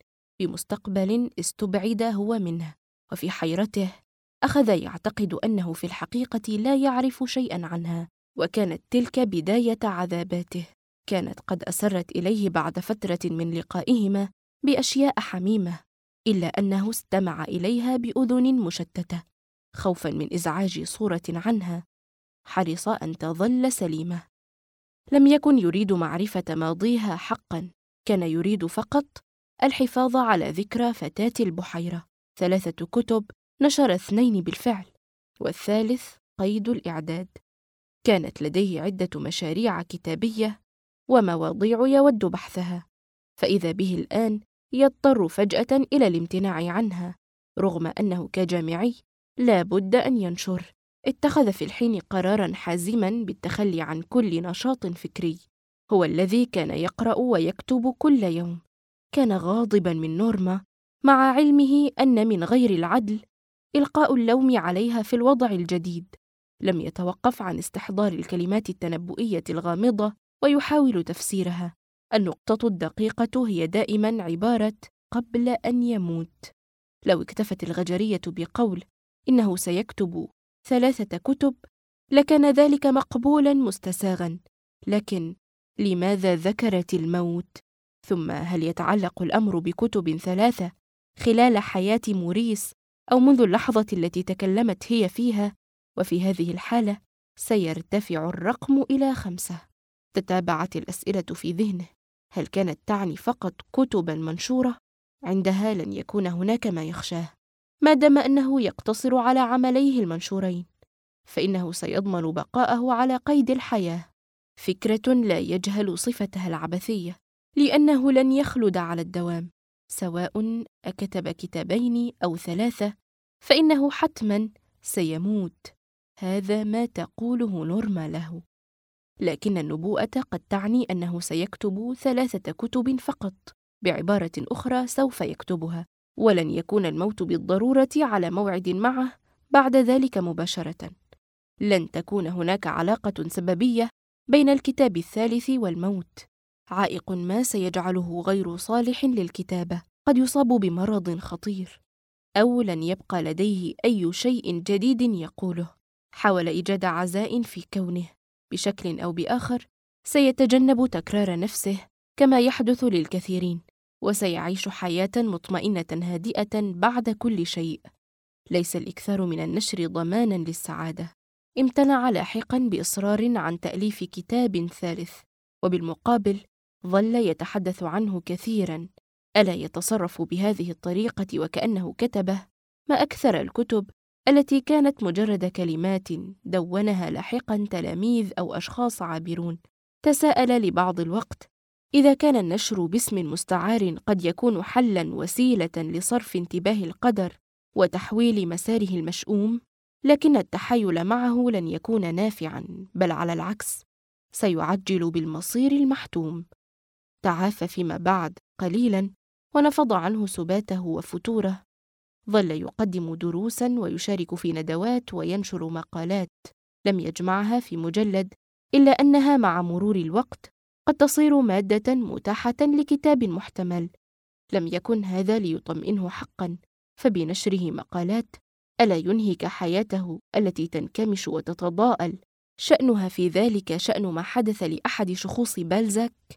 بمستقبل استبعد هو منه. وفي حيرته أخذ يعتقد أنه في الحقيقة لا يعرف شيئاً عنها، وكانت تلك بداية عذاباته. كانت قد أسرت إليه بعد فترة من لقائهما بأشياء حميمة، إلا أنه استمع إليها بأذن مشتتة خوفاً من إزعاج صورة عنها. حرص أن تظل سليمة. لم يكن يريد معرفة ماضيها حقاً، كان يريد فقط الحفاظ على ذكرى فتاة البحيرة. 3 كتب، نشر 2 بالفعل، والثالث قيد الإعداد. كانت لديه عدة مشاريع كتابية ومواضيع يود بحثها، فإذا به الآن يضطر فجأة إلى الامتناع عنها، رغم أنه كجامعي لا بد أن ينشر. اتخذ في الحين قراراً حازماً بالتخلي عن كل نشاط فكري. هو الذي كان يقرأ ويكتب كل يوم. كان غاضباً من نورما، مع علمه أن من غير العدل إلقاء اللوم عليها في الوضع الجديد. لم يتوقف عن استحضار الكلمات التنبؤية الغامضة ويحاول تفسيرها. النقطة الدقيقة هي دائماً عبارة قبل أن يموت. لو اكتفت الغجرية بقول إنه سيكتب 3 كتب لكان ذلك مقبولاً مستساغاً، لكن لماذا ذكرت الموت؟ ثم هل يتعلق الأمر بكتب 3 خلال حياة موريس أو منذ اللحظة التي تكلمت هي فيها؟ وفي هذه الحالة سيرتفع الرقم إلى 5. تتابعت الأسئلة في ذهنه. هل كانت تعني فقط كتباً منشورة؟ عندها لن يكون هناك ما يخشاه، ما دام أنه يقتصر على عمليه المنشورين، فإنه سيضمن بقاءه على قيد الحياة. فكرة لا يجهل صفتها العبثية، لأنه لن يخلد على الدوام. سواء أكتب كتابين أو 3 فإنه حتماً سيموت. هذا ما تقوله نورما له. لكن النبوءة قد تعني أنه سيكتب 3 كتب فقط. بعبارة أخرى سوف يكتبها، ولن يكون الموت بالضرورة على موعد معه بعد ذلك مباشرة. لن تكون هناك علاقة سببية بين الكتاب الثالث والموت. عائق ما سيجعله غير صالح للكتابة، قد يصاب بمرض خطير، أو لن يبقى لديه أي شيء جديد يقوله. حاول إيجاد عزاء في كونه بشكل أو بآخر سيتجنب تكرار نفسه كما يحدث للكثيرين، وسيعيش حياة مطمئنة هادئة بعد كل شيء. ليس الإكثار من النشر ضماناً للسعادة. امتنع لاحقاً بإصرار عن تأليف كتاب ثالث، وبالمقابل ظل يتحدث عنه كثيراً. ألا يتصرف بهذه الطريقة وكأنه كتبه؟ ما أكثر الكتب التي كانت مجرد كلمات دونها لاحقاً تلاميذ أو أشخاص عابرون. تساءل لبعض الوقت إذا كان النشر باسم مستعار قد يكون حلاً وسيلة لصرف انتباه القدر وتحويل مساره المشؤوم، لكن التحايل معه لن يكون نافعاً، بل على العكس سيعجل بالمصير المحتوم. تعافى فيما بعد قليلاً ونفض عنه سباته وفتوره. ظل يقدم دروساً ويشارك في ندوات وينشر مقالات لم يجمعها في مجلد، إلا أنها مع مرور الوقت قد تصير مادة متاحة لكتاب محتمل. لم يكن هذا ليطمئنه حقاً، فبنشره مقالات ألا ينهك حياته التي تنكمش وتتضاءل شأنها في ذلك شأن ما حدث لأحد شخوص بالزاك؟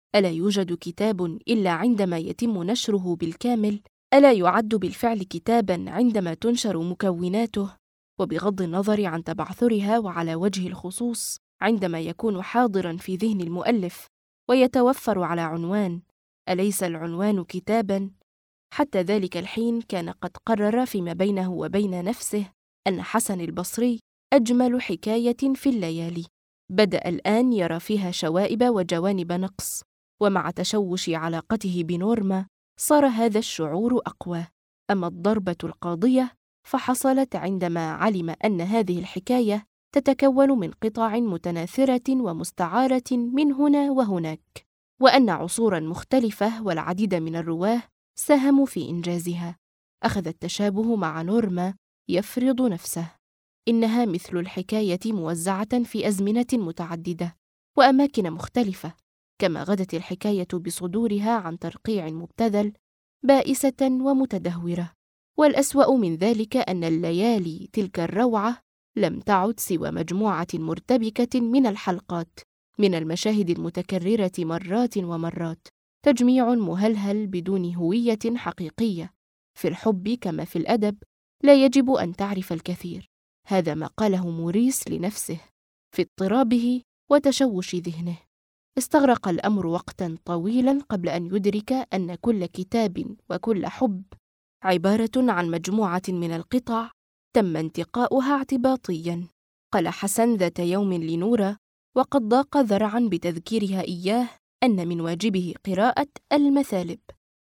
ألا يوجد كتاب إلا عندما يتم نشره بالكامل؟ ألا يعد بالفعل كتاباً عندما تنشر مكوناته؟ وبغض النظر عن تبعثرها، وعلى وجه الخصوص عندما يكون حاضراً في ذهن المؤلف ويتوفر على عنوان، أليس العنوان كتاباً؟ حتى ذلك الحين كان قد قرر فيما بينه وبين نفسه أن حسن البصري أجمل حكاية في الليالي. بدأ الآن يرى فيها شوائب وجوانب نقص، ومع تشوش علاقته بنورما صار هذا الشعور أقوى. أما الضربة القاضية فحصلت عندما علم أن هذه الحكاية تتكون من قطع متناثرة ومستعارة من هنا وهناك، وأن عصوراً مختلفة والعديد من الرواه ساهموا في إنجازها. أخذ التشابه مع نورما يفرض نفسه. إنها مثل الحكاية موزعة في أزمنة متعددة وأماكن مختلفة، كما غدت الحكاية بصدورها عن ترقيع مبتذل، بائسة ومتدهورة. والأسوأ من ذلك أن الليالي تلك الروعة لم تعد سوى مجموعة مرتبكة من الحلقات، من المشاهد المتكررة مرات ومرات، تجميع مهلهل بدون هوية حقيقية. في الحب كما في الأدب لا يجب أن تعرف الكثير. هذا ما قاله موريس لنفسه في اضطرابه وتشوش ذهنه. استغرق الأمر وقتاً طويلاً قبل أن يدرك أن كل كتاب وكل حب عبارة عن مجموعة من القطع تم انتقاؤها اعتباطياً. قال حسن ذات يوم لنورة وقد ضاق ذرعاً بتذكيرها إياه أن من واجبه قراءة المثالب.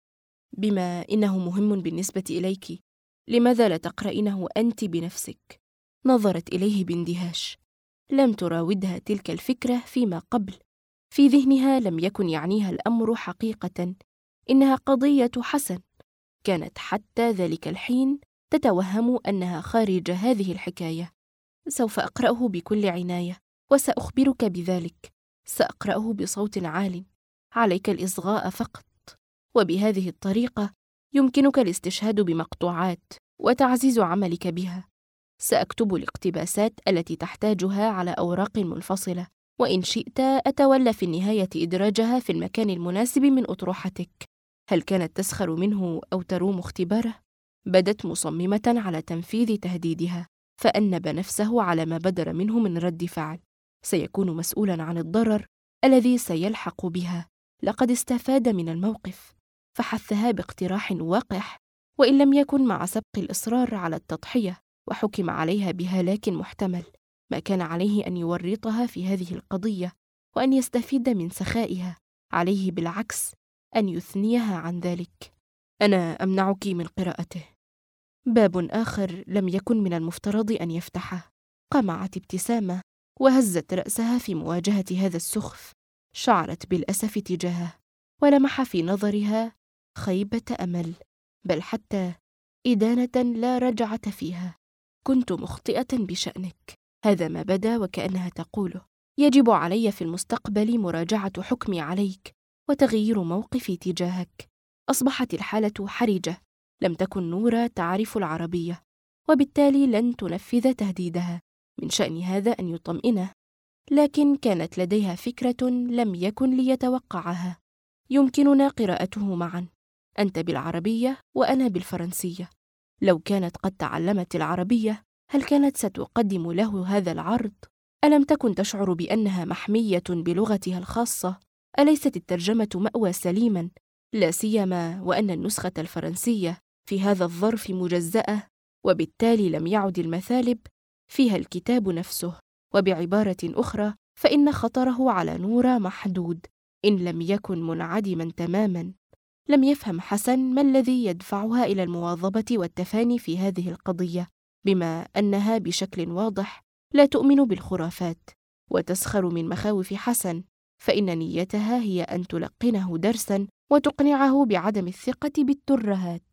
بما إنه مهم بالنسبة إليك، لماذا لا تقرأينه أنت بنفسك؟ نظرت إليه باندهاش. لم تراودها تلك الفكرة فيما قبل. في ذهنها لم يكن يعنيها الأمر حقيقة، إنها قضية حسن. كانت حتى ذلك الحين تتوهم أنها خارج هذه الحكاية. سوف أقرأه بكل عناية وسأخبرك بذلك. سأقرأه بصوت عال، عليك الإصغاء فقط، وبهذه الطريقة يمكنك الاستشهاد بمقطوعات وتعزيز عملك بها. سأكتب الاقتباسات التي تحتاجها على أوراق منفصلة، وإن شئت أتولى في النهاية إدراجها في المكان المناسب من أطروحتك. هل كانت تسخر منه أو تروم اختباره؟ بدت مصممة على تنفيذ تهديدها، فأنب نفسه على ما بدر منه من رد فعل. سيكون مسؤولاً عن الضرر الذي سيلحق بها. لقد استفاد من الموقف، فحثها باقتراح وقح، وإن لم يكن مع سبق الإصرار على التضحية، وحكم عليها بهلاك محتمل. ما كان عليه أن يورطها في هذه القضية وأن يستفيد من سخائها، عليه بالعكس أن يثنيها عن ذلك. أنا أمنعك من قراءته. باب آخر لم يكن من المفترض أن يفتحه. قمعت ابتسامة وهزت رأسها في مواجهة هذا السخف. شعرت بالأسف تجاهه، ولمح في نظرها خيبة أمل، بل حتى إدانة لا رجعة فيها. كنت مخطئة بشأنك. هذا ما بدا وكأنها تقوله. يجب علي في المستقبل مراجعة حكمي عليك وتغيير موقفي تجاهك. أصبحت الحالة حرجة. لم تكن نورة تعرف العربية، وبالتالي لن تنفذ تهديدها. من شأن هذا أن يطمئنه، لكن كانت لديها فكرة لم يكن ليتوقعها. يمكننا قراءته معا، أنت بالعربية وأنا بالفرنسية. لو كانت قد تعلمت العربية، هل كانت ستقدم له هذا العرض؟ ألم تكن تشعر بأنها محمية بلغتها الخاصة؟ أليست الترجمة مأوى سليما، لا سيما وأن النسخة الفرنسية في هذا الظرف مجزأة، وبالتالي لم يعد المثالب فيها الكتاب نفسه. وبعبارة أخرى، فإن خطره على نورة محدود إن لم يكن منعدما تماما. لم يفهم حسن ما الذي يدفعها إلى المواظبة والتفاني في هذه القضية، بما أنها بشكل واضح لا تؤمن بالخرافات وتسخر من مخاوف حسن، فإن نيتها هي أن تلقنه درساً وتقنعه بعدم الثقة بالترهات.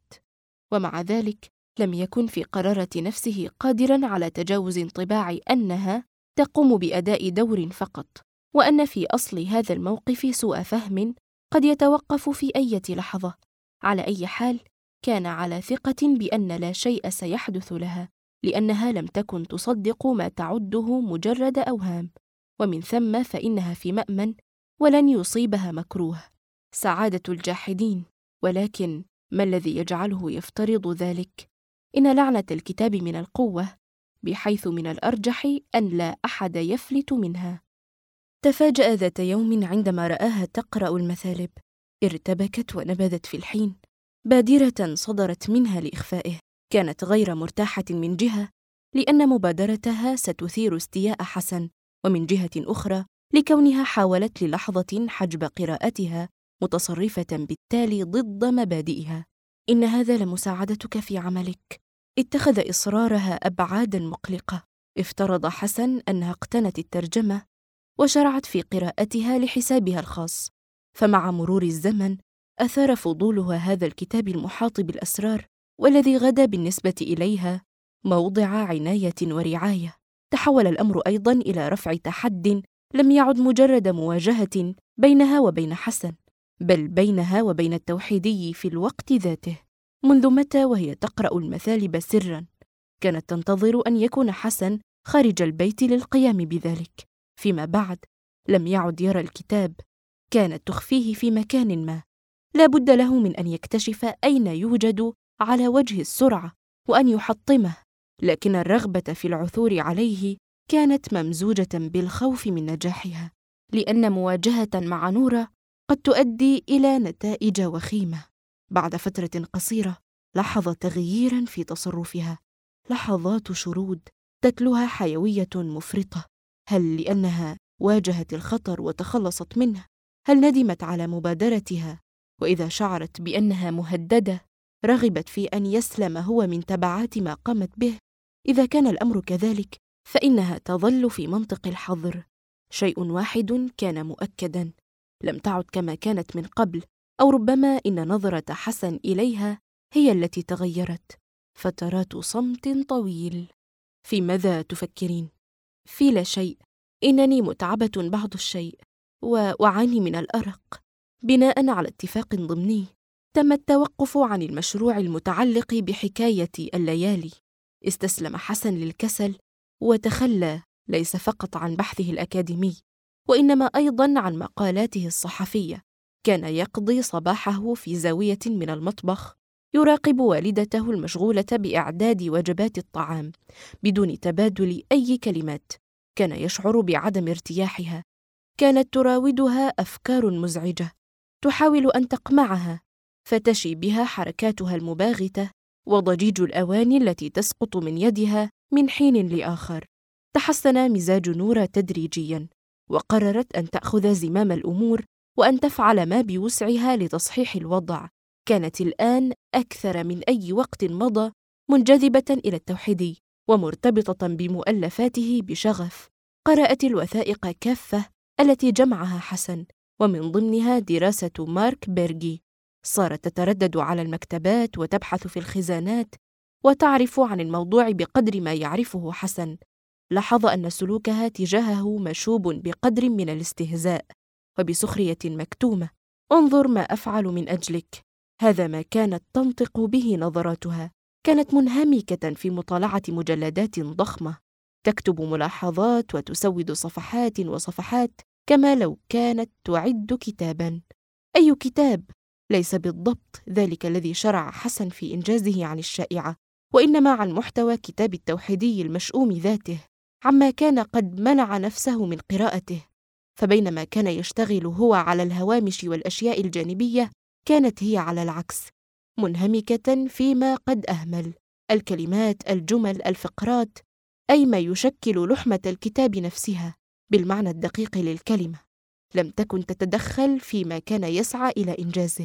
ومع ذلك لم يكن في قرارة نفسه قادراً على تجاوز انطباع أنها تقوم بأداء دور فقط، وأن في أصل هذا الموقف سوء فهم قد يتوقف في أي لحظة. على أي حال، كان على ثقة بأن لا شيء سيحدث لها، لأنها لم تكن تصدق ما تعده مجرد أوهام، ومن ثم فإنها في مأمن ولن يصيبها مكروه، سعادة الجاحدين. ولكن ما الذي يجعله يفترض ذلك؟ إن لعنة الكتاب من القوة، بحيث من الأرجح أن لا أحد يفلت منها. تفاجأ ذات يوم عندما رآها تقرأ المثالب، ارتبكت ونبذت في الحين. بادرة صدرت منها لإخفائه، كانت غير مرتاحة من جهة لأن مبادرتها ستثير استياء حسن، ومن جهة أخرى لكونها حاولت للحظة حجب قراءتها، متصرفة بالتالي ضد مبادئها. إن هذا لمساعدتك في عملك. اتخذ إصرارها أبعاداً مقلقة. افترض حسن أنها اقتنت الترجمة وشرعت في قراءتها لحسابها الخاص، فمع مرور الزمن أثار فضولها هذا الكتاب المحاط بالأسرار، والذي غدا بالنسبة إليها موضع عناية ورعاية. تحول الأمر أيضاً إلى رفع تحد لم يعد مجرد مواجهة بينها وبين حسن، بل بينها وبين التوحيدي في الوقت ذاته. منذ متى وهي تقرأ المثالب سراً؟ كانت تنتظر أن يكون حسن خارج البيت للقيام بذلك. فيما بعد لم يعد يرى الكتاب، كانت تخفيه في مكان ما، لا بد له من أن يكتشف أين يوجد على وجه السرعة وأن يحطمه. لكن الرغبة في العثور عليه كانت ممزوجة بالخوف من نجاحها، لأن مواجهة مع نورة قد تؤدي إلى نتائج وخيمة. بعد فترة قصيرة لاحظ تغييراً في تصرفها، لحظات شرود تتلوها حيوية مفرطة. هل لأنها واجهت الخطر وتخلصت منه؟ هل ندمت على مبادرتها؟ وإذا شعرت بأنها مهددة رغبت في أن يسلم هو من تبعات ما قامت به؟ إذا كان الأمر كذلك فإنها تظل في منطق الحظر. شيء واحد كان مؤكداً، لم تعد كما كانت من قبل، أو ربما إن نظرة حسن إليها هي التي تغيرت. فترات صمت طويل. في ماذا تفكرين؟ في لا شيء، إنني متعبة بعض الشيء وأعاني من الأرق. بناء على اتفاق ضمني تم التوقف عن المشروع المتعلق بحكاية الليالي. استسلم حسن للكسل وتخلى، ليس فقط عن بحثه الأكاديمي وإنما أيضاً عن مقالاته الصحفية. كان يقضي صباحه في زاوية من المطبخ يراقب والدته المشغولة بإعداد وجبات الطعام بدون تبادل أي كلمات. كان يشعر بعدم ارتياحها، كانت تراودها أفكار مزعجة تحاول أن تقمعها، فتشي بها حركاتها المباغتة وضجيج الأواني التي تسقط من يدها من حين لآخر. تحسن مزاج نورة تدريجياً، وقررت أن تأخذ زمام الأمور وأن تفعل ما بوسعها لتصحيح الوضع. كانت الآن أكثر من أي وقت مضى منجذبة إلى التوحيدي ومرتبطة بمؤلفاته بشغف. قرأت الوثائق كافة التي جمعها حسن، ومن ضمنها دراسة مارك بيرغي. صارت تتردد على المكتبات وتبحث في الخزانات وتعرف عن الموضوع بقدر ما يعرفه حسن. لاحظ أن سلوكها تجاهه مشوب بقدر من الاستهزاء وبسخرية مكتومة. انظر ما أفعل من أجلك، هذا ما كانت تنطق به نظراتها. كانت منهمكة في مطالعة مجلدات ضخمة، تكتب ملاحظات وتسود صفحات وصفحات كما لو كانت تعد كتاباً. أي كتاب؟ ليس بالضبط ذلك الذي شرع حسن في إنجازه عن الشائعة، وإنما عن محتوى كتاب التوحيدي المشؤوم ذاته، عما كان قد منع نفسه من قراءته. فبينما كان يشتغل هو على الهوامش والأشياء الجانبية، كانت هي على العكس منهمكة فيما قد أهمل: الكلمات، الجمل، الفقرات، أي ما يشكل لحمة الكتاب نفسها بالمعنى الدقيق للكلمة. لم تكن تتدخل فيما كان يسعى إلى إنجازه.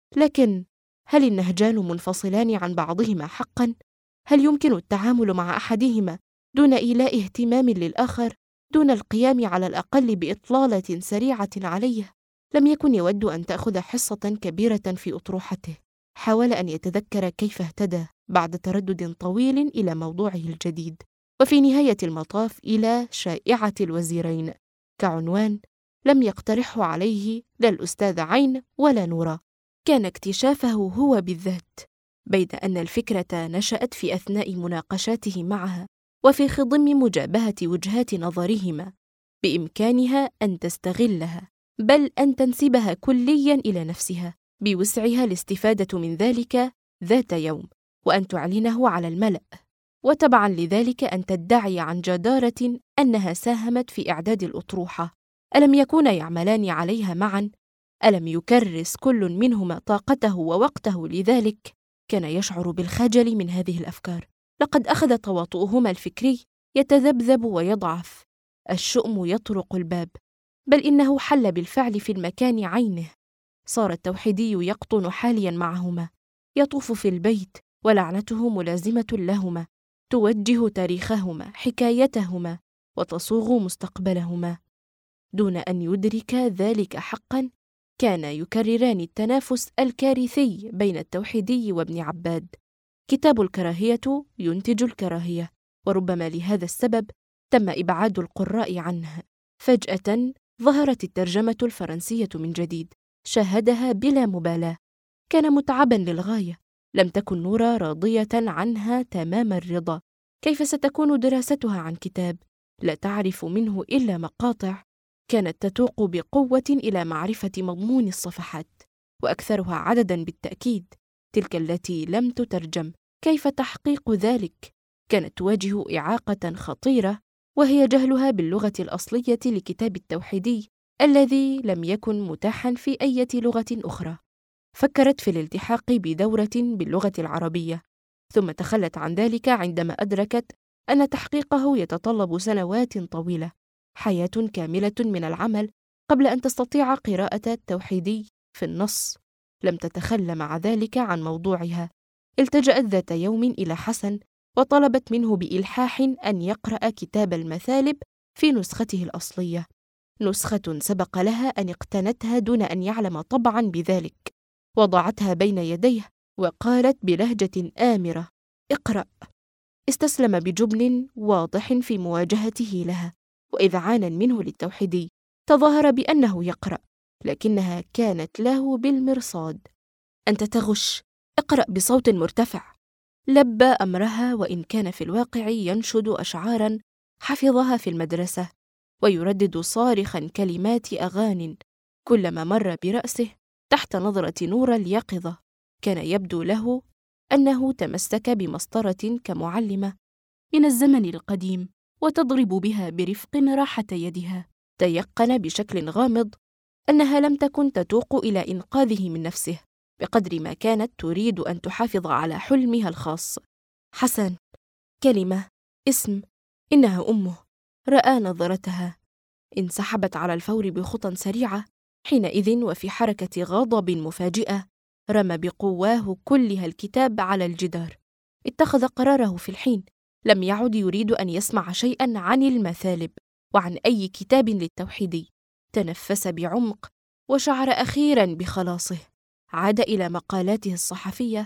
لكن هل النهجان منفصلان عن بعضهما حقاً؟ هل يمكن التعامل مع أحدهما دون إيلاء اهتمام للآخر، دون القيام على الأقل بإطلالة سريعة عليه؟ لم يكن يود أن تأخذ حصة كبيرة في أطروحته. حاول أن يتذكر كيف اهتدى بعد تردد طويل إلى موضوعه الجديد، وفي نهاية المطاف إلى شائعة الوزيرين كعنوان لم يقترحه عليه لا الأستاذ عين ولا نورة. كان اكتشافه هو بالذات، بين أن الفكرة نشأت في أثناء مناقشاته معها وفي خضم مجابهة وجهات نظرهما، بإمكانها أن تستغلها بل أن تنسبها كلياً إلى نفسها بوسعها الاستفادة من ذلك ذات يوم، وأن تعلنه على الملأ، وتبعاً لذلك أن تدعي عن جدارة أنها ساهمت في إعداد الأطروحة. ألم يكونا يعملان عليها معاً؟ ألم يكرس كل منهما طاقته ووقته لذلك؟ كان يشعر بالخجل من هذه الأفكار. لقد أخذ تواطؤهما الفكري يتذبذب ويضعف، الشؤم يطرق الباب، بل إنه حل بالفعل في المكان عينه. صار التوحيدي يقطن حالياً معهما، يطوف في البيت، ولعنته ملازمة لهما، توجه تاريخهما، حكايتهما، وتصوغ مستقبلهما. دون أن يدرك ذلك حقاً، كانا يكرران التنافس الكارثي بين التوحيدي وابن عباد. كتاب الكراهية ينتج الكراهية، وربما لهذا السبب تم إبعاد القراء عنه. فجأة ظهرت الترجمة الفرنسية من جديد، شاهدها بلا مبالاة. كان متعباً للغاية. لم تكن نورا راضية عنها تمام الرضا. كيف ستكون دراستها عن كتاب لا تعرف منه إلا مقاطع؟ كانت تتوق بقوة إلى معرفة مضمون الصفحات، وأكثرها عدداً بالتأكيد تلك التي لم تترجم. كيف تحقيق ذلك؟ كانت تواجه إعاقة خطيرة، وهي جهلها باللغة الأصلية لكتاب التوحيدي الذي لم يكن متاحاً في أي لغة أخرى. فكرت في الالتحاق بدورة باللغة العربية، ثم تخلت عن ذلك عندما أدركت أن تحقيقه يتطلب سنوات طويلة، حياة كاملة من العمل قبل أن تستطيع قراءة التوحيدي في النص. لم تتخلى مع ذلك عن موضوعها. التجأت ذات يوم إلى حسن وطلبت منه بإلحاح أن يقرأ كتاب المثالب في نسخته الأصلية، نسخة سبق لها أن اقتنتها دون أن يعلم طبعاً بذلك. وضعتها بين يديه وقالت بلهجة آمرة: اقرأ. استسلم بجبن واضح في مواجهته لها وإذعاناً منه للتوحيدي. تظاهر بأنه يقرأ، لكنها كانت له بالمرصاد. أنت تغش، اقرأ بصوت مرتفع. لبى أمرها، وإن كان في الواقع ينشد أشعاراً حفظها في المدرسة، ويردد صارخاً كلمات أغانٍ كلما مر برأسه تحت نظرة نور اليقظة. كان يبدو له أنه تمسك بمسطرة كمعلمة من الزمن القديم، وتضرب بها برفق راحة يدها. تيقن بشكل غامض أنها لم تكن تتوق إلى إنقاذه من نفسه بقدر ما كانت تريد أن تحافظ على حلمها الخاص. حسن، كلمة، اسم، إنها أمه. رأى نظرتها، انسحبت على الفور بخطى سريعة. حينئذ وفي حركة غضب مفاجئة رمى بقواه كلها الكتاب على الجدار. اتخذ قراره في الحين. لم يعد يريد أن يسمع شيئاً عن المثالب وعن أي كتاب للتوحيدي. تنفس بعمق وشعر أخيراً بخلاصه. عاد إلى مقالاته الصحفية،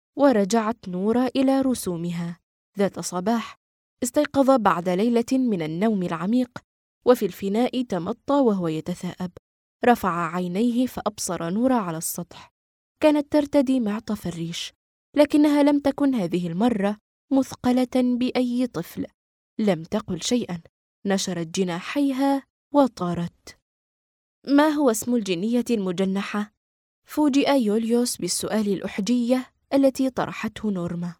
ورجعت نورا إلى رسومها. ذات صباح استيقظ بعد ليلة من النوم العميق، وفي الفناء تمطى وهو يتثاءب. رفع عينيه فأبصر نورا على السطح. كانت ترتدي معطف الريش، لكنها لم تكن هذه المرة مثقلة بأي طفل. لم تقل شيئاً. نشرت جناحيها وطارت. ما هو اسم الجنية المجنحة؟ فوجئ يوليوس بالسؤال الأحجية التي طرحته نورما.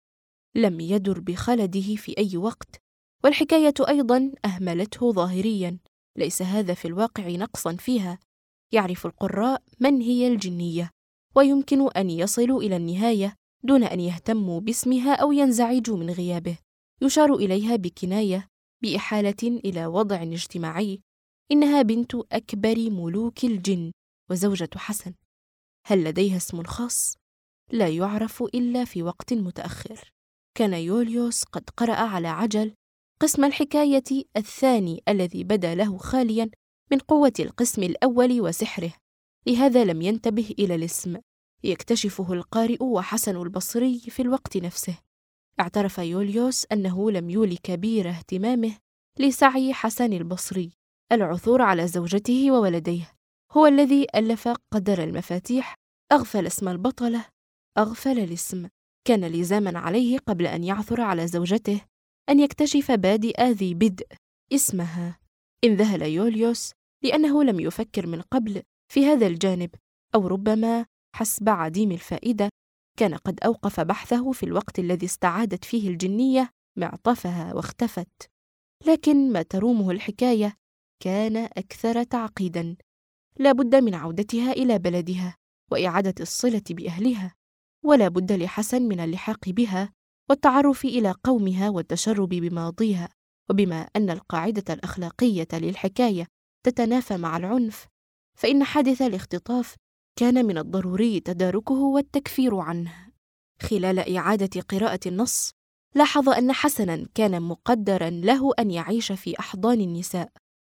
لم يدر بخلده في أي وقت، والحكاية أيضاً أهملته ظاهرياً. ليس هذا في الواقع نقصاً فيها. يعرف القراء من هي الجنية، ويمكن أن يصلوا إلى النهاية دون أن يهتموا باسمها أو ينزعجوا من غيابه. يشار إليها بكناية، بإحالة إلى وضع اجتماعي. إنها بنت أكبر ملوك الجن وزوجة حسن. هل لديها اسم خاص؟ لا يعرف إلا في وقت متأخر. كان يوليوس قد قرأ على عجل قسم الحكاية الثاني الذي بدا له خالياً من قوة القسم الأول وسحره، لهذا لم ينتبه إلى الاسم. يكتشفه القارئ وحسن البصري في الوقت نفسه. اعترف يوليوس أنه لم يول كبير اهتمامه لسعي حسن البصري العثور على زوجته وولديه. هو الذي ألف قدر المفاتيح، أغفل اسم البطلة، أغفل الاسم. كان لزاما عليه قبل أن يعثر على زوجته أن يكتشف بادئ ذي بدء اسمها. انذهل يوليوس لأنه لم يفكر من قبل في هذا الجانب، أو ربما حسب عديم الفائدة كان قد أوقف بحثه في الوقت الذي استعادت فيه الجنية معطفها واختفت. لكن ما ترومه الحكاية كان أكثر تعقيداً. لا بد من عودتها إلى بلدها وإعادة الصلة بأهلها، ولا بد لحسن من اللحاق بها والتعرف إلى قومها والتشرب بماضيها. وبما أن القاعدة الأخلاقية للحكاية تتنافى مع العنف، فإن حادث الاختطاف كان من الضروري تداركه والتكفير عنه. خلال إعادة قراءة النص لاحظ أن حسناً كان مقدراً له أن يعيش في أحضان النساء،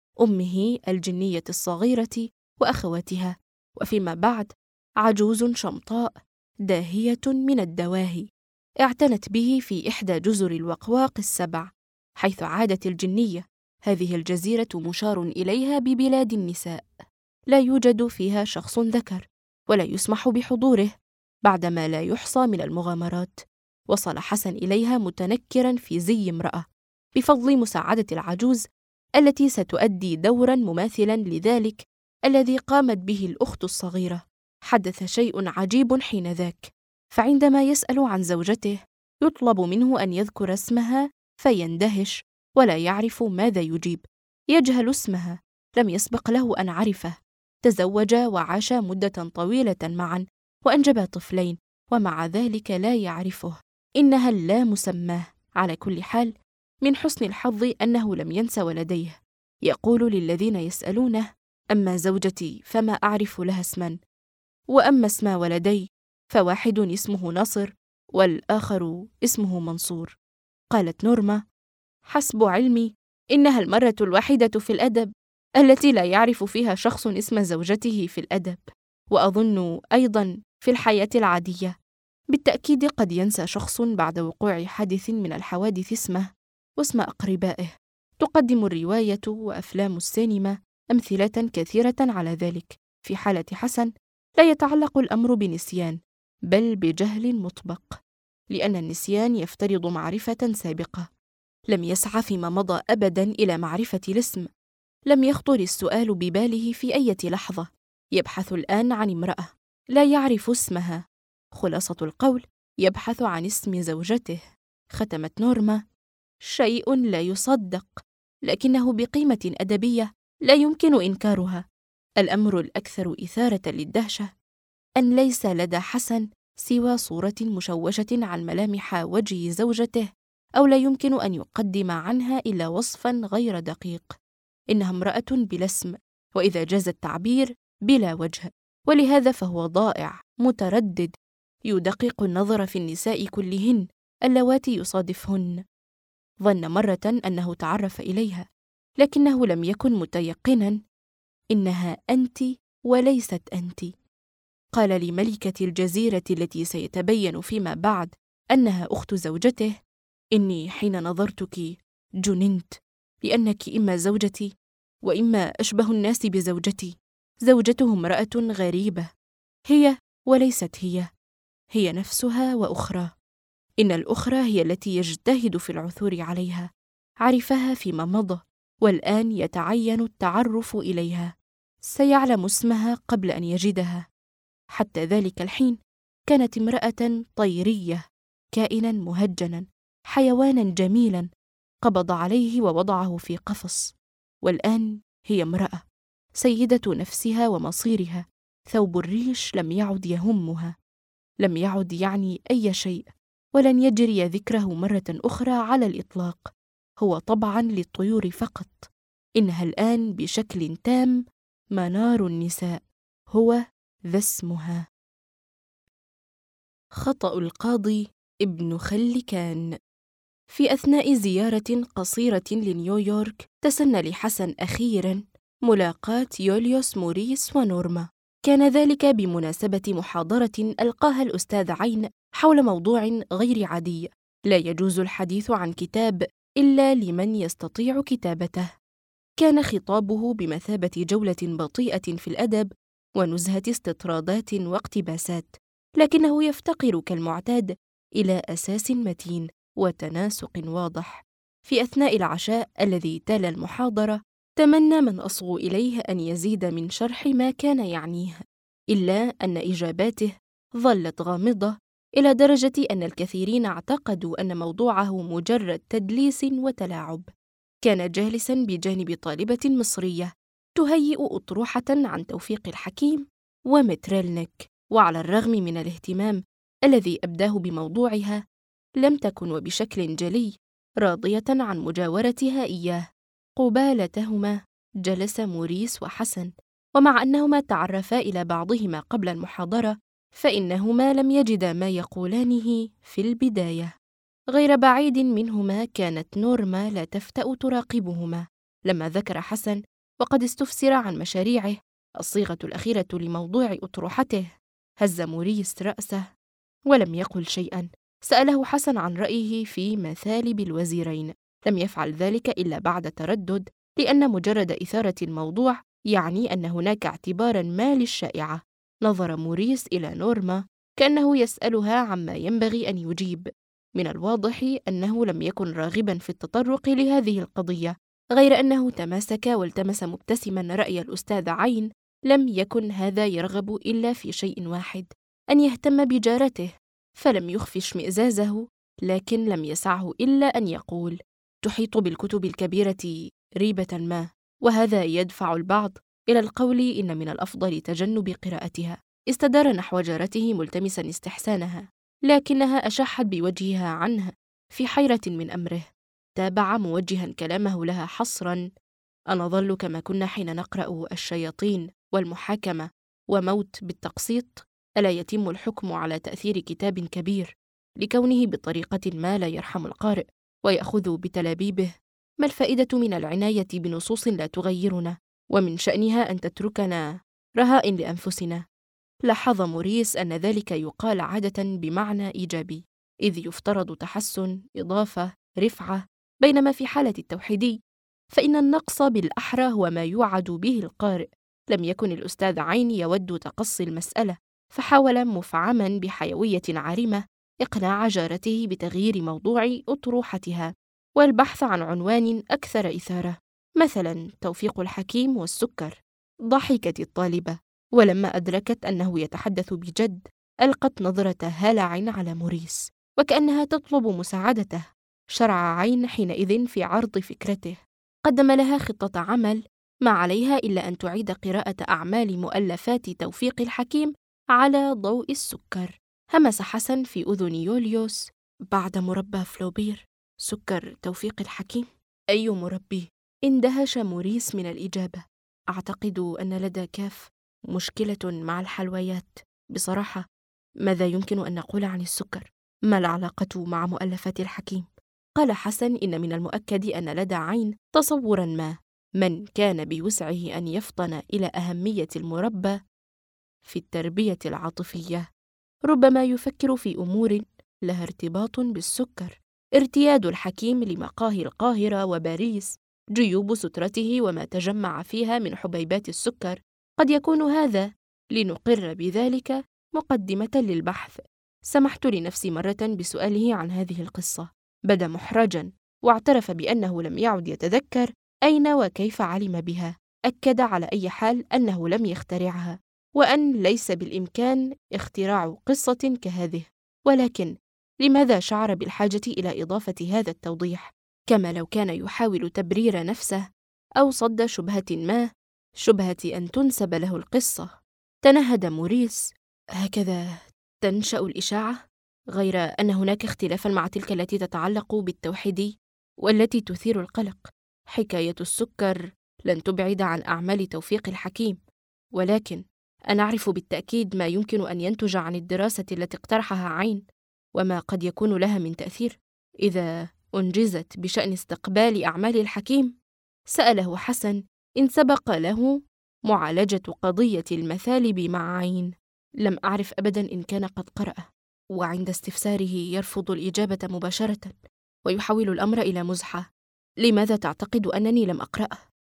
أمه الجنية الصغيرة وأخواتها، وفيما بعد عجوز شمطاء داهية من الدواهي اعتنت به في إحدى جزر الوقواق السبع، حيث عادت الجنية. هذه الجزيرة مشار إليها ببلاد النساء، لا يوجد فيها شخص ذكر، ولا يسمح بحضوره. بعدما لا يحصى من المغامرات، وصل حسن إليها متنكراً في زي امرأة، بفضل مساعدة العجوز التي ستؤدي دوراً مماثلاً لذلك الذي قامت به الأخت الصغيرة. حدث شيء عجيب حينذاك، فعندما يسأل عن زوجته يطلب منه أن يذكر اسمها فيندهش ولا يعرف ماذا يجيب. يجهل اسمها، لم يسبق له أن عرفه. تزوجا وعاشا مدة طويلة معا وأنجبا طفلين، ومع ذلك لا يعرفه. إنها اللامسماه. على كل حال، من حسن الحظ أنه لم ينس ولديه. يقول للذين يسألونه: أما زوجتي فما أعرف لها اسما، وأما اسم ولدي فواحد اسمه نصر والآخر اسمه منصور. قالت نورما: حسب علمي إنها المرة الوحيدة في الأدب التي لا يعرف فيها شخص اسم زوجته في الأدب، وأظن أيضاً في الحياة العادية. بالتأكيد قد ينسى شخص بعد وقوع حادث من الحوادث اسمه واسم أقربائه. تقدم الرواية وأفلام السينما أمثلة كثيرة على ذلك. في حالة حسن لا يتعلق الأمر بنسيان، بل بجهل مطبق، لأن النسيان يفترض معرفة سابقة. لم يسعى فيما مضى أبداً إلى معرفة الاسم، لم يخطر السؤال بباله في أي لحظة. يبحث الآن عن امرأة لا يعرف اسمها. خلاصة القول: يبحث عن اسم زوجته. ختمت نورما: شيء لا يصدق، لكنه بقيمة أدبية لا يمكن إنكارها. الأمر الأكثر إثارة للدهشة أن ليس لدى حسن سوى صورة مشوشة عن ملامح وجه زوجته، أو لا يمكن أن يقدم عنها إلا وصفاً غير دقيق. إنها امرأة بلا اسم، وإذا جاز التعبير بلا وجه، ولهذا فهو ضائع متردد، يدقق النظر في النساء كلهن اللواتي يصادفهن. ظن مرة أنه تعرف إليها، لكنه لم يكن متيقناً. إنها أنت وليست أنت. قال لملكة الجزيرة التي سيتبين فيما بعد أنها أخت زوجته: إني حين نظرتك جننت، لأنك إما زوجتي وإما أشبه الناس بزوجتي. زوجته امرأة غريبة، هي وليست هي، هي نفسها وأخرى. إن الأخرى هي التي يجتهد في العثور عليها. عرفها فيما مضى، والآن يتعين التعرف إليها. سيعلم اسمها قبل أن يجدها. حتى ذلك الحين كانت امرأة طيرية، كائناً مهجناً، حيواناً جميلاً قبض عليه ووضعه في قفص. والآن هي امرأة سيدة نفسها ومصيرها. ثوب الريش لم يعد يهمها، لم يعد يعني أي شيء، ولن يجري ذكره مرة أخرى على الإطلاق. هو طبعاً للطيور فقط. إنها الآن بشكل تام منار النساء، هو ذا اسمها. خطأ القاضي ابن خلكان. في أثناء زيارة قصيرة لنيويورك، تسنى لحسن أخيراً ملاقاة يوليوس موريس ونورما. كان ذلك بمناسبة محاضرة ألقاها الأستاذ عين حول موضوع غير عادي، لا يجوز الحديث عن كتاب إلا لمن يستطيع كتابته. كان خطابه بمثابة جولة بطيئة في الأدب ونزهة استطرادات واقتباسات، لكنه يفتقر كالمعتاد إلى أساس متين وتناسق واضح. في أثناء العشاء الذي تلا المحاضرة، تمنى من أصغو إليه أن يزيد من شرح ما كان يعنيه، إلا أن إجاباته ظلت غامضة إلى درجة أن الكثيرين اعتقدوا أن موضوعه مجرد تدليس وتلاعب. كان جالساً بجانب طالبة مصرية تهيئ أطروحة عن توفيق الحكيم ومتريلنيك، وعلى الرغم من الاهتمام الذي أبداه بموضوعها، لم تكن وبشكل جلي راضية عن مجاورتها إياه. قبالتهما جلس موريس وحسن، ومع أنهما تعرفا إلى بعضهما قبل المحاضرة، فإنهما لم يجدا ما يقولانه في البداية. غير بعيد منهما كانت نورما لا تفتأ تراقبهما. لما ذكر حسن وقد استفسر عن مشاريعه الصيغة الأخيرة لموضوع أطروحته، هز موريس رأسه ولم يقل شيئاً. سأله حسن عن رأيه في مثالب الوزيرين، لم يفعل ذلك إلا بعد تردد، لأن مجرد إثارة الموضوع يعني أن هناك اعتباراً ما للشائعة. نظر موريس إلى نورما كأنه يسألها عما ينبغي أن يجيب. من الواضح أنه لم يكن راغباً في التطرق لهذه القضية، غير أنه تماسك والتمس مبتسماً رأي الأستاذ عين. لم يكن هذا يرغب إلا في شيء واحد، أن يهتم بجارته، فلم يخفي اشمئزازه، لكن لم يسعه إلا أن يقول: تحيط بالكتب الكبيرة ريبة ما، وهذا يدفع البعض إلى القول إن من الأفضل تجنب قراءتها. استدار نحو جارته ملتمساً استحسانها، لكنها أشحت بوجهها عنه في حيرة من أمره. تابع موجهاً كلامه لها حصراً: أنظل كما كنا حين نقرأ الشياطين والمحاكمة وموت بالتقسيط؟ ألا يتم الحكم على تأثير كتاب كبير لكونه بطريقة ما لا يرحم القارئ ويأخذ بتلابيبه؟ ما الفائدة من العناية بنصوص لا تغيرنا، ومن شأنها أن تتركنا رهائن لأنفسنا؟ لاحظ موريس أن ذلك يقال عادة بمعنى إيجابي، إذ يفترض تحسن، إضافة، رفعة، بينما في حالة التوحيدي فإن النقص بالأحرى هو ما يوعد به القارئ. لم يكن الأستاذ عين يود تقصي المسألة، فحاول مفعماً بحيوية عارمة إقناع جارته بتغيير موضوع أطروحتها والبحث عن عنوان أكثر إثارة، مثلاً توفيق الحكيم والسكر. ضحكت الطالبة، ولما أدركت أنه يتحدث بجد ألقت نظرة هلع على موريس وكأنها تطلب مساعدته. شرع عين حينئذ في عرض فكرته. قدم لها خطة عمل ما عليها إلا أن تعيد قراءة أعمال مؤلفات توفيق الحكيم على ضوء السكر. همس حسن في أذن يوليوس: بعد مربى فلوبير سكر توفيق الحكيم؟ أي مربي؟ اندهش موريس من الإجابة. أعتقد أن لدى كاف مشكلة مع الحلويات. بصراحة، ماذا يمكن أن نقول عن السكر؟ ما العلاقة مع مؤلفات الحكيم؟ قال حسن: إن من المؤكد أن لدى عين تصوراً ما. من كان بوسعه أن يفطن إلى أهمية المربى في التربية العاطفية ربما يفكر في أمور لها ارتباط بالسكر. ارتياد الحكيم لمقاهي القاهرة وباريس، جيوب سترته وما تجمع فيها من حبيبات السكر، قد يكون هذا، لنقر بذلك، مقدمة للبحث. سمحت لنفسي مرة بسؤاله عن هذه القصة. بدا محرجاً، واعترف بأنه لم يعد يتذكر أين وكيف علم بها. أكد على أي حال أنه لم يخترعها، وأن ليس بالإمكان اختراع قصة كهذه، ولكن لماذا شعر بالحاجة إلى إضافة هذا التوضيح، كما لو كان يحاول تبرير نفسه أو صد شبهة ما، شبهة أن تنسب له القصة؟ تنهد موريس: هكذا تنشأ الإشاعة؟ غير أن هناك اختلافاً مع تلك التي تتعلق بالتوحيد والتي تثير القلق. حكاية السكر لن تبعد عن أعمال توفيق الحكيم، ولكن أنا أعرف بالتأكيد ما يمكن أن ينتج عن الدراسة التي اقترحها عين، وما قد يكون لها من تأثير إذا أنجزت بشأن استقبال أعمال الحكيم. سأله حسن إن سبق له معالجة قضية المثالب مع عين. لم أعرف أبداً إن كان قد قرأه، وعند استفساره يرفض الإجابة مباشرة ويحول الأمر إلى مزحة. لماذا تعتقد أنني لم أقرأه؟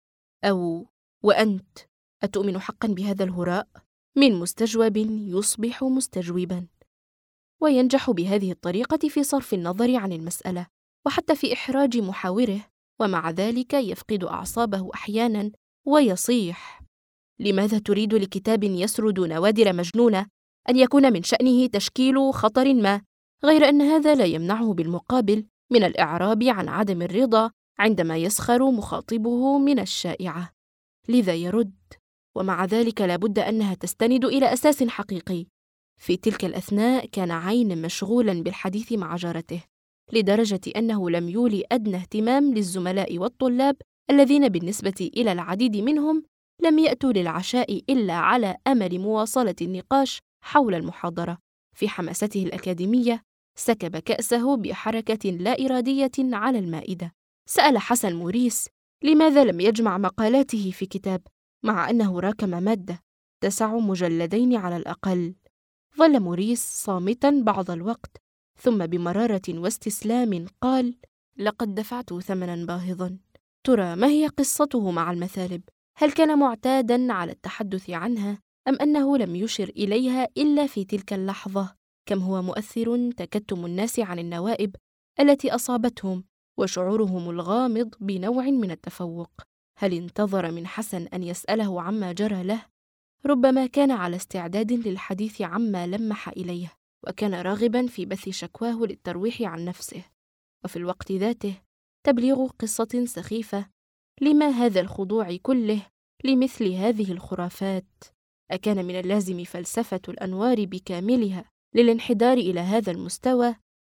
أو وأنت أتؤمن حقاً بهذا الهراء؟ من مستجوب يصبح مستجوباً، وينجح بهذه الطريقة في صرف النظر عن المسألة، وحتى في إحراج محاوره ومع ذلك يفقد أعصابه أحياناً ويصيح: لماذا تريد لكتاب يسرد نوادر مجنونة أن يكون من شأنه تشكيل خطر ما، غير أن هذا لا يمنعه بالمقابل من الإعراب عن عدم الرضا عندما يسخر مخاطبه من الشائعة. لذا يرد: ومع ذلك لا بد أنها تستند إلى أساس حقيقي. في تلك الأثناء كان عين مشغولاً بالحديث مع جارته، لدرجة أنه لم يولي أدنى اهتمام للزملاء والطلاب الذين بالنسبة إلى العديد منهم لم يأتوا للعشاء إلا على أمل مواصلة النقاش حول المحاضرة. في حماسته الأكاديمية سكب كأسه بحركة لا إرادية على المائدة. سأل حسن موريس لماذا لم يجمع مقالاته في كتاب، مع أنه راكم مادة 9 مجلدين على الأقل. ظل موريس صامتاً بعض الوقت، ثم بمرارة واستسلام قال: لقد دفعت ثمناً باهظاً. ترى ما هي قصته مع المثالب؟ هل كان معتاداً على التحدث عنها، أم أنه لم يشر إليها إلا في تلك اللحظة؟ كم هو مؤثر تكتم الناس عن النوائب التي أصابتهم وشعورهم الغامض بنوع من التفوق. هل انتظر من حسن أن يسأله عما جرى له؟ ربما كان على استعداد للحديث عما لمح إليه، وكان راغباً في بث شكواه للترويح عن نفسه، وفي الوقت ذاته تبليغ قصة سخيفة. لما هذا الخضوع كله لمثل هذه الخرافات؟ أكان من اللازم فلسفة الأنوار بكاملها للانحدار إلى هذا المستوى؟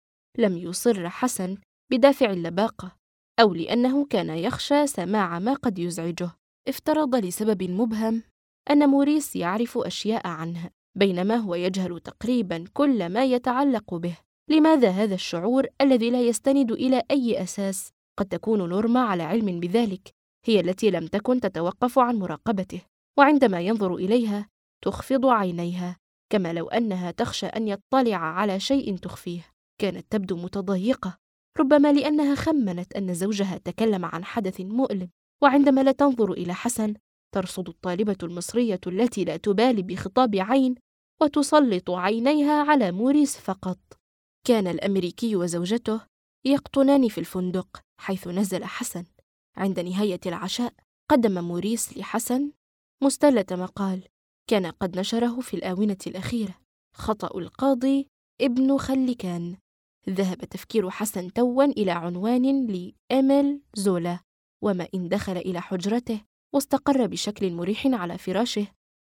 لم يصر حسن بدافع اللباقة، أو لأنه كان يخشى سماع ما قد يزعجه. افترض لسبب مبهم أن موريس يعرف أشياء عنه، بينما هو يجهل تقريباً كل ما يتعلق به. لماذا هذا الشعور الذي لا يستند إلى أي أساس؟ قد تكون نورما على علم بذلك، هي التي لم تكن تتوقف عن مراقبته، وعندما ينظر إليها تخفض عينيها كما لو أنها تخشى أن يطلع على شيء تخفيه. كانت تبدو متضايقة، ربما لأنها خمنت أن زوجها تكلم عن حدث مؤلم، وعندما لا تنظر إلى حسن ترصد الطالبة المصرية التي لا تبالي بخطاب عين وتسلط عينيها على موريس فقط. كان الأمريكي وزوجته يقطنان في الفندق حيث نزل حسن. عند نهاية العشاء قدم موريس لحسن مستلة مقال كان قد نشره في الآونة الأخيرة: خطأ القاضي ابن خلكان. ذهب تفكير حسن توا إلى عنوان لإيميل زولا، وما إن دخل إلى حجرته واستقر بشكل مريح على فراشه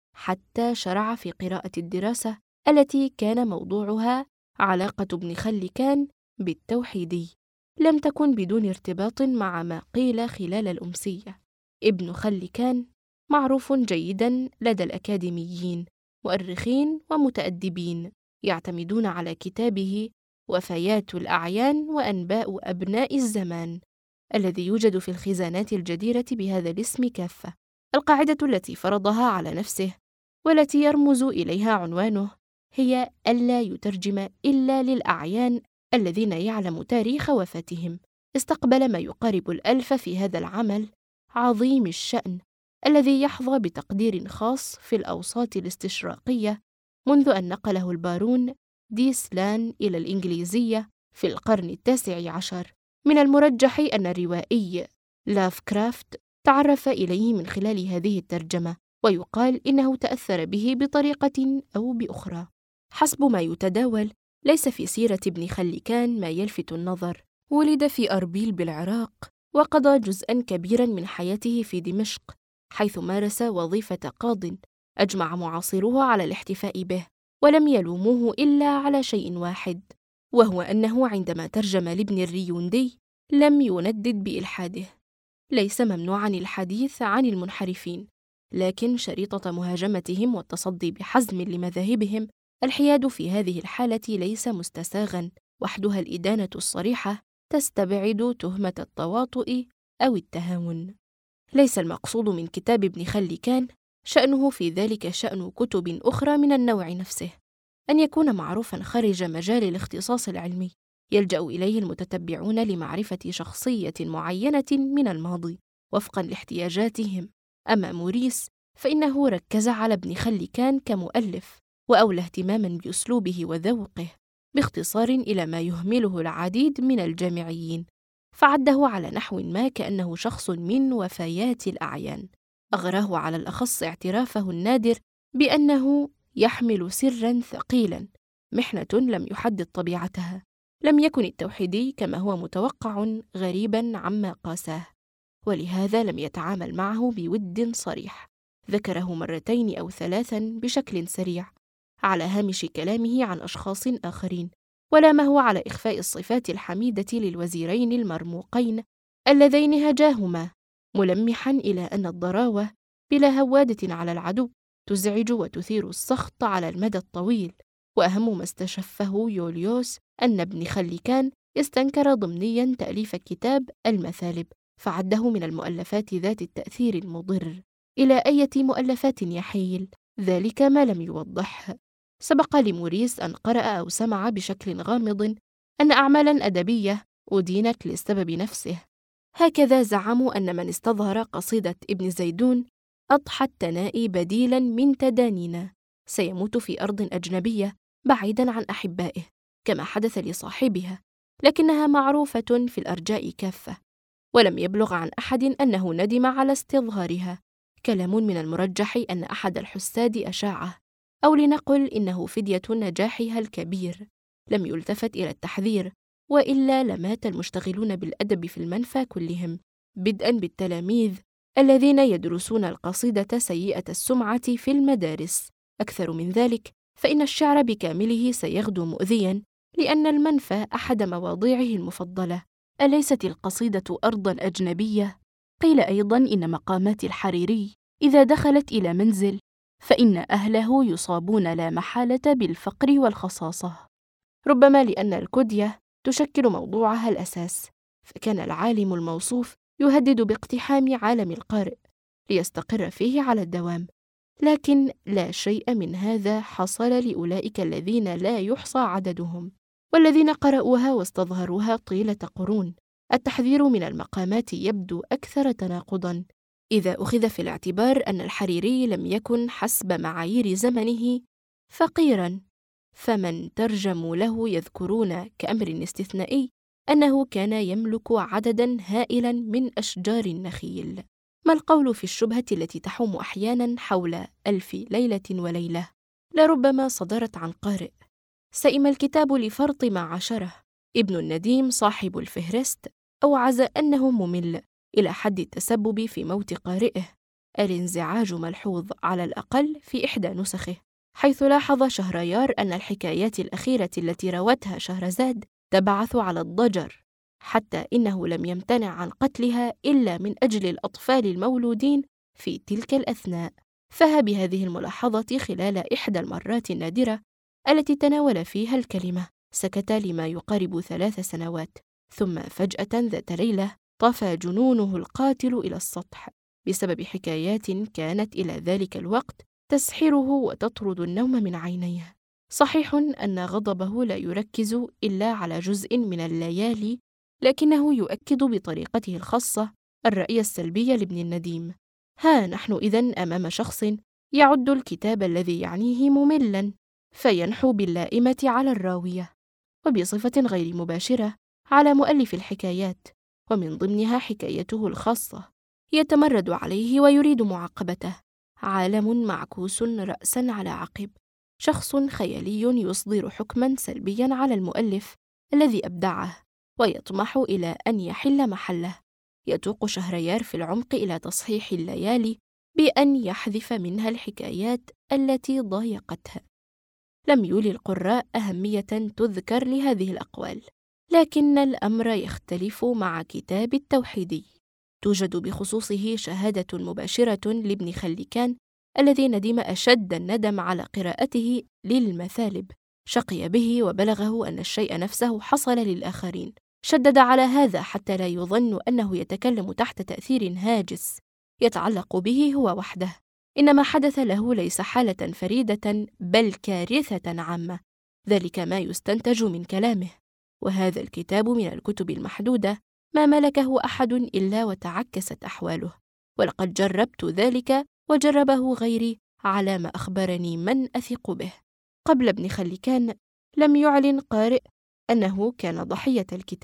حتى شرع في قراءة الدراسة التي كان موضوعها علاقة ابن خلكان بالتوحيدي. لم تكن بدون ارتباط مع ما قيل خلال الأمسية. ابن خلكان معروف جيداً لدى الأكاديميين، مؤرخين ومتأدبين يعتمدون على كتابه وفيات الأعيان وأنباء أبناء الزمان، الذي يوجد في الخزانات الجديرة بهذا الاسم كافة. القاعدة التي فرضها على نفسه والتي يرمز إليها عنوانه هي ألا يترجم إلا للأعيان الذين يعلم تاريخ وفاتهم. استقبل ما يقارب 1000 في هذا العمل عظيم الشأن الذي يحظى بتقدير خاص في الأوساط الاستشراقية منذ أن نقله البارون دي سلان إلى الإنجليزية في القرن 19. من المرجح أن الروائي لافكرافت تعرف إليه من خلال هذه الترجمة، ويقال إنه تأثر به بطريقة أو بأخرى. حسب ما يتداول، ليس في سيرة ابن خلكان ما يلفت النظر. ولد في أربيل بالعراق، وقضى جزءاً كبيراً من حياته في دمشق، حيث مارس وظيفة قاضٍ. أجمع معاصروه على الاحتفاء به، ولم يلوموه إلا على شيء واحد، وهو أنه عندما ترجم لابن الريوندي لم يندد بإلحاده. ليس ممنوعاً الحديث عن المنحرفين، لكن شريطة مهاجمتهم والتصدي بحزم لمذاهبهم. الحياد في هذه الحالة ليس مستساغاً، وحدها الإدانة الصريحة تستبعد تهمة التواطؤ أو التهاون. ليس المقصود من كتاب ابن خلكان شأنه في ذلك شأن كتب أخرى من النوع نفسه، أن يكون معروفاً خارج مجال الاختصاص العلمي يلجأ إليه المتتبعون لمعرفة شخصية معينة من الماضي وفقاً لاحتياجاتهم. أما موريس فإنه ركز على ابن خلكان كمؤلف، وأولى اهتماماً بأسلوبه وذوقه، باختصار إلى ما يهمله العديد من الجامعيين. فعده على نحو ما كأنه شخص من وفيات الأعيان. أغراه على الأخص اعترافه النادر بأنه يحمل سراً ثقيلاً، محنة لم يحدد طبيعتها. لم يكن التوحيدي كما هو متوقع غريباً عما قاساه، ولهذا لم يتعامل معه بود صريح. ذكره مرتين أو ثلاثاً بشكل سريع على هامش كلامه عن أشخاص آخرين، ولامه على إخفاء الصفات الحميدة للوزيرين المرموقين اللذين هجاهما، ملمحاً إلى أن الضراوة بلا هوادة على العدو تزعج وتثير السخط على المدى الطويل. وأهم ما استشفه يوليوس أن ابن خليكان استنكر ضمنياً تأليف كتاب المثالب، فعده من المؤلفات ذات التأثير المضر. إلى أية مؤلفات يحيل؟ ذلك ما لم يوضحه. سبق لموريس أن قرأ أو سمع بشكل غامض أن أعمالاً أدبية أدينت للسبب نفسه. هكذا زعموا أن من استظهر قصيدة ابن زيدون أضحى التنائي بديلاً من تدانينا سيموت في أرض أجنبية بعيداً عن أحبائه، كما حدث لصاحبها، لكنها معروفة في الأرجاء كافة، ولم يبلغ عن أحد أنه ندم على استظهارها. كلام من المرجح أن أحد الحساد أشاعه، أو لنقل إنه فدية نجاحها الكبير. لم يلتفت إلى التحذير، وإلا لمات المشتغلون بالأدب في المنفى كلهم، بدءاً بالتلاميذ الذين يدرسون القصيدة سيئة السمعة في المدارس. أكثر من ذلك، فإن الشعر بكامله سيغدو مؤذياً، لأن المنفى أحد مواضيعه المفضلة. أليست القصيدة أرضاً أجنبية؟ قيل أيضاً إن مقامات الحريري إذا دخلت إلى منزل فإن أهله يصابون لا محالة بالفقر والخصاصة، ربما لأن الكدية تشكل موضوعها الأساس، فكان العالم الموصوف يهدد باقتحام عالم القارئ ليستقر فيه على الدوام. لكن لا شيء من هذا حصل لأولئك الذين لا يحصى عددهم، والذين قرأوها واستظهروها طيلة قرون. التحذير من المقامات يبدو أكثر تناقضاً إذا أخذ في الاعتبار أن الحريري لم يكن حسب معايير زمنه فقيراً، فمن ترجموا له يذكرون كأمر استثنائي أنه كان يملك عدداً هائلاً من أشجار النخيل. ما القول في الشبهة التي تحوم أحياناً حول 1000 ليلة وليلة؟ لربما صدرت عن قارئ سئم الكتاب لفرط ما عاشره. ابن النديم صاحب الفهرست أوعز أنه ممل إلى حد التسبب في موت قارئه. الانزعاج ملحوظ على الأقل في إحدى نسخه، حيث لاحظ شهريار أن الحكايات الأخيرة التي روتها شهرزاد تبعث على الضجر، حتى إنه لم يمتنع عن قتلها إلا من أجل الأطفال المولودين في تلك الأثناء. فبهذه الملاحظة خلال إحدى المرات النادرة التي تناول فيها الكلمة سكت لما يقارب 3 سنوات، ثم فجأة ذات ليلة طفى جنونه القاتل إلى السطح بسبب حكايات كانت إلى ذلك الوقت تسحره وتطرد النوم من عينيه. صحيح أن غضبه لا يركز إلا على جزء من الليالي، لكنه يؤكد بطريقته الخاصة الرأي السلبي لابن النديم. ها نحن إذن أمام شخص يعد الكتاب الذي يعنيه مملاً، فينحو باللائمة على الراوية، وبصفة غير مباشرة على مؤلف الحكايات، ومن ضمنها حكايته الخاصة، يتمرد عليه ويريد معاقبته. عالم معكوس رأساً على عقب، شخص خيالي يصدر حكماً سلبياً على المؤلف الذي أبدعه ويطمح إلى أن يحل محله. يتوق شهريار في العمق إلى تصحيح الليالي بأن يحذف منها الحكايات التي ضايقته. لم يولي القراء أهمية تذكر لهذه الأقوال، لكن الأمر يختلف مع كتاب التوحيدي. توجد بخصوصه شهادة مباشرة لابن خليكان الذي ندم أشد الندم على قراءته للمثالب. شقي به وبلغه أن الشيء نفسه حصل للآخرين. شدد على هذا حتى لا يظن أنه يتكلم تحت تأثير هاجس يتعلق به هو وحده، إنما حدث له ليس حالة فريدة بل كارثة عامة. ذلك ما يستنتج من كلامه. وهذا الكتاب من الكتب المحدودة ما ملكه أحد إلا وتعكست أحواله، ولقد جربت ذلك وجربه غيري على ما أخبرني من أثق به. قبل ابن خليكان لم يعلن قارئ أنه كان ضحية الكتاب،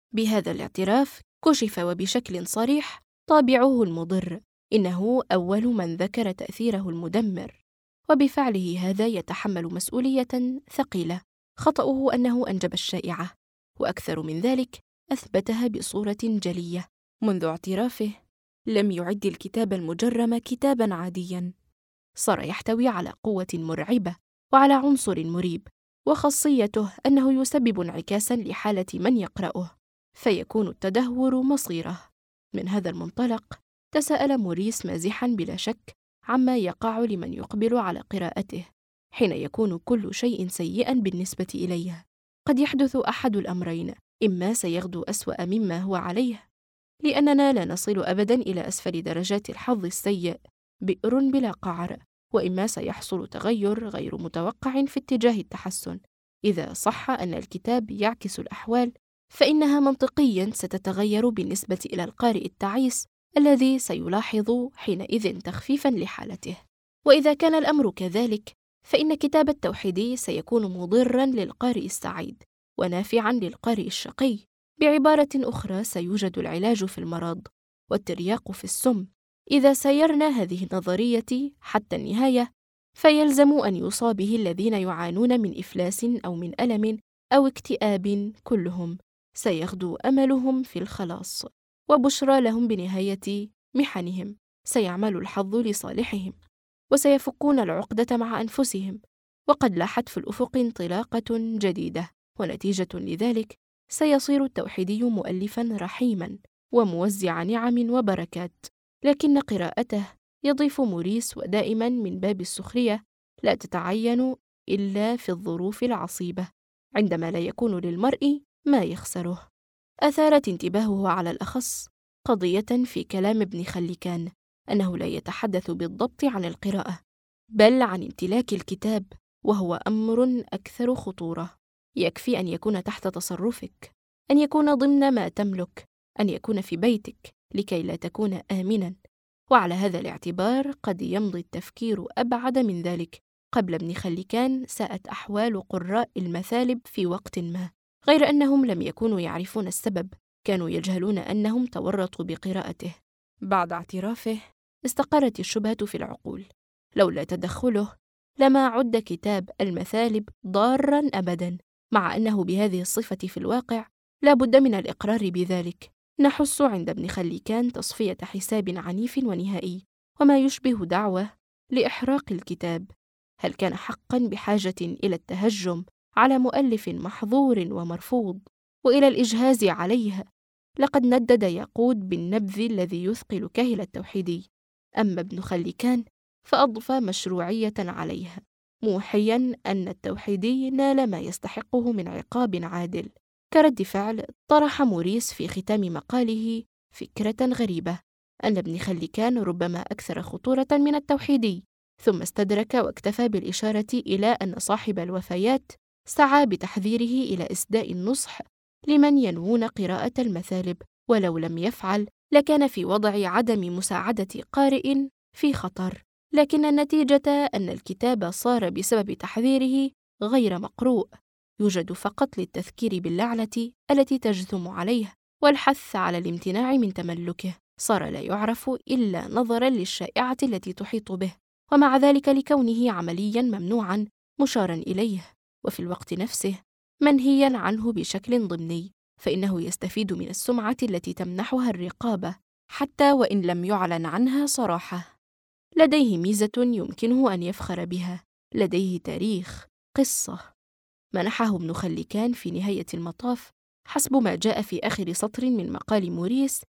بهذا الاعتراف كشف وبشكل صريح طابعه المضر، إنه أول من ذكر تأثيره المدمر، وبفعله هذا يتحمل مسؤولية ثقيلة. خطأه أنه أنجب الشائعة، وأكثر من ذلك أثبتها بصورة جلية. منذ اعترافه لم يعد الكتاب المجرم كتاباً عادياً، صار يحتوي على قوة مرعبة وعلى عنصر مريب، وخاصيته أنه يسبب انعكاساً لحالة من يقرأه، فيكون التدهور مصيره. من هذا المنطلق تساءل موريس مازحاً بلا شك عما يقع لمن يقبل على قراءته حين يكون كل شيء سيئاً بالنسبة إليه. قد يحدث أحد الأمرين: إما سيغدو أسوأ مما هو عليه، لأننا لا نصل أبداً إلى أسفل درجات الحظ السيء، بئر بلا قعر، وإما سيحصل تغير غير متوقع في اتجاه التحسن. إذا صح أن الكتاب يعكس الأحوال، فإنها منطقياً ستتغير بالنسبة إلى القارئ التعيس الذي سيلاحظ حينئذ تخفيفاً لحالته. وإذا كان الأمر كذلك، فإن كتاب التوحيد سيكون مضراً للقارئ السعيد ونافعاً للقارئ الشقي. بعبارة أخرى، سيوجد العلاج في المرض والترياق في السم. إذا سيرنا هذه النظرية حتى النهاية، فيلزم أن يصاب به الذين يعانون من إفلاس أو من ألم أو اكتئاب، كلهم سيغدو أملهم في الخلاص، وبشرى لهم بنهاية محنهم. سيعمل الحظ لصالحهم، وسيفكون العقدة مع أنفسهم، وقد لاحت في الأفق انطلاقة جديدة. ونتيجة لذلك سيصير التوحيدي مؤلفاً رحيماً وموزع نعم وبركات. لكن قراءته، يضيف موريس ودائماً من باب السخرية، لا تتعين إلا في الظروف العصيبة، عندما لا يكون للمرء ما يخسره. أثارت انتباهه على الأخص قضية في كلام ابن خلكان، أنه لا يتحدث بالضبط عن القراءة، بل عن امتلاك الكتاب، وهو أمر أكثر خطورة. يكفي أن يكون تحت تصرفك، أن يكون ضمن ما تملك، أن يكون في بيتك لكي لا تكون آمناً. وعلى هذا الاعتبار قد يمضي التفكير أبعد من ذلك. قبل ابن خلكان ساءت أحوال قراء المثالب في وقت ما، غير أنهم لم يكونوا يعرفون السبب، كانوا يجهلون أنهم تورطوا بقراءته. بعد اعترافه استقرت الشبهة في العقول. لولا تدخله لما عد كتاب المثالب ضاراً أبداً، مع أنه بهذه الصفة في الواقع لا بد من الإقرار بذلك. نحس عند ابن خلكان تصفية حساب عنيف ونهائي، وما يشبه دعوة لإحراق الكتاب. هل كان حقاً بحاجة إلى التهجم على مؤلف محظور ومرفوض، وإلى الإجهاز عليه؟ لقد ندد ياقوت بالنبذ الذي يثقل كاهل التوحيدي. أما ابن خلكان فأضفى مشروعية عليه، موحياً أن التوحيدي نال ما يستحقه من عقاب عادل. كرد فعل، طرح موريس في ختام مقاله فكرة غريبة، أن ابن خلكان ربما أكثر خطورة من التوحيدي، ثم استدرك واكتفى بالإشارة إلى أن صاحب الوفيات سعى بتحذيره إلى إسداء النصح لمن ينوون قراءة المثالب، ولو لم يفعل لكان في وضع عدم مساعدة قارئ في خطر. لكن النتيجة أن الكتاب صار بسبب تحذيره غير مقروء، يوجد فقط للتذكير باللعنة التي تجثم عليه والحث على الامتناع من تملكه. صار لا يعرف إلا نظراً للشائعة التي تحيط به، ومع ذلك لكونه عملياً ممنوعاً مشاراً إليه، وفي الوقت نفسه منهياً عنه بشكل ضمني، فإنه يستفيد من السمعة التي تمنحها الرقابة حتى وإن لم يعلن عنها صراحة. لديه ميزة يمكنه أن يفخر بها، لديه تاريخ، قصة. منحه ابن خلكان في نهاية المطاف، حسب ما جاء في آخر سطر من مقال موريس،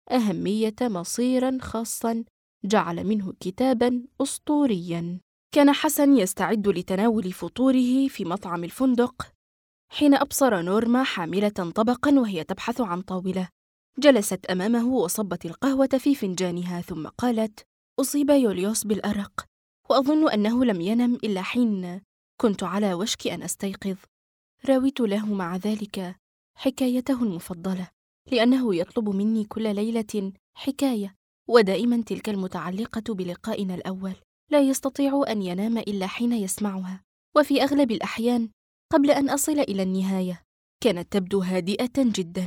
أهمية مصيراً خاصاً جعل منه كتاباً أسطورياً. كان حسن يستعد لتناول فطوره في مطعم الفندق حين أبصر نورما حاملة طبقاً وهي تبحث عن طاولة. جلست أمامه وصبت القهوة في فنجانها، ثم قالت: أصيب يوليوس بالأرق، وأظن أنه لم ينم إلا حين كنت على وشك أن أستيقظ. راويت له مع ذلك حكايته المفضلة، لأنه يطلب مني كل ليلة حكاية، ودائما تلك المتعلقة بلقائنا الأول. لا يستطيع أن ينام إلا حين يسمعها، وفي أغلب الأحيان قبل أن أصل إلى النهاية. كانت تبدو هادئة جدا،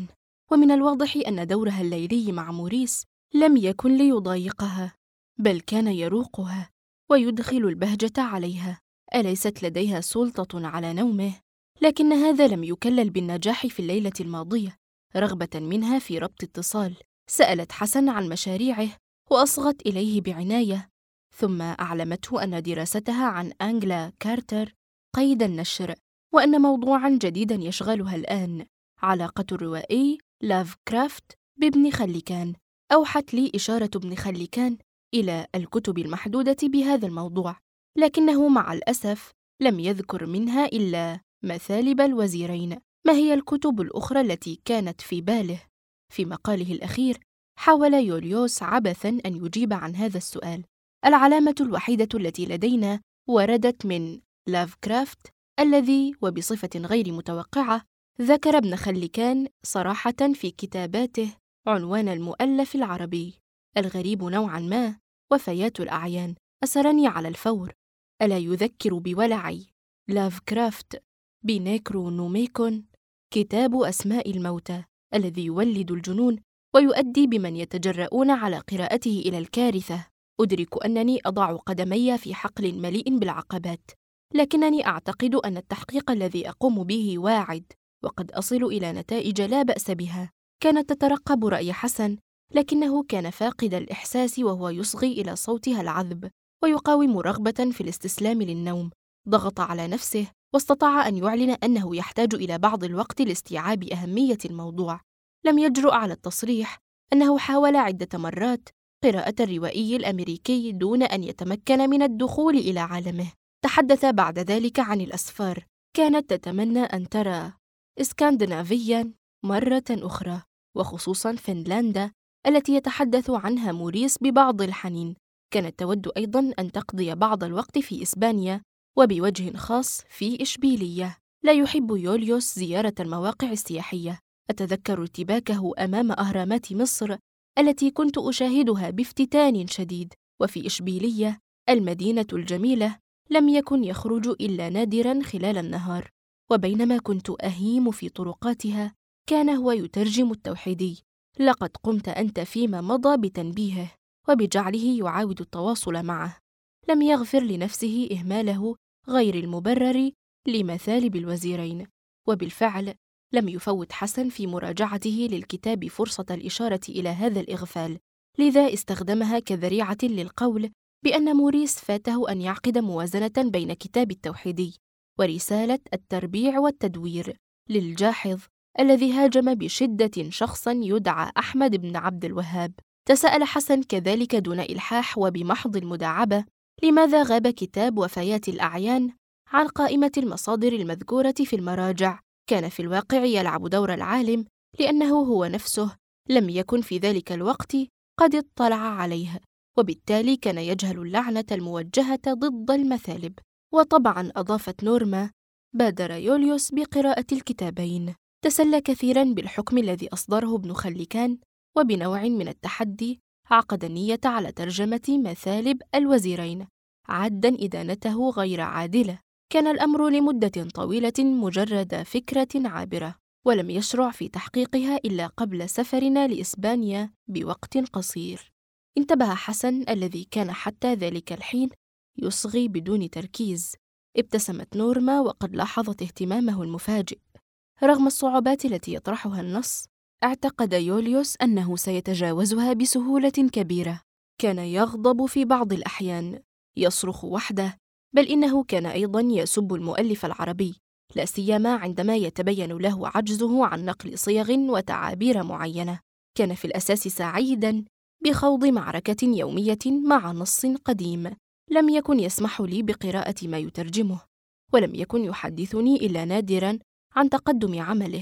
ومن الواضح أن دورها الليلي مع موريس لم يكن ليضايقها، بل كان يروقها ويدخل البهجة عليها. أليست لديها سلطة على نومه؟ لكن هذا لم يكلل بالنجاح في الليلة الماضية. رغبة منها في ربط اتصال، سألت حسن عن مشاريعه وأصغت إليه بعناية، ثم أعلمته أن دراستها عن أنجلا كارتر قيد النشر، وأن موضوعاً جديداً يشغلها الآن علاقة الروائي لافكرافت بابن خلكان. أوحت لي إشارة ابن خلكان إلى الكتب المحدودة بهذا الموضوع، لكنه مع الأسف لم يذكر منها إلا مثالب الوزيرين. ما هي الكتب الأخرى التي كانت في باله؟ في مقاله الأخير حاول يوليوس عبثاً أن يجيب عن هذا السؤال. العلامة الوحيدة التي لدينا وردت من لافكرافت، الذي وبصفة غير متوقعة ذكر ابن خلكان صراحة في كتاباته عنوان المؤلف العربي الغريب نوعاً ما وفيات الأعيان. أسرني على الفور. ألا يذكر بولعي لافكرافت بنيكرونوميكون، كتاب أسماء الموتى، الذي يولد الجنون ويؤدي بمن يتجرؤون على قراءته إلى الكارثة؟ أدرك أنني أضع قدمي في حقل مليء بالعقبات، لكنني أعتقد أن التحقيق الذي أقوم به واعد، وقد أصل إلى نتائج لا بأس بها. كانت تترقب رأي حسن، لكنه كان فاقد الإحساس وهو يصغي إلى صوتها العذب ويقاوم رغبة في الاستسلام للنوم. ضغط على نفسه واستطاع أن يعلن أنه يحتاج إلى بعض الوقت لاستيعاب أهمية الموضوع. لم يجرؤ على التصريح أنه حاول عدة مرات قراءة الروائي الأمريكي دون أن يتمكن من الدخول إلى عالمه. تحدث بعد ذلك عن الأسفار. كانت تتمنى أن ترى إسكندنافيا مرة أخرى، وخصوصاً فنلندا التي يتحدث عنها موريس ببعض الحنين. كانت تود أيضاً أن تقضي بعض الوقت في إسبانيا، وبوجه خاص في إشبيلية. لا يحب يوليوس زيارة المواقع السياحية. أتذكر ارتباكه أمام أهرامات مصر التي كنت أشاهدها بافتتان شديد، وفي إشبيلية المدينة الجميلة لم يكن يخرج إلا نادراً خلال النهار، وبينما كنت أهيم في طرقاتها كان هو يترجم التوحيدي. لقد قمت أنت فيما مضى بتنبيهه وبجعله يعاود التواصل معه. لم يغفر لنفسه إهماله غير المبرر لمثالب الوزيرين، وبالفعل لم يفوت حسن في مراجعته للكتاب فرصة الإشارة إلى هذا الإغفال، لذا استخدمها كذريعة للقول بأن موريس فاته أن يعقد موازنة بين كتاب التوحيدي ورسالة التربيع والتدوير للجاحظ الذي هاجم بشدة شخصاً يدعى أحمد بن عبد الوهاب. تساءل حسن كذلك دون إلحاح وبمحض المداعبة لماذا غاب كتاب وفيات الأعيان عن قائمة المصادر المذكورة في المراجع. كان في الواقع يلعب دور العالم، لأنه هو نفسه لم يكن في ذلك الوقت قد اطلع عليه، وبالتالي كان يجهل اللعنة الموجهة ضد المثالب. وطبعاً أضافت نورما، بادر يوليوس بقراءة الكتابين. تسلى كثيراً بالحكم الذي أصدره ابن خلكان، وبنوع من التحدي عقد النية على ترجمة مثالب الوزيرين، عداً إدانته غير عادلة. كان الأمر لمدة طويلة مجرد فكرة عابرة، ولم يشرع في تحقيقها إلا قبل سفرنا لإسبانيا بوقت قصير. انتبه حسن الذي كان حتى ذلك الحين يصغي بدون تركيز. ابتسمت نورما وقد لاحظت اهتمامه المفاجئ. رغم الصعوبات التي يطرحها النص، اعتقد يوليوس أنه سيتجاوزها بسهولة كبيرة. كان يغضب في بعض الأحيان، يصرخ وحده، بل إنه كان أيضاً يسب المؤلف العربي، لا سيما عندما يتبين له عجزه عن نقل صيغ وتعابير معينة. كان في الأساس سعيداً بخوض معركة يومية مع نص قديم لم يكن يسمح لي بقراءة ما يترجمه، ولم يكن يحدثني إلا نادراً عن تقدم عمله،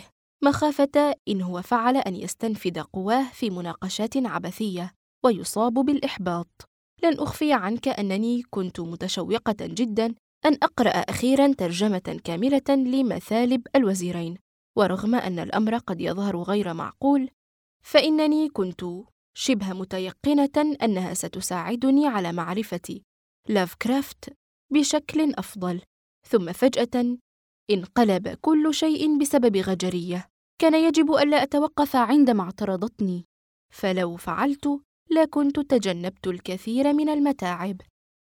مخافة إن هو فعل أن يستنفذ قواه في مناقشات عبثية ويصاب بالإحباط. لن أخفي عنك أنني كنت متشوقة جداً أن أقرأ أخيراً ترجمة كاملة لمثالب الوزيرين، ورغم أن الأمر قد يظهر غير معقول، فإنني كنت شبه متيقنة أنها ستساعدني على معرفة لافكرافت بشكل أفضل. ثم فجأة انقلب كل شيء بسبب غجرية. كان يجب ألا أتوقف عندما اعترضتني، فلو فعلت لكنت تجنبت الكثير من المتاعب.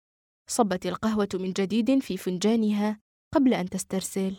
صبت القهوة من جديد في فنجانها قبل أن تسترسل.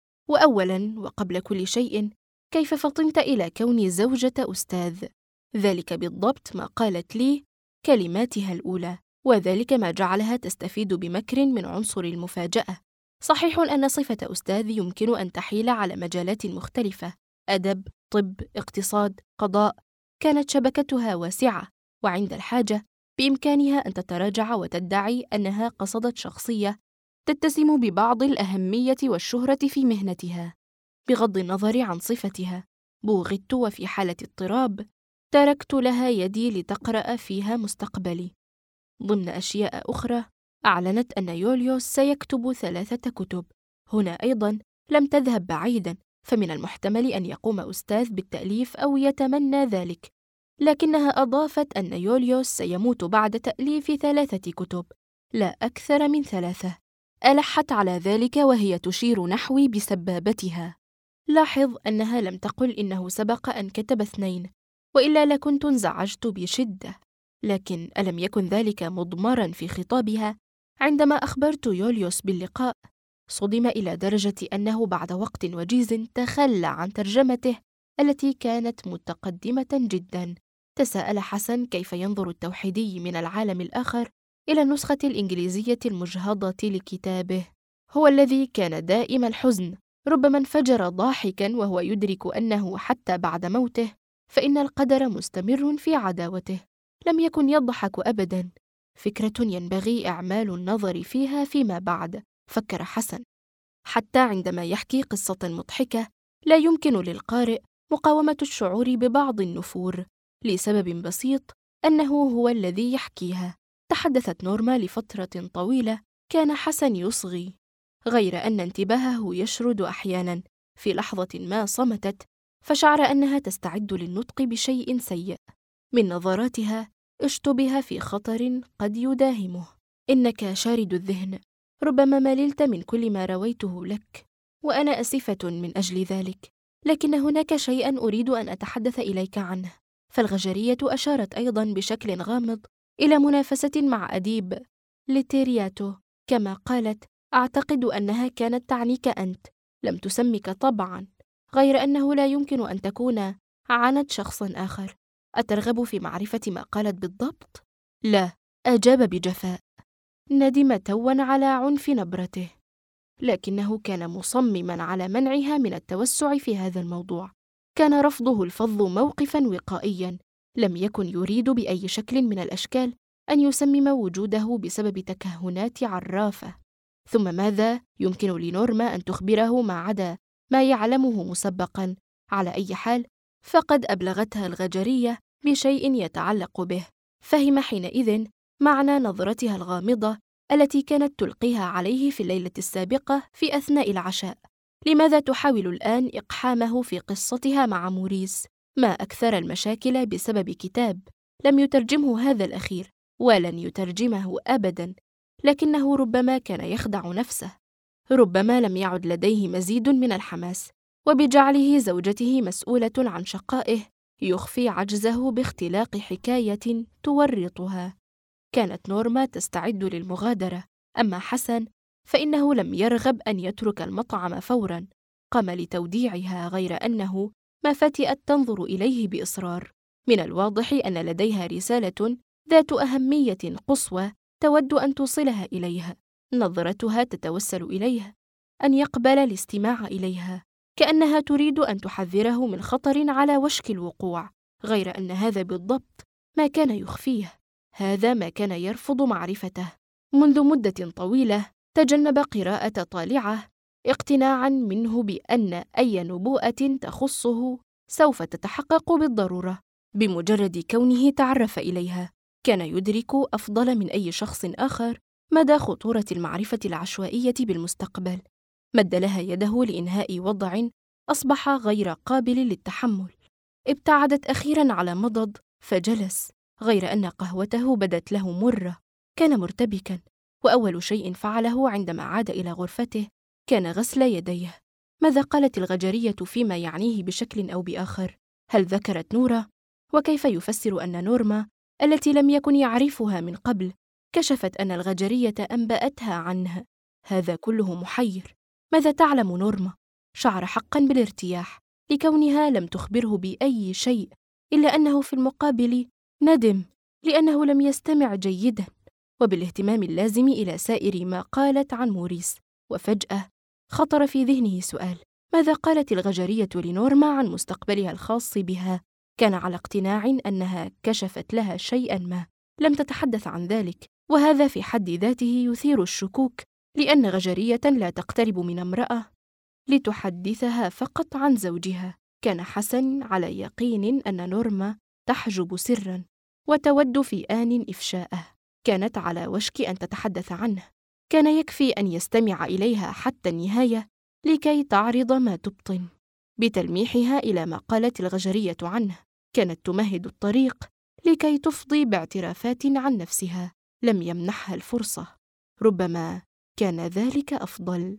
وأولاً وقبل كل شيء، كيف فطنت إلى كوني زوجة أستاذ؟ ذلك بالضبط ما قالت لي كلماتها الأولى، وذلك ما جعلها تستفيد بمكر من عنصر المفاجأة. صحيح أن صفة أستاذ يمكن أن تحيل على مجالات مختلفة: أدب، طب، اقتصاد، قضاء. كانت شبكتها واسعة، وعند الحاجة بإمكانها أن تتراجع وتدعي أنها قصدت شخصية تتسم ببعض الأهمية والشهرة في مهنتها، بغض النظر عن صفتها. بوغضت، وفي حالة اضطراب تركت لها يدي لتقرأ فيها مستقبلي. ضمن أشياء أخرى، أعلنت أن يوليوس سيكتب 3 كتب. هنا أيضاً لم تذهب بعيداً، فمن المحتمل أن يقوم أستاذ بالتأليف أو يتمنى ذلك، لكنها أضافت أن يوليوس سيموت بعد تأليف 3 كتب، لا أكثر من 3. ألحت على ذلك وهي تشير نحوي بسبابتها. لاحظ أنها لم تقل إنه سبق أن كتب 2، وإلا لكنت انزعجت بشدة. لكن ألم يكن ذلك مضمراً في خطابها؟ عندما أخبرت يوليوس باللقاء، صدم إلى درجة أنه بعد وقت وجيز تخلى عن ترجمته التي كانت متقدمة جداً. تساءل حسن كيف ينظر التوحيدي من العالم الآخر إلى النسخة الإنجليزية المجهضة لكتابه، هو الذي كان دائم الحزن. ربما انفجر ضاحكاً وهو يدرك أنه حتى بعد موته فإن القدر مستمر في عداوته. لم يكن يضحك أبداً، فكرة ينبغي إعمال النظر فيها فيما بعد، فكر حسن. حتى عندما يحكي قصة مضحكة لا يمكن للقارئ مقاومة الشعور ببعض النفور، لسبب بسيط، أنه هو الذي يحكيها. تحدثت نورما لفترة طويلة، كان حسن يصغي، غير أن انتباهه يشرد أحياناً. في لحظة ما صمتت، فشعر أنها تستعد للنطق بشيء سيء. من نظراتها اشتبه في خطر قد يداهمه. إنك شارد الذهن، ربما مللت من كل ما رويته لك، وأنا أسفة من أجل ذلك، لكن هناك شيئاً أريد أن أتحدث إليك عنه. فالغجرية أشارت أيضاً بشكل غامض إلى منافسة مع أديب ليتيرياتو. كما قالت: أعتقد أنها كانت تعنيك أنت، لم تسمك طبعاً، غير أنه لا يمكن أن تكون عنت شخصاً آخر. أترغب في معرفة ما قالت بالضبط؟ لا، أجاب بجفاء. ندم توا على عنف نبرته، لكنه كان مصمماً على منعها من التوسع في هذا الموضوع. كان رفضه الفظ موقفاً وقائياً، لم يكن يريد بأي شكل من الأشكال أن يسمم وجوده بسبب تكهنات عرافة. ثم ماذا يمكن لنورما أن تخبره ما عدا ما يعلمه مسبقاً؟ على أي حال، فقد أبلغتها الغجرية بشيء يتعلق به. فهم حينئذ معنى نظرتها الغامضة التي كانت تلقيها عليه في الليلة السابقة في أثناء العشاء. لماذا تحاول الآن إقحامه في قصتها مع موريس؟ ما أكثر المشاكل بسبب كتاب لم يترجمه هذا الأخير، ولن يترجمه أبداً، لكنه ربما كان يخدع نفسه. ربما لم يعد لديه مزيد من الحماس، وبجعله زوجته مسؤولة عن شقائه يخفي عجزه باختلاق حكاية تورطها. كانت نورما تستعد للمغادرة، أما حسن فإنه لم يرغب أن يترك المطعم فوراً. قام لتوديعها، غير أنه ما فتئت تنظر إليه بإصرار. من الواضح أن لديها رسالة ذات أهمية قصوى تود أن توصلها إليها. نظرتها تتوسل إليه أن يقبل الاستماع إليها، كأنها تريد أن تحذره من خطر على وشك الوقوع، غير أن هذا بالضبط ما كان يخفيه. هذا ما كان يرفض معرفته. منذ مدة طويلة تجنب قراءة طالعة، اقتناعاً منه بأن أي نبوءة تخصه سوف تتحقق بالضرورة بمجرد كونه تعرف إليها. كان يدرك أفضل من أي شخص آخر مدى خطورة المعرفة العشوائية بالمستقبل. مد لها يده لإنهاء وضع أصبح غير قابل للتحمل. ابتعدت أخيراً على مضض فجلس، غير أن قهوته بدت له مرة. كان مرتبكاً، وأول شيء فعله عندما عاد إلى غرفته كان غسل يديه. ماذا قالت الغجرية فيما يعنيه بشكل أو بآخر؟ هل ذكرت نورة؟ وكيف يفسر أن نورما التي لم يكن يعرفها من قبل كشفت أن الغجرية أنبأتها عنه؟ هذا كله محير. ماذا تعلم نورما؟ شعر حقاً بالارتياح لكونها لم تخبره بأي شيء، إلا أنه في المقابل ندم لأنه لم يستمع جيداً وبالاهتمام اللازم إلى سائر ما قالت عن موريس. وفجأة خطر في ذهنه سؤال: ماذا قالت الغجرية لنورما عن مستقبلها الخاص بها؟ كان على اقتناع أنها كشفت لها شيئاً ما، لم تتحدث عن ذلك، وهذا في حد ذاته يثير الشكوك، لأن غجرية لا تقترب من امرأة لتحدثها فقط عن زوجها. كان حسن على يقين أن نورما تحجب سراً وتود في آن إفشاءه. كانت على وشك أن تتحدث عنه، كان يكفي أن يستمع إليها حتى النهاية لكي تعرض ما تبطن. بتلميحها إلى ما قالت الغجرية عنه، كانت تمهد الطريق لكي تفضي باعترافات عن نفسها. لم يمنحها الفرصة، ربما كان ذلك أفضل.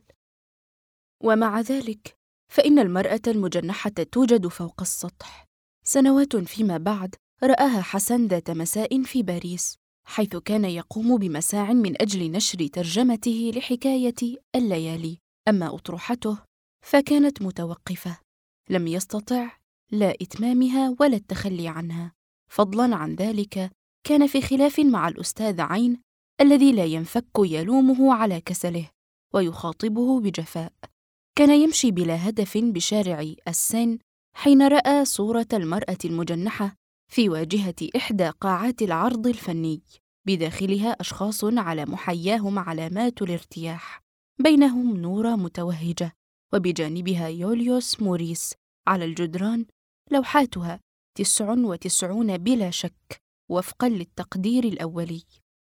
ومع ذلك فإن المرأة المجنحة توجد فوق السطح. سنوات فيما بعد رآها حسن ذات مساء في باريس، حيث كان يقوم بمساع من أجل نشر ترجمته لحكاية الليالي. أما أطروحته فكانت متوقفة، لم يستطع لا إتمامها ولا التخلي عنها. فضلاً عن ذلك كان في خلاف مع الأستاذ عين الذي لا ينفك يلومه على كسله ويخاطبه بجفاء. كان يمشي بلا هدف بشارع السين حين رأى صورة المرأة المجنحة في واجهة إحدى قاعات العرض الفني، بداخلها أشخاص على محياهم علامات الارتياح، بينهم نورة متوهجة وبجانبها يوليوس موريس. على الجدران لوحاتها 99 بلا شك وفقاً للتقدير الأولي.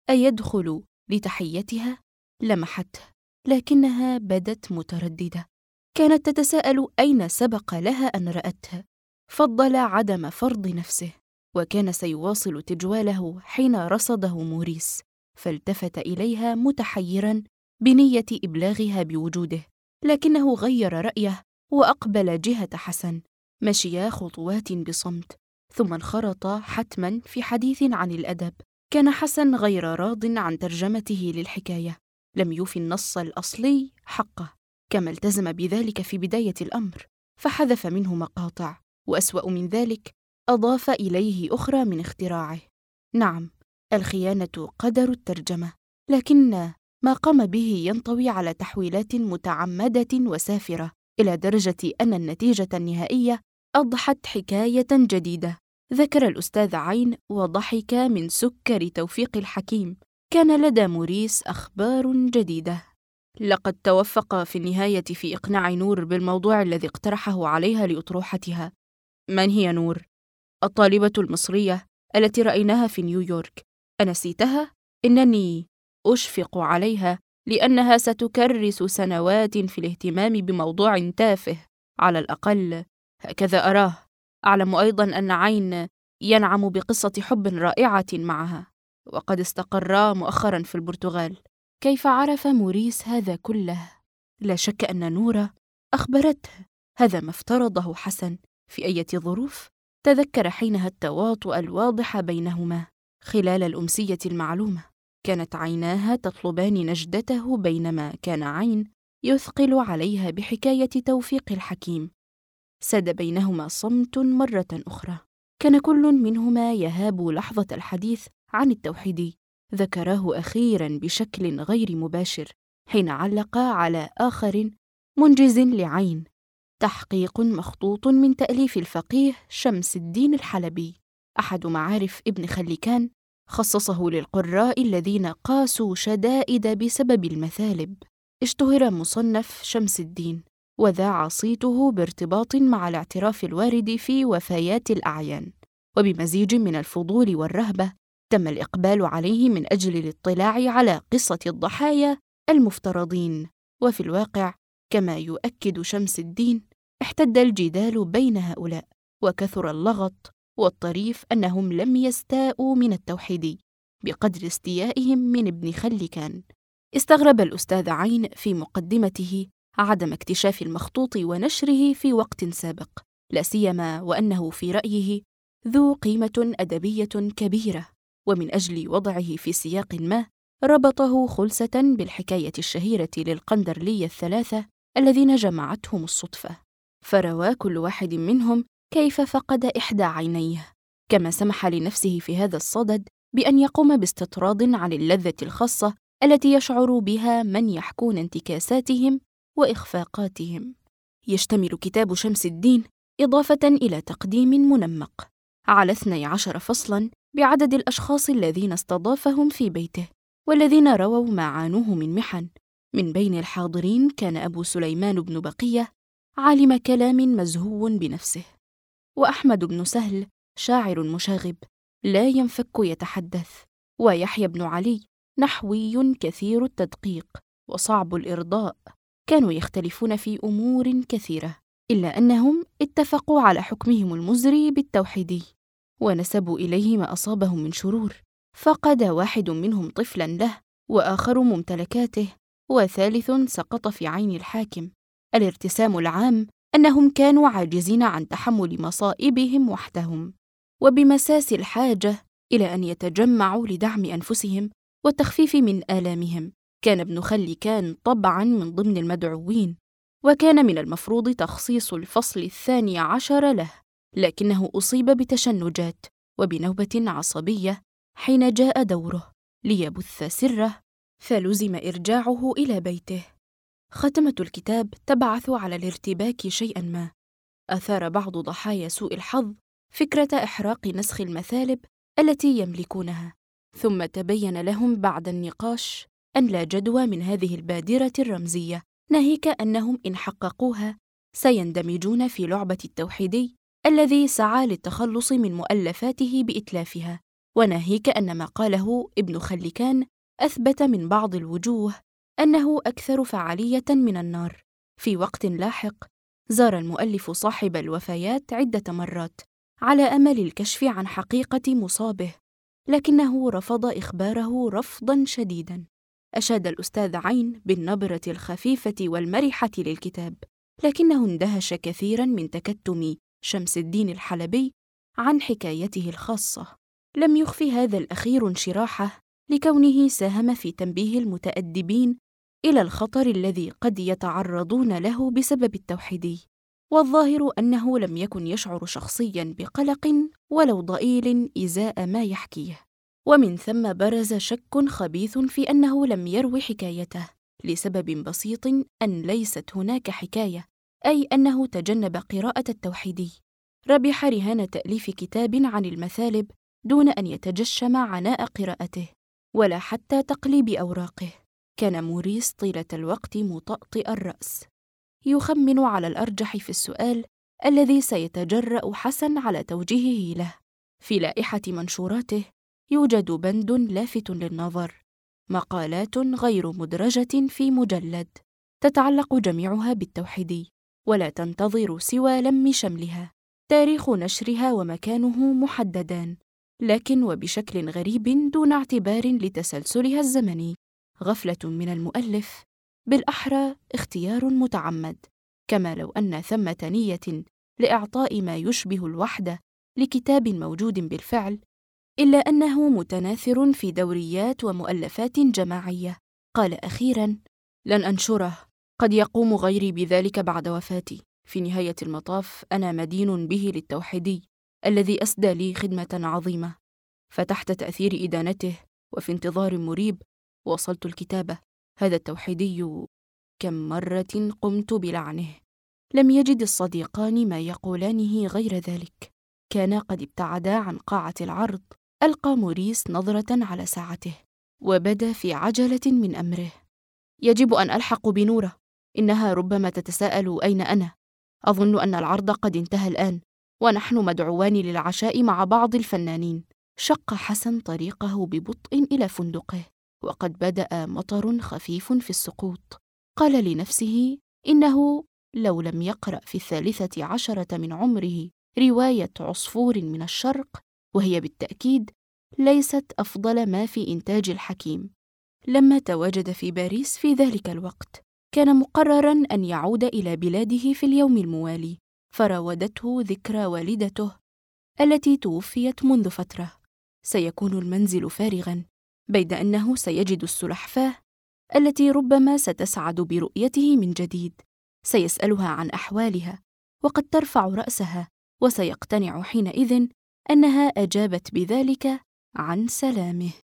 أيدخل لتحيتها؟ لمحته، لكنها بدت مترددة. كانت تتساءل أين سبق لها أن رأته. فضل عدم فرض نفسه، وكان سيواصل تجواله حين رصده موريس، فالتفت إليها متحيراً بنية إبلاغها بوجوده، لكنه غير رأيه وأقبل جهة حسن. مشيا خطوات بصمت، ثم انخرط حتماً في حديث عن الأدب. كان حسن غير راضٍ عن ترجمته للحكاية، لم يوفي النص الأصلي حقه، كما التزم بذلك في بداية الأمر، فحذف منه مقاطع، وأسوأ من ذلك أضاف إليه أخرى من اختراعه. نعم، الخيانة قدر الترجمة، لكن ما قام به ينطوي على تحويلات متعمدة وسافرة، إلى درجة أن النتيجة النهائية أضحت حكاية جديدة. ذكر الأستاذ عين وضحك من سكر توفيق الحكيم. كان لدى موريس أخبار جديدة. لقد توفق في النهاية في إقناع نور بالموضوع الذي اقترحه عليها لأطروحتها. من هي نور؟ الطالبة المصرية التي رأيناها في نيويورك. أنسيتها؟ إنني أشفق عليها لأنها ستكرس سنوات في الاهتمام بموضوع تافه، على الأقل هكذا أراه. أعلم أيضاً أن عين ينعم بقصة حب رائعة معها، وقد استقرا مؤخراً في البرتغال. كيف عرف موريس هذا كله؟ لا شك أن نورة أخبرته، هذا ما افترضه حسن. في أي ظروف؟ تذكر حينها التواطؤ الواضح بينهما خلال الأمسية المعلومة. كانت عيناها تطلبان نجدته، بينما كان عين يثقل عليها بحكاية توفيق الحكيم. ساد بينهما صمت مرة أخرى. كان كل منهما يهاب لحظة الحديث عن التوحيد. ذكره أخيراً بشكل غير مباشر حين علق على آخر منجز لعين: تحقيق مخطوط من تأليف الفقيه شمس الدين الحلبي، أحد معارف ابن خلكان، خصصه للقراء الذين قاسوا شدائد بسبب المثالب. اشتهر مصنف شمس الدين، وذاع صيته بارتباط مع الاعتراف الوارد في وفيات الأعيان، وبمزيج من الفضول والرهبة تم الإقبال عليه من أجل الاطلاع على قصة الضحايا المفترضين. وفي الواقع كما يؤكد شمس الدين، احتد الجدال بين هؤلاء، وكثر اللغط والطريف أنهم لم يستاءوا من التوحيد بقدر استيائهم من ابن خلكان. استغرب الأستاذ عين في مقدمته عدم اكتشاف المخطوط ونشره في وقت سابق، لا سيما وأنه في رأيه ذو قيمة أدبية كبيرة، ومن أجل وضعه في سياق ما ربطه خلسة بالحكاية الشهيرة للقندرلي الثلاثة الذين جمعتهم الصدفة، فروى كل واحد منهم كيف فقد إحدى عينيه، كما سمح لنفسه في هذا الصدد بأن يقوم باستطراد عن اللذة الخاصة التي يشعر بها من يحكون انتكاساتهم وإخفاقاتهم. يشتمل كتاب شمس الدين إضافة إلى تقديم منمق على 12 فصلاً بعدد الأشخاص الذين استضافهم في بيته والذين رووا ما عانوه من محن. من بين الحاضرين كان أبو سليمان بن بقية، عالم كلام مزهو بنفسه، وأحمد بن سهل، شاعر مشاغب لا ينفك يتحدث، ويحيى بن علي، نحوي كثير التدقيق وصعب الإرضاء. كانوا يختلفون في أمور كثيرة، إلا أنهم اتفقوا على حكمهم المزري بالتوحيدي، ونسبوا إليه ما أصابهم من شرور. فقد واحد منهم طفلاً له، وآخر ممتلكاته، وثالث سقط في عين الحاكم. الارتسام العام أنهم كانوا عاجزين عن تحمل مصائبهم وحدهم، وبمساس الحاجة إلى أن يتجمعوا لدعم أنفسهم والتخفيف من آلامهم. كان ابن خلكان طبعاً من ضمن المدعوين، وكان من المفروض تخصيص الفصل 12 له، لكنه أصيب بتشنجات وبنوبة عصبية حين جاء دوره ليبث سره، فلزم إرجاعه إلى بيته. ختمة الكتاب تبعث على الارتباك شيئاً ما. أثار بعض ضحايا سوء الحظ فكرة إحراق نسخ المثالب التي يملكونها، ثم تبين لهم بعد النقاش أن لا جدوى من هذه البادرة الرمزية، ناهيك أنهم إن حققوها سيندمجون في لعبة التوحيدي الذي سعى للتخلص من مؤلفاته بإتلافها، وناهيك أن ما قاله ابن خلكان أثبت من بعض الوجوه أنه أكثر فعالية من النار. في وقت لاحق زار المؤلف صاحب الوفيات عدة مرات على أمل الكشف عن حقيقة مصابه، لكنه رفض إخباره رفضاً شديداً. أشاد الأستاذ عين بالنبرة الخفيفة والمرحة للكتاب، لكنه اندهش كثيراً من تكتم شمس الدين الحلبي عن حكايته الخاصة. لم يخفي هذا الأخير انشراحه لكونه ساهم في تنبيه المتأدبين إلى الخطر الذي قد يتعرضون له بسبب التوحيدي، والظاهر أنه لم يكن يشعر شخصياً بقلق ولو ضئيل إزاء ما يحكيه. ومن ثم برز شك خبيث في أنه لم يروي حكايته لسبب بسيط، أن ليست هناك حكاية، أي أنه تجنب قراءة التوحيدي. ربح رهان تأليف كتاب عن المثالب دون أن يتجشم عناء قراءته ولا حتى تقليب أوراقه. كان موريس طيلة الوقت مطأطئ الرأس، يخمن على الأرجح في السؤال الذي سيتجرأ حسن على توجيهه له. في لائحة منشوراته يوجد بند لافت للنظر: مقالات غير مدرجة في مجلد، تتعلق جميعها بالتوحيدي ولا تنتظر سوى لم شملها. تاريخ نشرها ومكانه محددان، لكن وبشكل غريب دون اعتبار لتسلسلها الزمني. غفلة من المؤلف، بالأحرى اختيار متعمد، كما لو أن ثمة نية لإعطاء ما يشبه الوحدة لكتاب موجود بالفعل، إلا أنه متناثر في دوريات ومؤلفات جماعية. قال أخيراً: لن أنشره، قد يقوم غيري بذلك بعد وفاتي. في نهاية المطاف أنا مدين به للتوحيدي الذي أسدى لي خدمة عظيمة، فتحت تأثير إدانته وفي انتظار مريب وصلت الكتابة. هذا التوحيدي كم مرة قمت بلعنه، لم يجد الصديقان ما يقولانه غير ذلك. كانا قد ابتعدا عن قاعة العرض. ألقى موريس نظرة على ساعته وبدا في عجلة من أمره: يجب أن ألحق بنورة، إنها ربما تتساءل أين أنا. أظن أن العرض قد انتهى الآن، ونحن مدعوان للعشاء مع بعض الفنانين. شق حسن طريقه ببطء إلى فندقه، وقد بدأ مطر خفيف في السقوط. قال لنفسه إنه لو لم يقرأ في 13 من عمره رواية عصفور من الشرق، وهي بالتأكيد ليست أفضل ما في إنتاج الحكيم، لما تواجد في باريس في ذلك الوقت. كان مقرراً أن يعود إلى بلاده في اليوم الموالي، فراودته ذكرى والدته التي توفيت منذ فترة. سيكون المنزل فارغاً، بيد أنه سيجد السلحفاة التي ربما ستسعد برؤيته من جديد. سيسألها عن أحوالها، وقد ترفع رأسها، وسيقتنع حينئذ أنها أجابت بذلك عن سلامه.